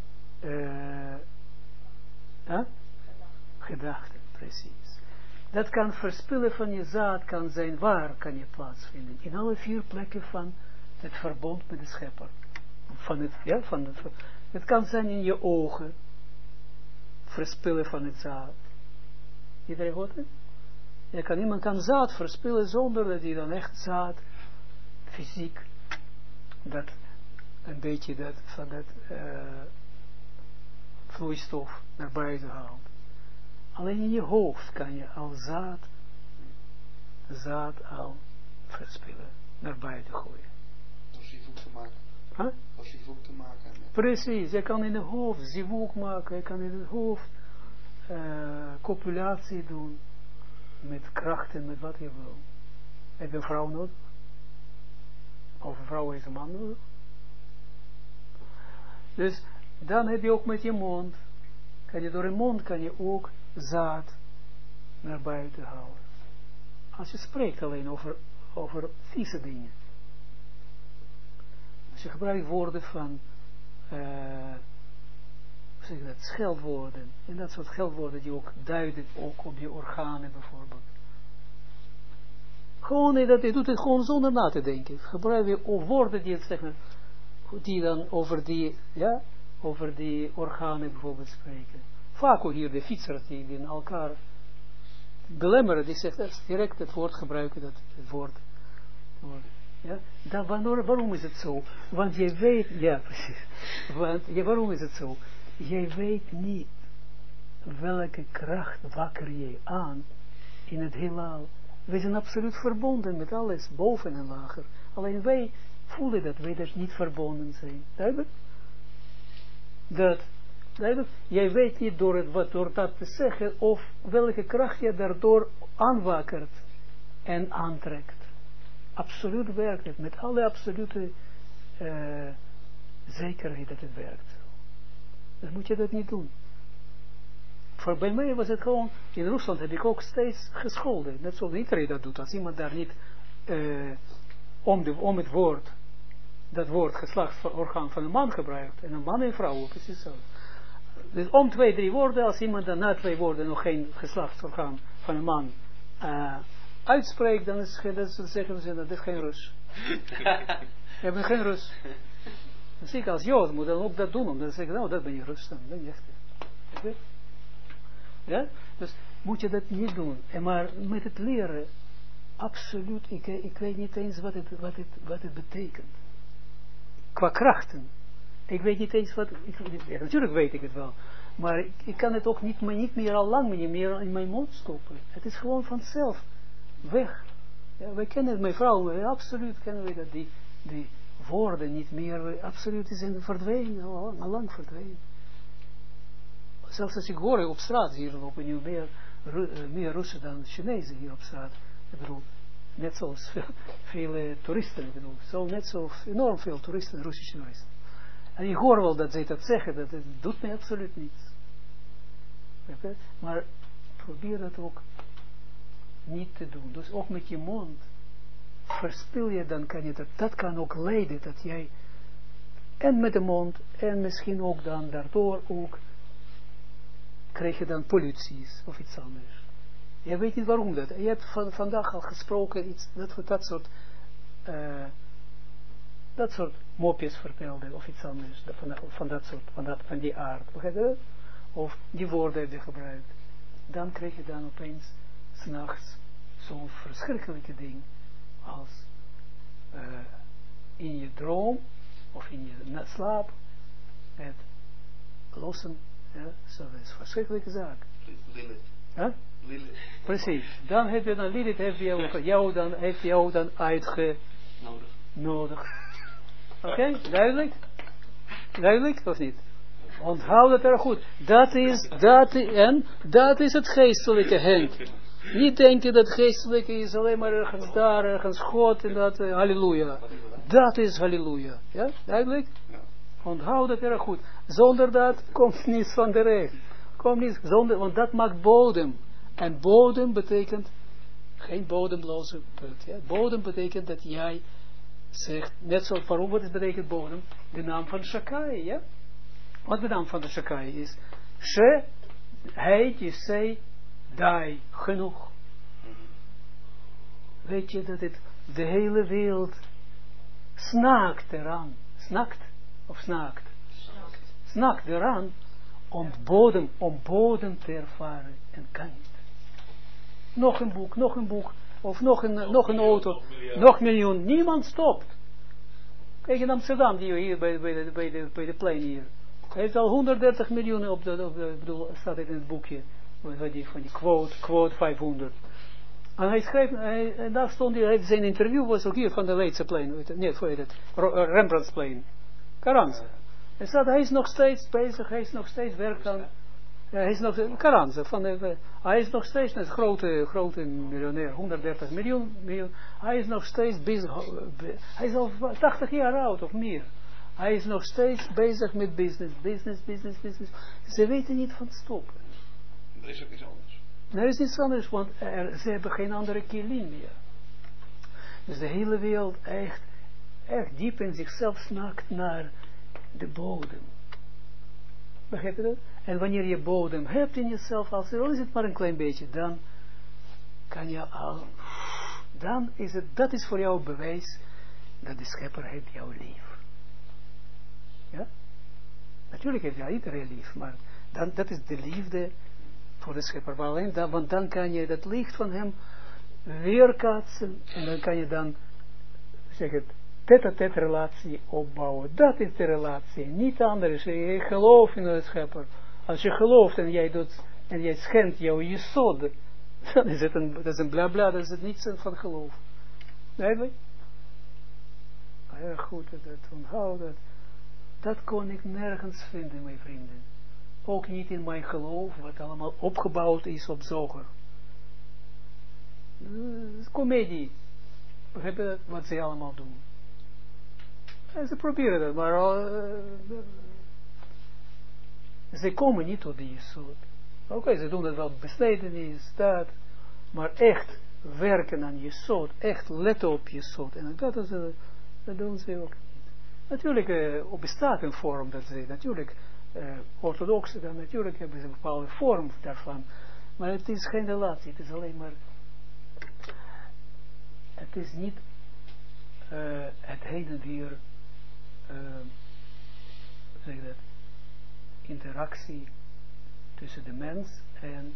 gedachten, precies. Dat kan verspillen van je zaad, kan zijn, waar kan je plaatsvinden? In alle 4 plekken van het verbond met de schepper. Het kan zijn in je ogen, verspillen van het zaad. Iedereen hoort het? Iemand kan zaad verspillen zonder dat hij dan echt zaad, fysiek, dat een beetje van dat vloeistof naar buiten haalt. Alleen in je hoofd kan je al zaad al verspillen, naar buiten gooien. Als je voet te maken. Huh? Als je voet te maken hebt. Precies, je kan in het hoofd zivuk maken, je kan in het hoofd copulatie doen, met krachten, met wat je wil. Heb je een vrouw nodig? Of een vrouw heeft een man nodig? Dus dan heb je ook met je mond, door je mond kan je ook zaad naar buiten halen. Als je spreekt alleen over over vieze dingen. Als je gebruikt woorden van zeg dat, scheldwoorden, en dat soort scheldwoorden die ook duiden ook op je organen bijvoorbeeld. Gewoon, je doet het gewoon zonder na te denken. Gebruik je woorden die het zeggen, die dan over die organen bijvoorbeeld spreken. Vaak ook hier de fietsers die in elkaar belemmeren, die zegt direct het woord gebruiken, het woord. Ja? Waarom is het zo? Want je weet, ja precies, waarom is het zo? Jij weet niet welke kracht wakker je aan in het heelal. We zijn absoluut verbonden met alles, boven en lager. Alleen wij voelen dat wij dat niet verbonden zijn. Duidelijk? Duidelijk? Jij weet niet door dat te zeggen of welke kracht je daardoor aanwakkert en aantrekt. Absoluut werkt het, met alle absolute zekerheid dat het werkt. Dan moet je dat niet doen. Bij mij was het gewoon, in Rusland heb ik ook steeds gescholden. Net zoals iedereen dat doet. Als iemand daar niet om het woord, dat woord geslachtsorgaan van een man gebruikt. En een man en vrouw, precies zo. Dus om 2, 3 woorden, als iemand dan na 2 woorden nog geen geslachtsorgaan van een man uitspreekt, dan zeggen ze dat is geen Rus. Je hebt geen Rus. Dus ik als Jood moet dan ook dat doen, omdat ze zeggen, nou dat ben je Rus, dan ben je echt. Ja? Dus moet je dat niet doen. Maar met het leren, absoluut, ik weet niet eens wat het betekent. Qua krachten. Ik weet niet eens wat, natuurlijk weet ik het wel, maar ik kan het ook niet meer al lang niet meer in mijn mond stoppen. Het is gewoon vanzelf weg. Ja, wij kennen het, mijn vrouw, absoluut kennen we dat die woorden niet meer, absoluut zijn verdwenen, al lang verdwenen. Zelfs als ik hoor op straat hier lopen nu meer Russen dan Chinezen hier op straat. Ik bedoel, net zoals veel toeristen, ik bedoel, net zo enorm veel toeristen, Russische toeristen. En ik hoor wel dat zij dat zeggen, dat het doet mij absoluut niets. Maar probeer dat ook niet te doen. Dus ook met je mond verspil je, dan kan je dat kan ook leiden, dat jij, en met de mond, en misschien ook dan daardoor ook, krijg je dan polluties of iets anders. Je weet niet waarom dat. Je hebt vandaag al gesproken iets, dat soort mopjes vertelde of iets anders, van die aard. Begrijp je dat? Of die woorden heb je gebruikt. Dan krijg je dan opeens 's nachts zo'n verschrikkelijke ding als in je droom of in je slaap het lossen. Ja, zo is een verschrikkelijke zaak. Lilith. Huh? Lilith. Precies. Dan heb je dan Lilith, heeft jou dan uitgenodigd. Oké, duidelijk? Duidelijk of niet? Onthoud het er goed. Dat is het geestelijke, Henk. Niet denken dat geestelijke is alleen maar ergens God en dat halleluja. Dat is halleluja. Ja, duidelijk? Ja. Onthoud het erg goed. Zonder dat komt niets van de recht. Komt niets, want dat maakt bodem. En bodem betekent geen bodemloze put. Ja? Bodem betekent dat jij zegt, net zoals waarom wat betekent bodem? De naam van Shakai. Ja? Wat de naam van de Shakai is? She, hij, je zei, dai, genoeg. Weet je dat het de hele wereld snaakt eraan. Snakt eraan om bodem te ervaren en kan niet. Nog een boek, of nog een auto, nog miljoen. Niemand stopt. Kijk in Amsterdam, die hier bij de plein hier. Hij heeft al 130 miljoen op bedoel, staat het in het boekje, van die quote 500. En hij schreef, en daar stond hij, zijn interview was ook hier van de Leidseplein, nee, hoe heet het, Rembrandtsplein, Karanza. Hij is nog steeds bezig, hij is nog steeds werkt aan, hij is nog, Karanza, hij is nog steeds een grote miljonair, 130 miljoen, hij is nog steeds bezig, hij is al 80 jaar oud of meer. Hij is nog steeds bezig met business. Ze weten niet van stoppen. Er is ook iets anders. Er is niets anders, want ze hebben geen andere kilim meer. Dus de hele wereld echt diep in zichzelf snakt naar de bodem. Begrijp je dat? En wanneer je bodem hebt in jezelf, al is het maar een klein beetje, dan kan je al, dan is het, dat is voor jou bewijs dat de schepper heeft jou lief. Ja? Natuurlijk heeft jou iedereen lief, maar dan, dat is de liefde voor de schepper. Maar alleen dan, want dan kan je dat licht van hem weerkaatsen en dan kan je dan, zeg het, tête-à-tête relatie opbouwen. Dat is de relatie, niet anders. Je gelooft in de schepper. Als je gelooft en jij doet, en jij schendt jouw jesod, dan is het dat is een bla bla, dat is het niets van geloof. Duidelijk? Erg goed dat onthoud dat. Dat kon ik nergens vinden, mijn vrienden. Ook niet in mijn geloof, wat allemaal opgebouwd is op zoger. Comedie. Begrijp je dat? Wat ze allemaal doen. En ze proberen dat, maar ze komen niet tot die jesod. Oké, ze doen dat wel besnijdenis, dat, maar echt werken aan jesod, echt letten op jesod. En dat doen ze ook niet. Natuurlijk bestaat een vorm dat ze, natuurlijk orthodoxe, dan natuurlijk hebben ze een bepaalde vorm daarvan. Maar het is geen relatie, het is alleen maar, het is niet het heen en weer, zeg dat, interactie tussen de mens en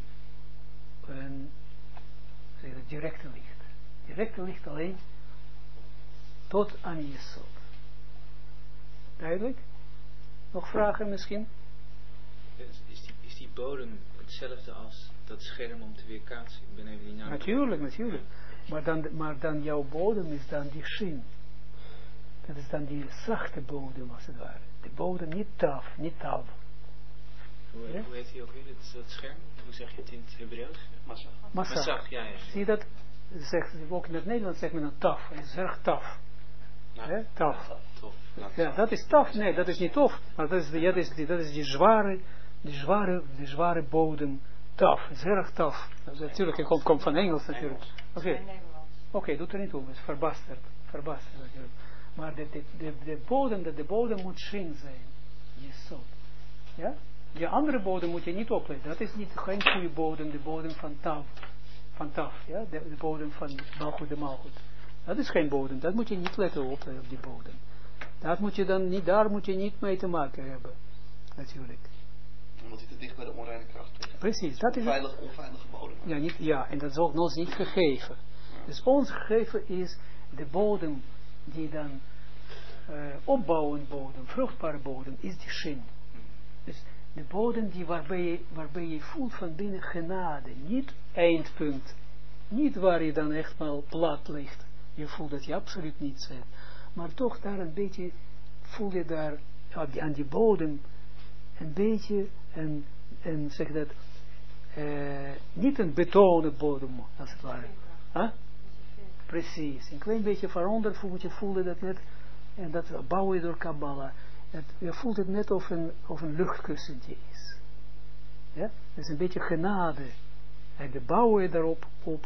zeg dat, directe licht. Directe licht alleen tot aan jesod. Duidelijk? Nog vragen misschien? Is die bodem hetzelfde als dat scherm om te weerkaatsen? Ik ben even die naam. Natuurlijk. Maar dan jouw bodem is dan die shin. Dat is dan die zachte bodem als het ware. De bodem niet taf, niet tav. Hoe heet die ook weer? Dat scherm? Hoe zeg je het in het Hebreeuws? Massag, ja. Zie je dat? Ook in het Nederlands zegt men een taf. Het is erg taf. Nou, taf. Tof. Ja, dat is taf. Nee, dat is niet tof. Maar dat is die zware bodem. Taf. Het is erg taf. Natuurlijk, het komt van Engels natuurlijk. Oké, doet er niet toe. Het is verbasterd natuurlijk. Maar de bodem moet shin zijn. Jesod. Ja? Die andere bodem moet je niet opletten. Dat is niet geen goede bodem, de bodem van taf. Ja? De bodem van Malchut de Malchut. Dat is geen bodem. Dat moet je niet letten op die bodem. Dat moet je dan niet, daar moet je niet mee te maken hebben. Natuurlijk. Omdat hij te dicht bij de onreine kracht is. Precies. Dat is onveilige bodem. Ja, en dat is ook ons niet gegeven. Dus ons gegeven is de bodem die dan opbouwend bodem, vruchtbare bodem, is die shin. Dus de bodem die waarbij je voelt van binnen genade, niet eindpunt, niet waar je dan echt mal plat ligt. Je voelt dat je absoluut niets hebt. Maar toch daar een beetje, voel je daar aan die bodem een beetje, en zeg dat, niet een betonen bodem, als het ware. Huh? Precies, een klein beetje veranderd voelde dat net, en dat bouw je door Kabbalah. Je voelt het net of een luchtkussentje is. Ja? Dat is een beetje genade. En de bouw je daarop.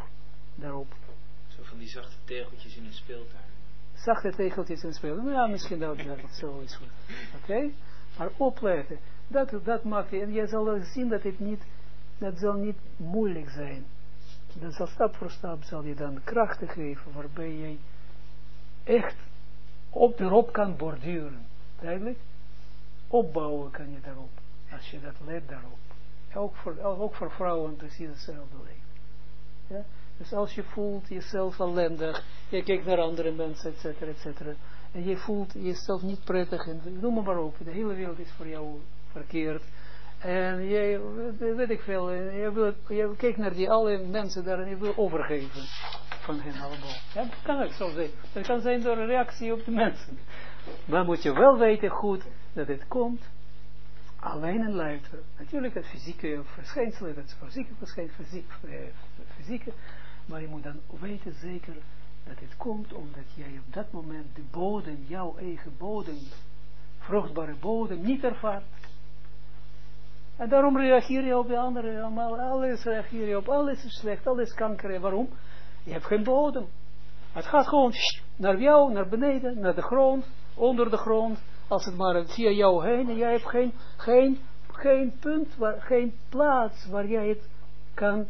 Zo van die zachte tegeltjes in een speeltuin. Zachte tegeltjes in een speeltuin. Ja, misschien dat het zo is goed. Oké? Maar opletten. Dat maakt je. En je zal zien dat zal niet moeilijk zijn. Dat zal stap voor stap zal je dan krachten geven waarbij je echt erop kan borduren. Duidelijk? Opbouwen kan je daarop. Als je dat let daarop. Ook voor vrouwen precies hetzelfde leeft. Ja? Dus als je voelt jezelf ellendig, je kijkt naar andere mensen, etc. En je voelt jezelf niet prettig, en noem maar op, de hele wereld is voor jou verkeerd. En je, weet ik veel, je kijkt naar die alle mensen daar en je wil overgeven van hen allemaal. Ja, dat kan ook zo zijn. Dat kan zijn door een reactie op de mensen. Maar moet je wel weten goed dat het komt alleen en luister. Natuurlijk het fysieke verschijnselen, dat is fysieke, maar je moet dan weten zeker dat het komt omdat jij op dat moment de bodem, jouw eigen bodem, vruchtbare bodem, niet ervaart. En daarom reageer je op de andere, alles reageer je op, alles is slecht, alles kanker. Waarom? Je hebt geen bodem. Het gaat gewoon naar jou, naar beneden, naar de grond, onder de grond, als het maar via jou heen, en jij hebt geen punt, geen plaats waar jij het kan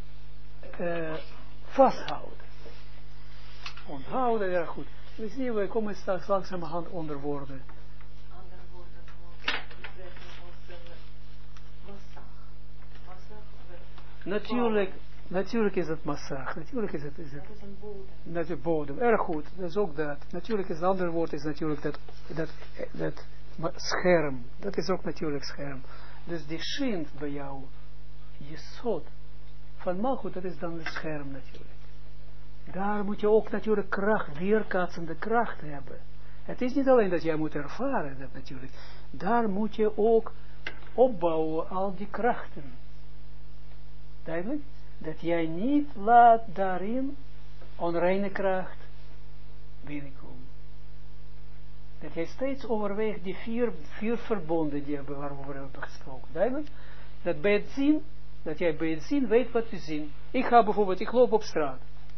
vasthouden. Onthouden, erg goed. We zien, we komen straks langzamerhand onder woorden. Andere woorden voor Natuurlijk is het massage. Natuurlijk is het. Dat is een bodem. Dat is bodem. Erg goed. Dat is ook dat. Natuurlijk is het andere woord is natuurlijk dat scherm. Dat is ook natuurlijk scherm. Dus die schijnt bij jou. Je zot. Van malgoed, dat is dan het scherm natuurlijk. Daar moet je ook natuurlijk kracht, weerkaatsende kracht hebben. Het is niet alleen dat jij moet ervaren dat natuurlijk. Daar moet je ook opbouwen al die krachten. Duidelijk? Dat jij niet laat daarin onreine kracht binnenkomen. Dat jij steeds overweegt die vier verbonden die waarover we hebben gesproken. Duidelijk? Dat bij het zien, dat jij bij het zien weet wat te zien. Ik ga bijvoorbeeld, ik loop op straat.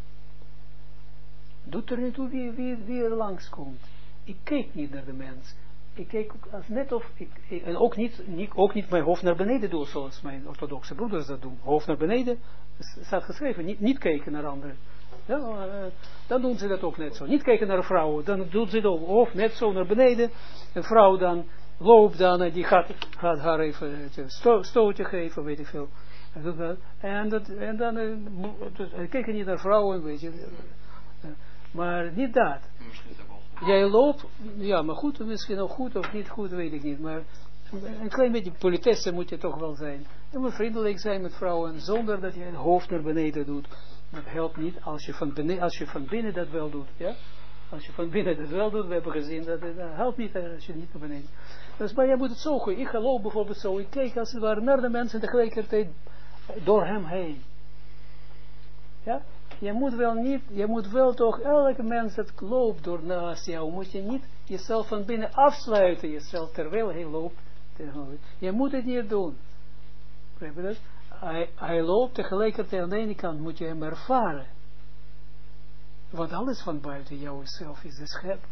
Doet er niet toe wie er langskomt. Ik kijk niet naar de mens. Ik kijk als net of en ook niet mijn hoofd naar beneden doe, zoals mijn orthodoxe broeders dat doen. Hoofd naar beneden, staat geschreven, niet kijken naar anderen. Ja, dan doen ze dat ook net zo. Niet kijken naar vrouwen, dan doen ze het ook. Hoofd net zo naar beneden. Een vrouw dan loopt dan en die gaat haar even stootje geven, weet ik veel. En dan kijken niet naar vrouwen, weet je. Maar niet dat. Jij loopt, ja, maar goed, misschien nog goed of niet goed, weet ik niet. Maar een klein beetje politesse moet je toch wel zijn. Je moet vriendelijk zijn met vrouwen, zonder dat je een hoofd naar beneden doet. Dat helpt niet als je van binnen dat wel doet. Ja? Als je van binnen dat wel doet, we hebben gezien, dat helpt niet als je niet naar beneden. Dus, maar je moet het zo goed. Ik loop bijvoorbeeld zo, ik kijk als het ware naar de mensen tegelijkertijd door hem heen. Ja? Je moet wel toch, elke mens dat loopt door naast jou, moet je niet jezelf van binnen afsluiten, jezelf terwijl hij loopt. Je moet het niet doen. Begrijp je dat? Hij loopt tegelijkertijd, aan de ene kant moet je hem ervaren. Want alles van buiten jouzelf is de schepper.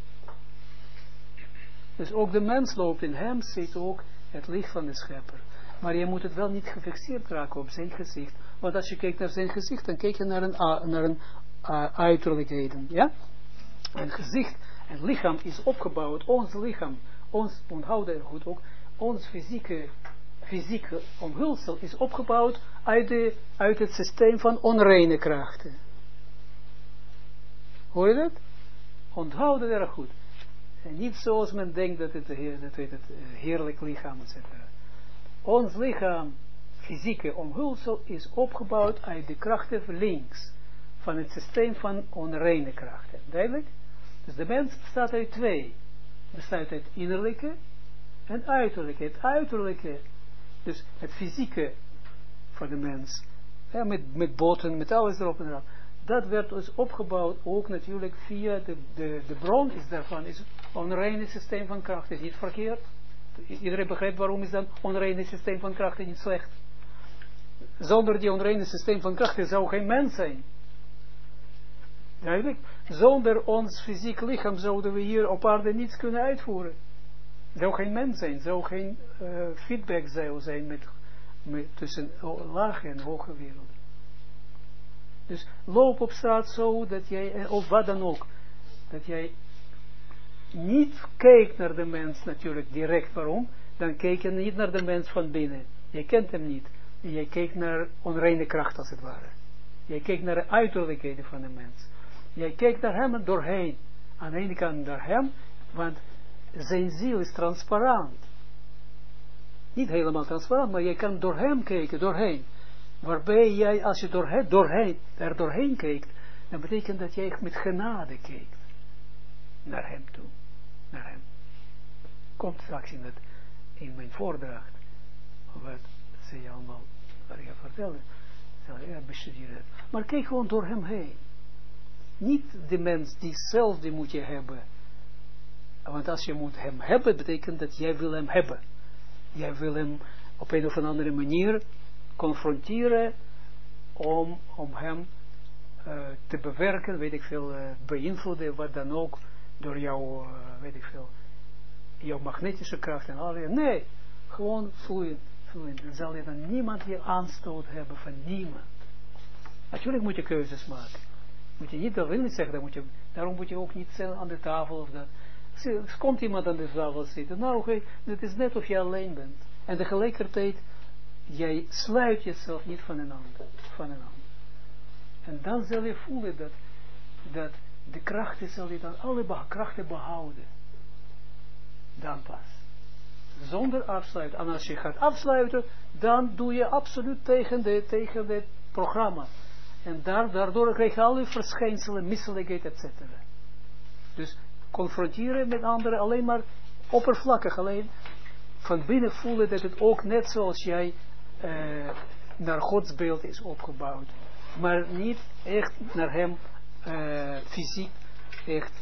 Dus ook de mens loopt, in hem zit ook het licht van de schepper. Maar je moet het wel niet gefixeerd raken op zijn gezicht. Want als je kijkt naar zijn gezicht, dan kijk je naar een uiterlijkheden. Ja? Een gezicht, een lichaam is opgebouwd. Ons lichaam, onthoud er goed ook, ons fysieke omhulsel is opgebouwd uit het systeem van onreine krachten. Hoor je dat? Onthoud het erg goed. En niet zoals men denkt dat het heerlijk lichaam is. Ons lichaam, fysieke omhulsel, is opgebouwd uit de krachten links. Van het systeem van onreine krachten. Duidelijk? Dus de mens bestaat uit twee. Bestaat uit innerlijke en uiterlijke. Het uiterlijke, dus het fysieke van de mens. Ja, met botten, met alles erop en eraan. Dat werd dus opgebouwd ook natuurlijk via de bron is daarvan. Is het onreine systeem van krachten. Is niet verkeerd. Iedereen begrijpt waarom is dan onreine systeem van krachten niet slecht. Zonder die onreine systeem van krachten zou geen mens zijn. Duidelijk. Zonder ons fysiek lichaam zouden we hier op aarde niets kunnen uitvoeren. Zou geen mens zijn. Zou geen feedback zijn tussen lage en hoge werelden. Dus loop op straat zo dat jij, of wat dan ook, dat jij niet kijkt naar de mens natuurlijk direct. Waarom? Dan kijk je niet naar de mens van binnen. Je kent hem niet. Je kijkt naar onreine kracht als het ware. Je kijkt naar de uiterlijkheden van de mens. Je kijkt naar hem doorheen. Aan de ene kant naar hem, want zijn ziel is transparant. Niet helemaal transparant, maar je kan door hem kijken, doorheen. Waarbij jij, als je doorheen kijkt, dan betekent dat jij met genade kijkt. Naar hem toe. Naar hem. Komt straks in mijn voordracht. Wat ze allemaal, wat ik vertelde. Ja, bestuderen. Maar kijk gewoon door hem heen. Niet de mens die moet je hebben. Want als je moet hem hebben, betekent dat jij wil hem hebben. Jij wil hem op een of andere manier confronteren om hem te bewerken, weet ik veel, beïnvloeden, wat dan ook, door jouw, weet ik veel, jouw magnetische kracht en allerlei. Nee, gewoon vloeien. Dan zal je dan niemand je aanstoot hebben van niemand. Natuurlijk moet je keuzes maken. Moet je niet, dat wil niet zeggen, daarom moet je ook niet zitten aan de tafel of dat. Er komt iemand aan de tafel zitten. Nou, oké, het is net of je alleen bent. En tegelijkertijd, jij sluit jezelf niet van een ander. En dan zal je voelen dat de krachten zal je dan alle krachten behouden. Dan pas. Zonder afsluiten. En als je gaat afsluiten, dan doe je absoluut tegen het programma. En daardoor krijg je alle verschijnselen, misselijkheid, etc. Dus confronteren met anderen alleen maar oppervlakkig. Alleen van binnen voelen dat het ook net zoals jij naar Gods beeld is opgebouwd. Maar niet echt naar hem fysiek echt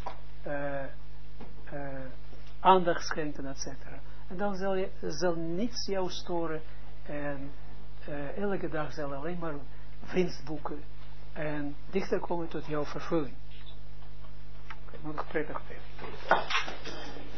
aandacht schenken, etc. En dan zal niets jou storen en elke dag zal alleen maar winst boeken en dichter komen tot jouw vervulling. Nog prettig.